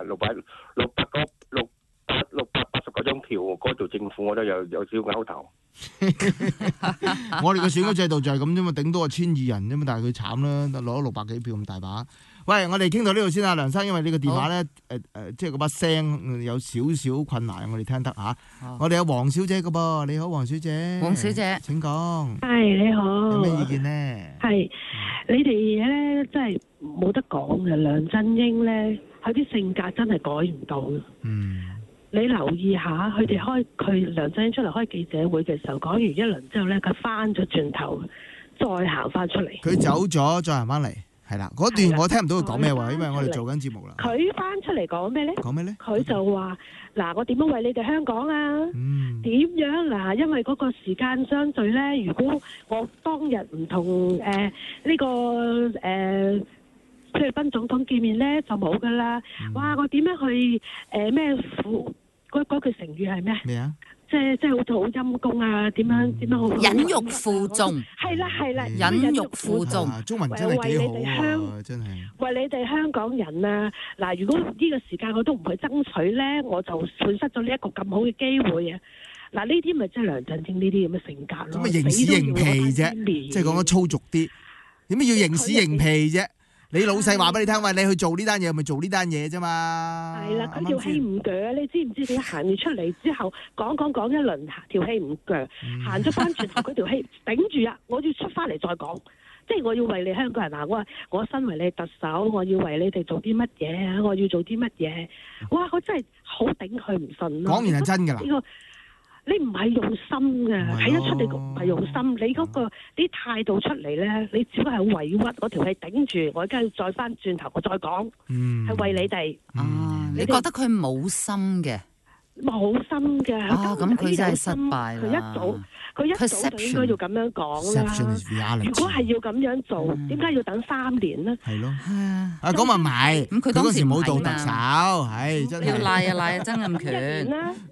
，689張票，嗰做政府我都有少拗頭。 我哋嘅選舉制度就係咁啫嘛，頂多係1200人啫嘛，但係佢慘啦，攞咗600幾票咁大把。喂，我哋傾到呢度先啊，梁生，因為呢個電話咧即係嗰把聲有少少困難，我哋聽得嚇。我哋有黃小姐嘅噃，你好，黃小姐。 黃小姐， 請講。 係你好。 有咩意見呢？ 係你哋咧，真係冇得講嘅。梁振英咧，佢啲性格真係改唔到。你留意下，佢梁振英出嚟開記者會嘅時候，講完一輪之後咧，佢翻咗轉頭，再行翻出嚟。 佢走咗，再行翻嚟，係啦。嗰段我聽唔到佢講咩喎，因為我哋做緊節目啦。 佢翻出嚟講咩咧？ 講咩咧？ 佢就話：嗱，我點樣為你哋香港啊？點樣嗱？因為嗰個時間相對咧，如果我當日唔同呢個菲律賓總統見面咧，就冇噶啦。哇！我點樣去咩嗰句成語係咩？ 咩啊？ 即係好似好陰公啊！點樣好忍辱負重。係啦，忍辱負重。 中文真係幾好啊！真係。 為你哋香港人啊！嗱，如果呢個時間我都唔去爭取咧，我就損失咗呢一個咁好嘅機會啊！嗱，呢啲咪即係梁振英呢啲咁嘅性格咯。 咁咪認屎認屁啫，即係講得粗俗啲。點解要認屎認屁啫？你老細話俾你聽，喂，你去做呢單嘢，咪做呢單嘢啫嘛。 係啦，佢條氣唔鋸，你知唔知？佢行完出嚟之後，講一輪，條氣唔鋸，行咗翻轉頭，佢條氣頂住啊！我要出翻嚟再講，即係我要為你香港人啊！我身為你特首，我要為你哋做啲乜嘢啊？我要做啲乜嘢？哇！我真係好頂佢唔順咯。 講完係真㗎啦。 你唔係用心嘅，睇得出你唔係用心。你嗰個啲態度出嚟咧，你只不過係好委屈，我條氣頂住，我而家要再翻轉頭，我再講，係為你哋。 你覺得佢冇心嘅？ 冇心嘅。 咁佢真係失敗啦。 佢一早就應該要咁樣講啦。如果係要咁樣做，點解要等3年呢？ 係咯。咁啊唔係，咁佢當時冇做特首，係真係。 要賴曾蔭權。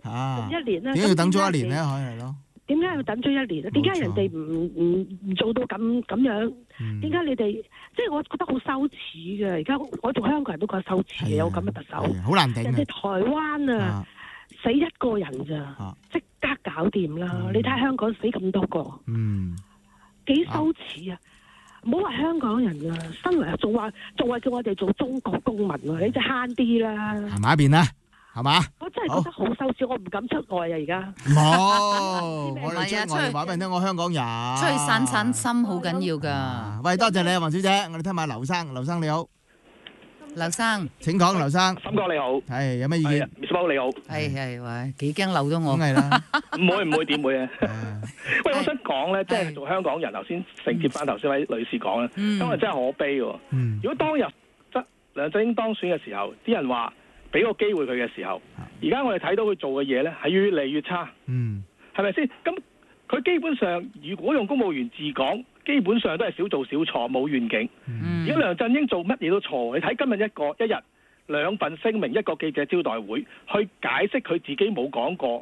1年啦。 點解要等咗1年咧？係咯。 點解要等咗1年咧？點解人哋唔做到咁樣？點解你哋即係我覺得好羞恥嘅？而家我做香港人都覺得羞恥嘅，有咁嘅特首。 好難頂。 人哋台灣啊，死1個人咋，即刻搞掂啦！你睇香港死咁多個，幾羞恥啊！唔好話香港人啊，身為仲話叫我哋做中國公民啊，你就慳啲啦。 行埋一邊啦，係嘛？ 我真係覺得好羞恥，我唔敢出外啊！而家冇，我哋出外話俾人聽，我香港人出去散心好緊要㗎。 喂，多謝你啊，黃小姐，我哋聽下劉生，劉生你好。 劉生， 請講，劉生。 沈哥你好， 係有咩意見 ？Miss Mo 你好， 係喂，幾驚漏咗我。 梗係啦， 唔會點會啊？喂，我想講咧，即係做香港人，頭先承接翻頭先位女士講咧，香港人真係可悲喎。如果當日梁振英當選嘅時候，啲人話俾個機會佢嘅時候，而家我哋睇到佢做嘅嘢咧係越嚟越差，係咪先？咁佢基本上如果用公務員治港，基本上都係少做少錯，冇願景。而家梁振英做乜嘢都錯，你睇今日一日2份聲明，一個記者招待會，去解釋佢自己冇講過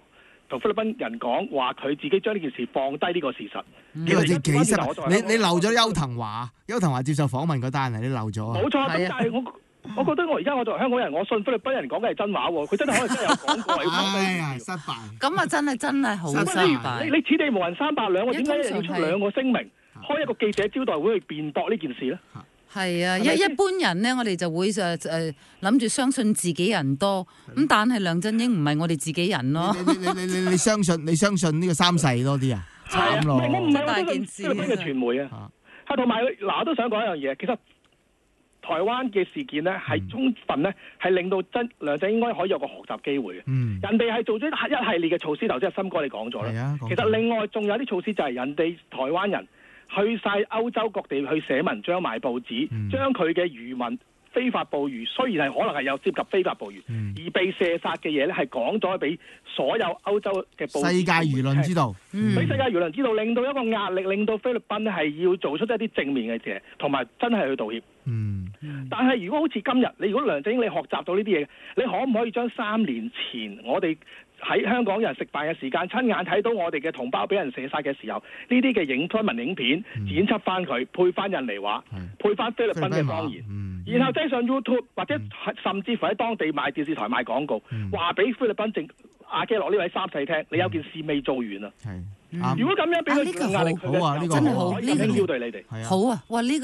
同菲律賓人講話，佢自己將呢件事放低呢個事實。 你話幾失敗？你漏咗邱騰華接受訪問嗰單啊，你漏咗。 冇錯，咁但係我覺得我而家我作為香港人，我信菲律賓人講嘅係真話喎，佢真係可能真係有講過。 哎呀，失敗！ 咁啊，真係好失敗。 你此地無銀三百兩，我點解要出兩個聲明，開一個記者招待會去辯駁呢件事咧？ 係啊，一般人咧，我哋就會諗住相信自己人多，咁但係梁振英唔係我哋自己人咯。 你相信呢個三世多啲啊？慘咯！ 我唔係大件事。菲律賓嘅傳媒啊，同埋嗱，我都想講一樣嘢，其實台灣嘅事件咧係充分咧係令到梁振英應該可以有個學習機會嘅。人哋係做咗一系列嘅措施，頭先阿森哥你講咗啦。其實另外仲有啲措施就係人哋台灣人去晒歐洲各地去寫文章賣報紙，將佢嘅漁民非法捕魚，雖然係可能係有涉及非法捕魚，而被射殺嘅嘢咧係講咗俾所有歐洲嘅報紙、 世界輿論知道， 俾世界輿論知道，令到一個壓力，令到菲律賓咧係要做出一啲正面嘅嘢，同埋真係去道歉。但係如果好似今日，你如果梁振英你學習到呢啲嘢，你可唔可以將3年前我哋喺香港人食飯嘅時間，親眼睇到我哋嘅同胞俾人射殺嘅時候，呢啲嘅新聞影片剪輯翻佢，配翻印尼話，配翻菲律賓嘅方言，然後擠上 YouTube 或者甚至乎喺當地賣電視台賣廣告，話俾菲律賓阿基諾呢位3世聽，你有件事未做完啊！如果咁樣俾佢壓力， 好啊，呢個真係好， 呢個挑對你哋好啊！哇，呢個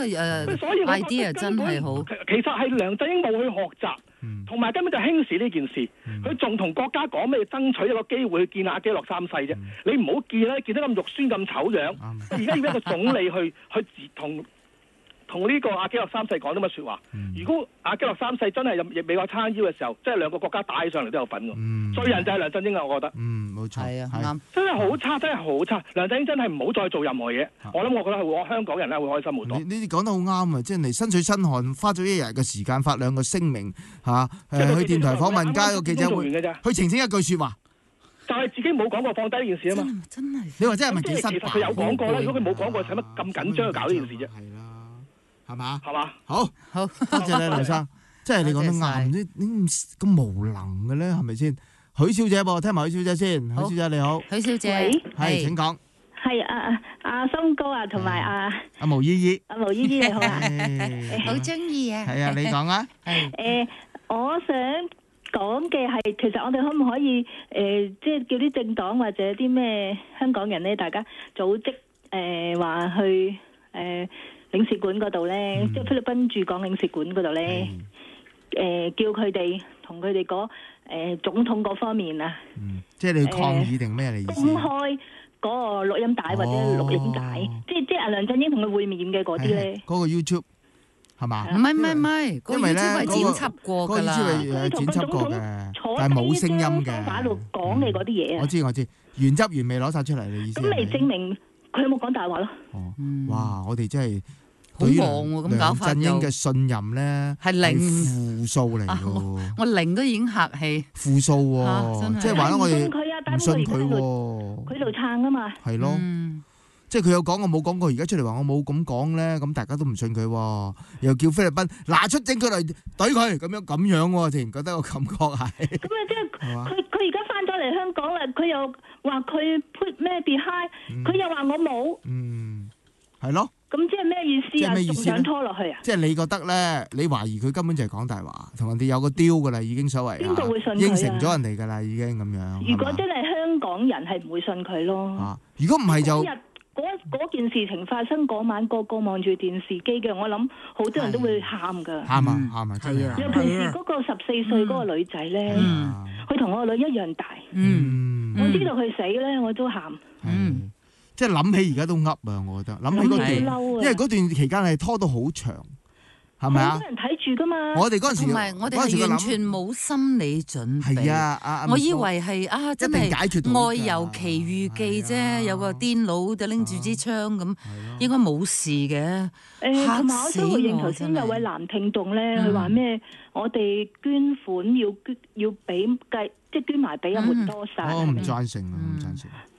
idea 真係好。 其實係梁振英冇去學習，同埋根本就輕視呢件事。佢仲同國家講咩？爭取一個機會去見阿基諾3世啫。你唔好見啦，見得咁肉酸咁醜樣。而家要一個總理去同呢個阿基諾3世講啲乜説話？如果阿基諾3世真係入美國撐腰嘅時候，即係兩個國家打起上嚟都有份喎。罪人就係梁振英啊，我覺得。 冇錯。 係啊，啱。 真係好差，真係好差。梁振英真係唔好再做任何嘢。我覺得我香港人咧會開心好多。 呢啲講得好啱啊！即係你身水身汗，花咗一日嘅時間發2個聲明嚇，去電台訪問加個記者會，去澄清一句説話。 但係自己冇講過放低呢件事啊嘛。 真係。 你話真係咪幾失敗？ 其實佢有講過啦。如果佢冇講過，使乜咁緊張去搞呢件事啫？ 係嘛？ 好， 多謝你，梁生，即係你講得啱，你咁無能嘅咧，係咪先？許小姐噃，聽埋許小姐先。許小姐你好， 許小姐， 係請講。 係阿森哥啊，同埋阿毛姨姨。 阿毛姨姨你好啊， 好中意啊。 係啊，你講啊。 我想講嘅係，其實我哋可唔可以即係叫啲政黨或者啲咩香港人咧，大家組織話去領事館嗰度咧，即係菲律賓駐港領事館嗰度咧，叫佢哋同佢哋講總統嗰方面啊， 即係你抗議定咩嚟？ 公開嗰個錄音帶或者錄影帶，即係阿梁振英同佢會面嘅嗰啲咧。嗰個 YouTube 係嘛？ 唔係，因為咧嗰個剪輯過㗎啦， 剪輯過嘅，但係冇聲音嘅。 喺度講你嗰啲嘢啊！ 我知，原汁原味攞晒出嚟，你意思？ 咁嚟證明佢有冇講大話咯？ 哇！我哋真係〜 好忙喎，咁搞法梁振英嘅信任咧係零負數嚟㗎， 我零都已經客氣。 負數喎，即係話我哋唔信佢喎， 佢度撐啊嘛。 係咯，即係佢有講我冇講過，而家出嚟話我冇咁講咧，咁大家都唔信佢喎，又叫菲律賓拿出證據嚟懟佢，咁樣喎，自然覺得個感覺係。 咁啊，即係佢而家翻咗嚟香港啦，佢又話佢 put 咩 behind，佢又話我冇。 係咯。 咁即係咩意思啊？仲想拖落去啊？ 即係你覺得咧？你懷疑佢根本就係講大話，同人哋有個 deal 噶啦，已經所謂邊個會信佢啊？ 應承咗人哋噶啦，已經咁樣。 如果真係香港人係唔會信佢咯。 如果唔係就嗰件事情發生嗰晚，個個望住電視機嘅，我諗好多人都會喊噶。 喊啊！真係。 尤其是嗰個14歲嗰個女仔咧，佢同我個女一樣大。我知道佢死咧，我都喊。 即係諗起而家都噏啊！我覺得諗起嗰段，因為嗰段期間係拖到好長，係咪啊？ 好多人睇住噶嘛。 我哋嗰陣時， 同埋我哋係完全冇心理準備。 係啊， 我以為係真係外遊奇遇記啫，有個癲佬就拎住支槍咁，應該冇事嘅。 同埋我想回應頭先有位男聽眾咧，佢話咩？我哋捐款要俾計。即係捐埋俾阿門多晒。 我唔贊成啊，唔贊成。 我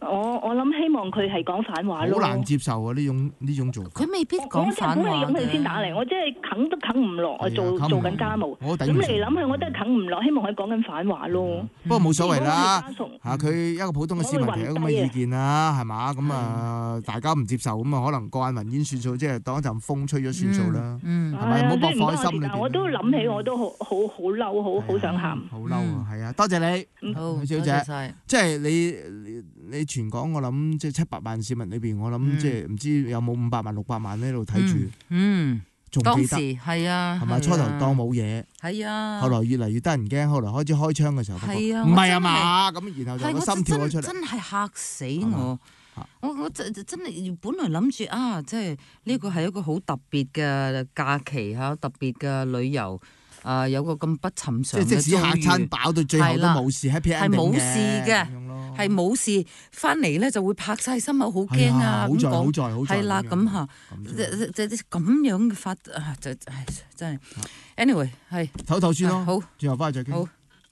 我諗希望佢係講反話咯。 好難接受啊！呢種做法。 佢未必講反話嘅。 我真係鼓起勇氣先打嚟，我真係啃都啃唔落啊！做緊家務，咁嚟諗去我都係啃唔落，希望佢講緊反話咯。 不過冇所謂啦，佢一個普通嘅市民提有咁嘅意見啦，係嘛？咁啊，大家唔接受咁啊，可能過眼雲煙算數，即係當一陣風吹咗算數啦。係咪？唔好放喺心裏邊。 我都諗起，我都好嬲，好想喊。 好嬲啊！係啊，多謝你， 好， 小姐。即係你全港我諗即係700萬市民裏邊，我諗即係唔知有冇500萬600萬喺度睇住。仲記得係啊，係咪初頭當冇嘢？係啊，後來越嚟越得人驚，後來開始開槍嘅時候，係啊，唔係啊嘛，咁然後就個心跳咗出嚟， 真係嚇死我！我真係本來諗住啊，即係呢個係一個好特別嘅假期嚇，特別嘅旅遊。有個咁不尋常嘅遭遇， 即使客餐飽到最後都冇事 ，happy ending 嘅，係冇事嘅，係冇事。翻嚟咧就會拍晒心口，好驚啊！咁講係啦，咁嚇，咁樣嘅法啊，就真係。anyway 係唞先咯， 好， 轉頭翻去再傾。 好。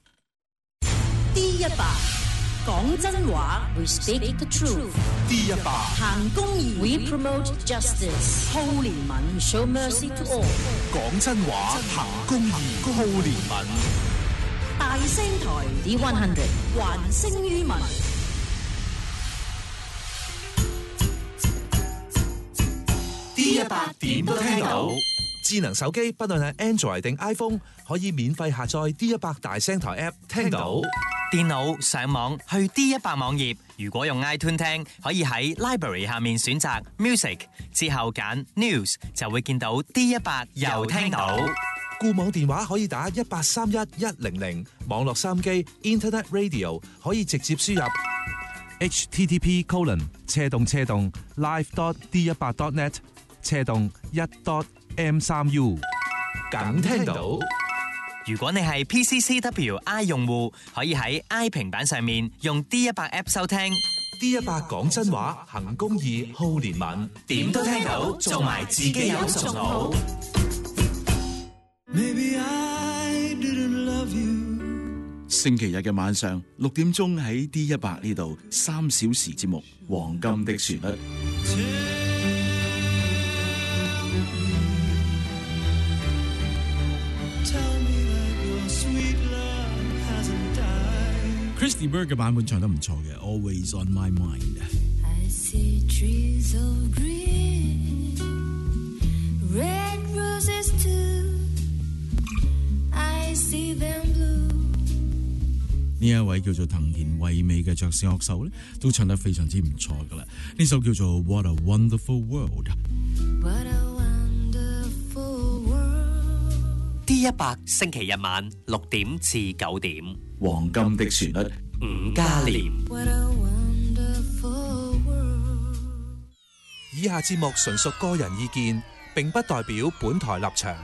D100講真話 ，We speak the truth。 D100 行公義 ，We promote justice。好憐憫 ，Show mercy to all。 講真話，行公義，好憐憫。 大聲台 D100，還聲於民。 D100點都聽到。 智能手機不論係 Android 定 iPhone， 可以免費下載 D100大聲台 App 聽到。 電腦上網去 D100網頁，如果用 iTunes 聽，可以喺 Library 下面選擇 Music， 之後揀 News， 就會見到 D100又聽到。 固網電話可以打1831-100，網絡收音機 Internet Radio 可以直接輸入 http://live.d100.net/1.m3u， 梗聽到。 如果你係 PCCW-I 用戶，可以喺 I 平板上面用 D100 App 收聽。 D100講真話，行公義，好憐憫， 點都聽到，做埋自己有仲好。 星期日嘅晚上6點鐘喺 D100 呢度3小時節目《黃金的旋律》。Christy Bird 嘅版本唱得唔錯嘅 ，Always on my mind。I see trees of green, red roses too. I see them blue。呢一位叫做藤田惠美嘅爵士樂手咧，都唱得非常之唔錯噶啦。呢首叫做 What a Wonderful World。What a wonderful world。D100星期日晚6點至9點。 黃金的旋律伍嘉廉。 以下節目純屬個人意見，並不代表本台立場。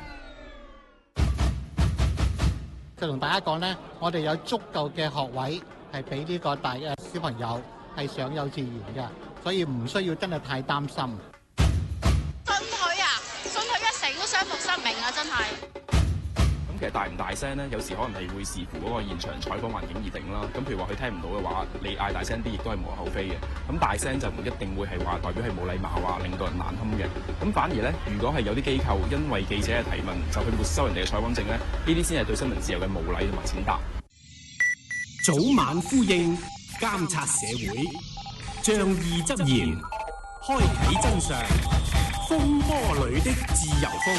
就同大家講呢，我哋有足夠嘅學位係俾呢個大嘅小朋友係上幼稚園嘅，所以唔需要真係太擔心。 信佢啊，信佢一成都雙目失明啊，真係。 其實大唔大聲咧，有時可能係會視乎嗰個現場採訪環境而定啦。咁譬如話佢聽唔到嘅話，你嗌大聲啲，亦都係無可厚非嘅。咁大聲就唔一定會係話代表係冇禮貌啊，令到人難堪嘅。咁反而咧，如果係有啲機構因為記者嘅提問就去沒收人哋嘅採訪證咧，呢啲先係對新聞自由嘅無禮同埋踐踏。 早晚呼應，監察社會，仗義執言，開啟真相，風波裏的自由風。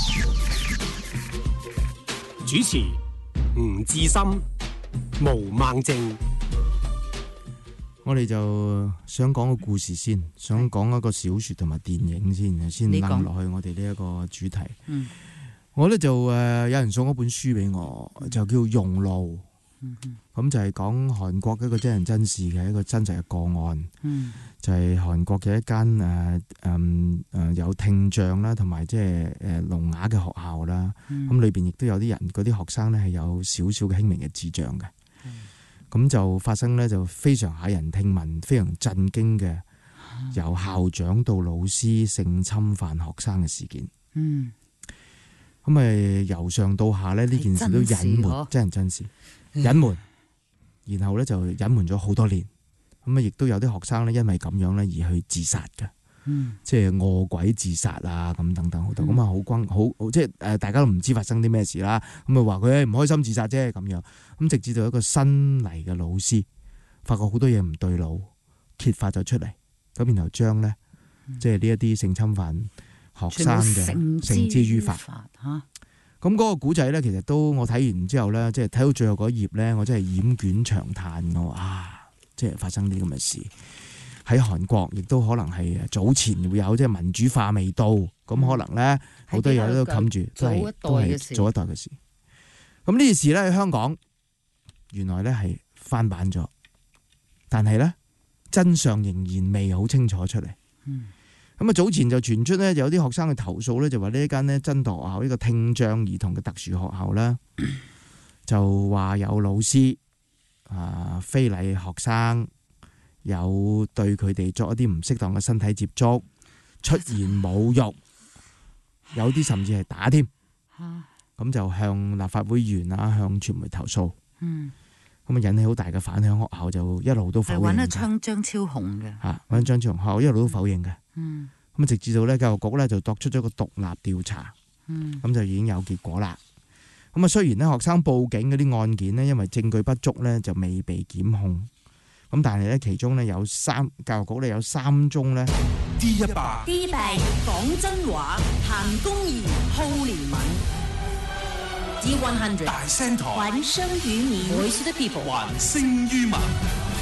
主持吳志森、毛孟靜。 我哋就想講個故事先，想講一個小說同埋電影先諗落去我哋呢一個主題。我咧就有人送一本書俾我，就叫《熔爐》。咁就係講韓國一個真人真事嘅一個真實嘅個案。就係韓國嘅一間有聽障啦，同埋即係聾啞嘅學校啦。咁裏邊亦都有啲人，嗰啲學生咧係有少少嘅輕微嘅智障嘅。咁就發生咧就非常駭人聽聞、非常震驚嘅，由校長到老師性侵犯學生嘅事件。咁咪由上到下咧呢件事都隱瞞，真人真事隱瞞，然後咧就隱瞞咗好多年。 咁啊，亦都有啲學生咧因為咁樣咧而去自殺嘅。即係餓鬼自殺啊，咁等等好多，咁啊好即係大家都唔知發生啲咩事啦。咁啊話佢唔開心自殺啫咁樣。咁直至到一個新嚟嘅老師，發覺好多嘢唔對路，揭發咗出嚟，咁然後將咧即係呢一啲性侵犯學生嘅繩之於法嚇。咁嗰個古仔咧，其實都我睇完之後咧，即係睇到最後嗰頁咧，我真係掩卷長嘆我即係發生啲咁嘅事。喺韓國亦都可能係早前會有即係民主化未到，咁可能咧好多嘢都冚住，都係早一代嘅事。咁呢件事咧喺香港原來咧係翻版咗，但係咧真相仍然未好清楚出嚟。咁啊早前就傳出咧有啲學生去投訴咧，就話呢一間咧真鐸學校呢個聽障兒童嘅特殊學校咧，就話有老師非禮學生。有對佢哋作一啲唔適當嘅身體接觸，出現侮辱，有啲甚至係打添。咁就向立法會議員向傳媒投訴。咁啊引起好大嘅反響，學校就一路都否認。係揾咗張超雄嘅。揾張超雄，學校一路都否認嘅。咁直至到咧教育局咧就作出咗個獨立調查。咁就已經有結果啦。咁啊雖然咧學生報警嗰啲案件呢，因為證據不足咧就未被檢控。咁但係咧，其中咧有教育局咧有3宗咧。 D100講真話，行公義，好憐憫。D100 大聲台， 還生於民，Voice of the People， 還聲於民。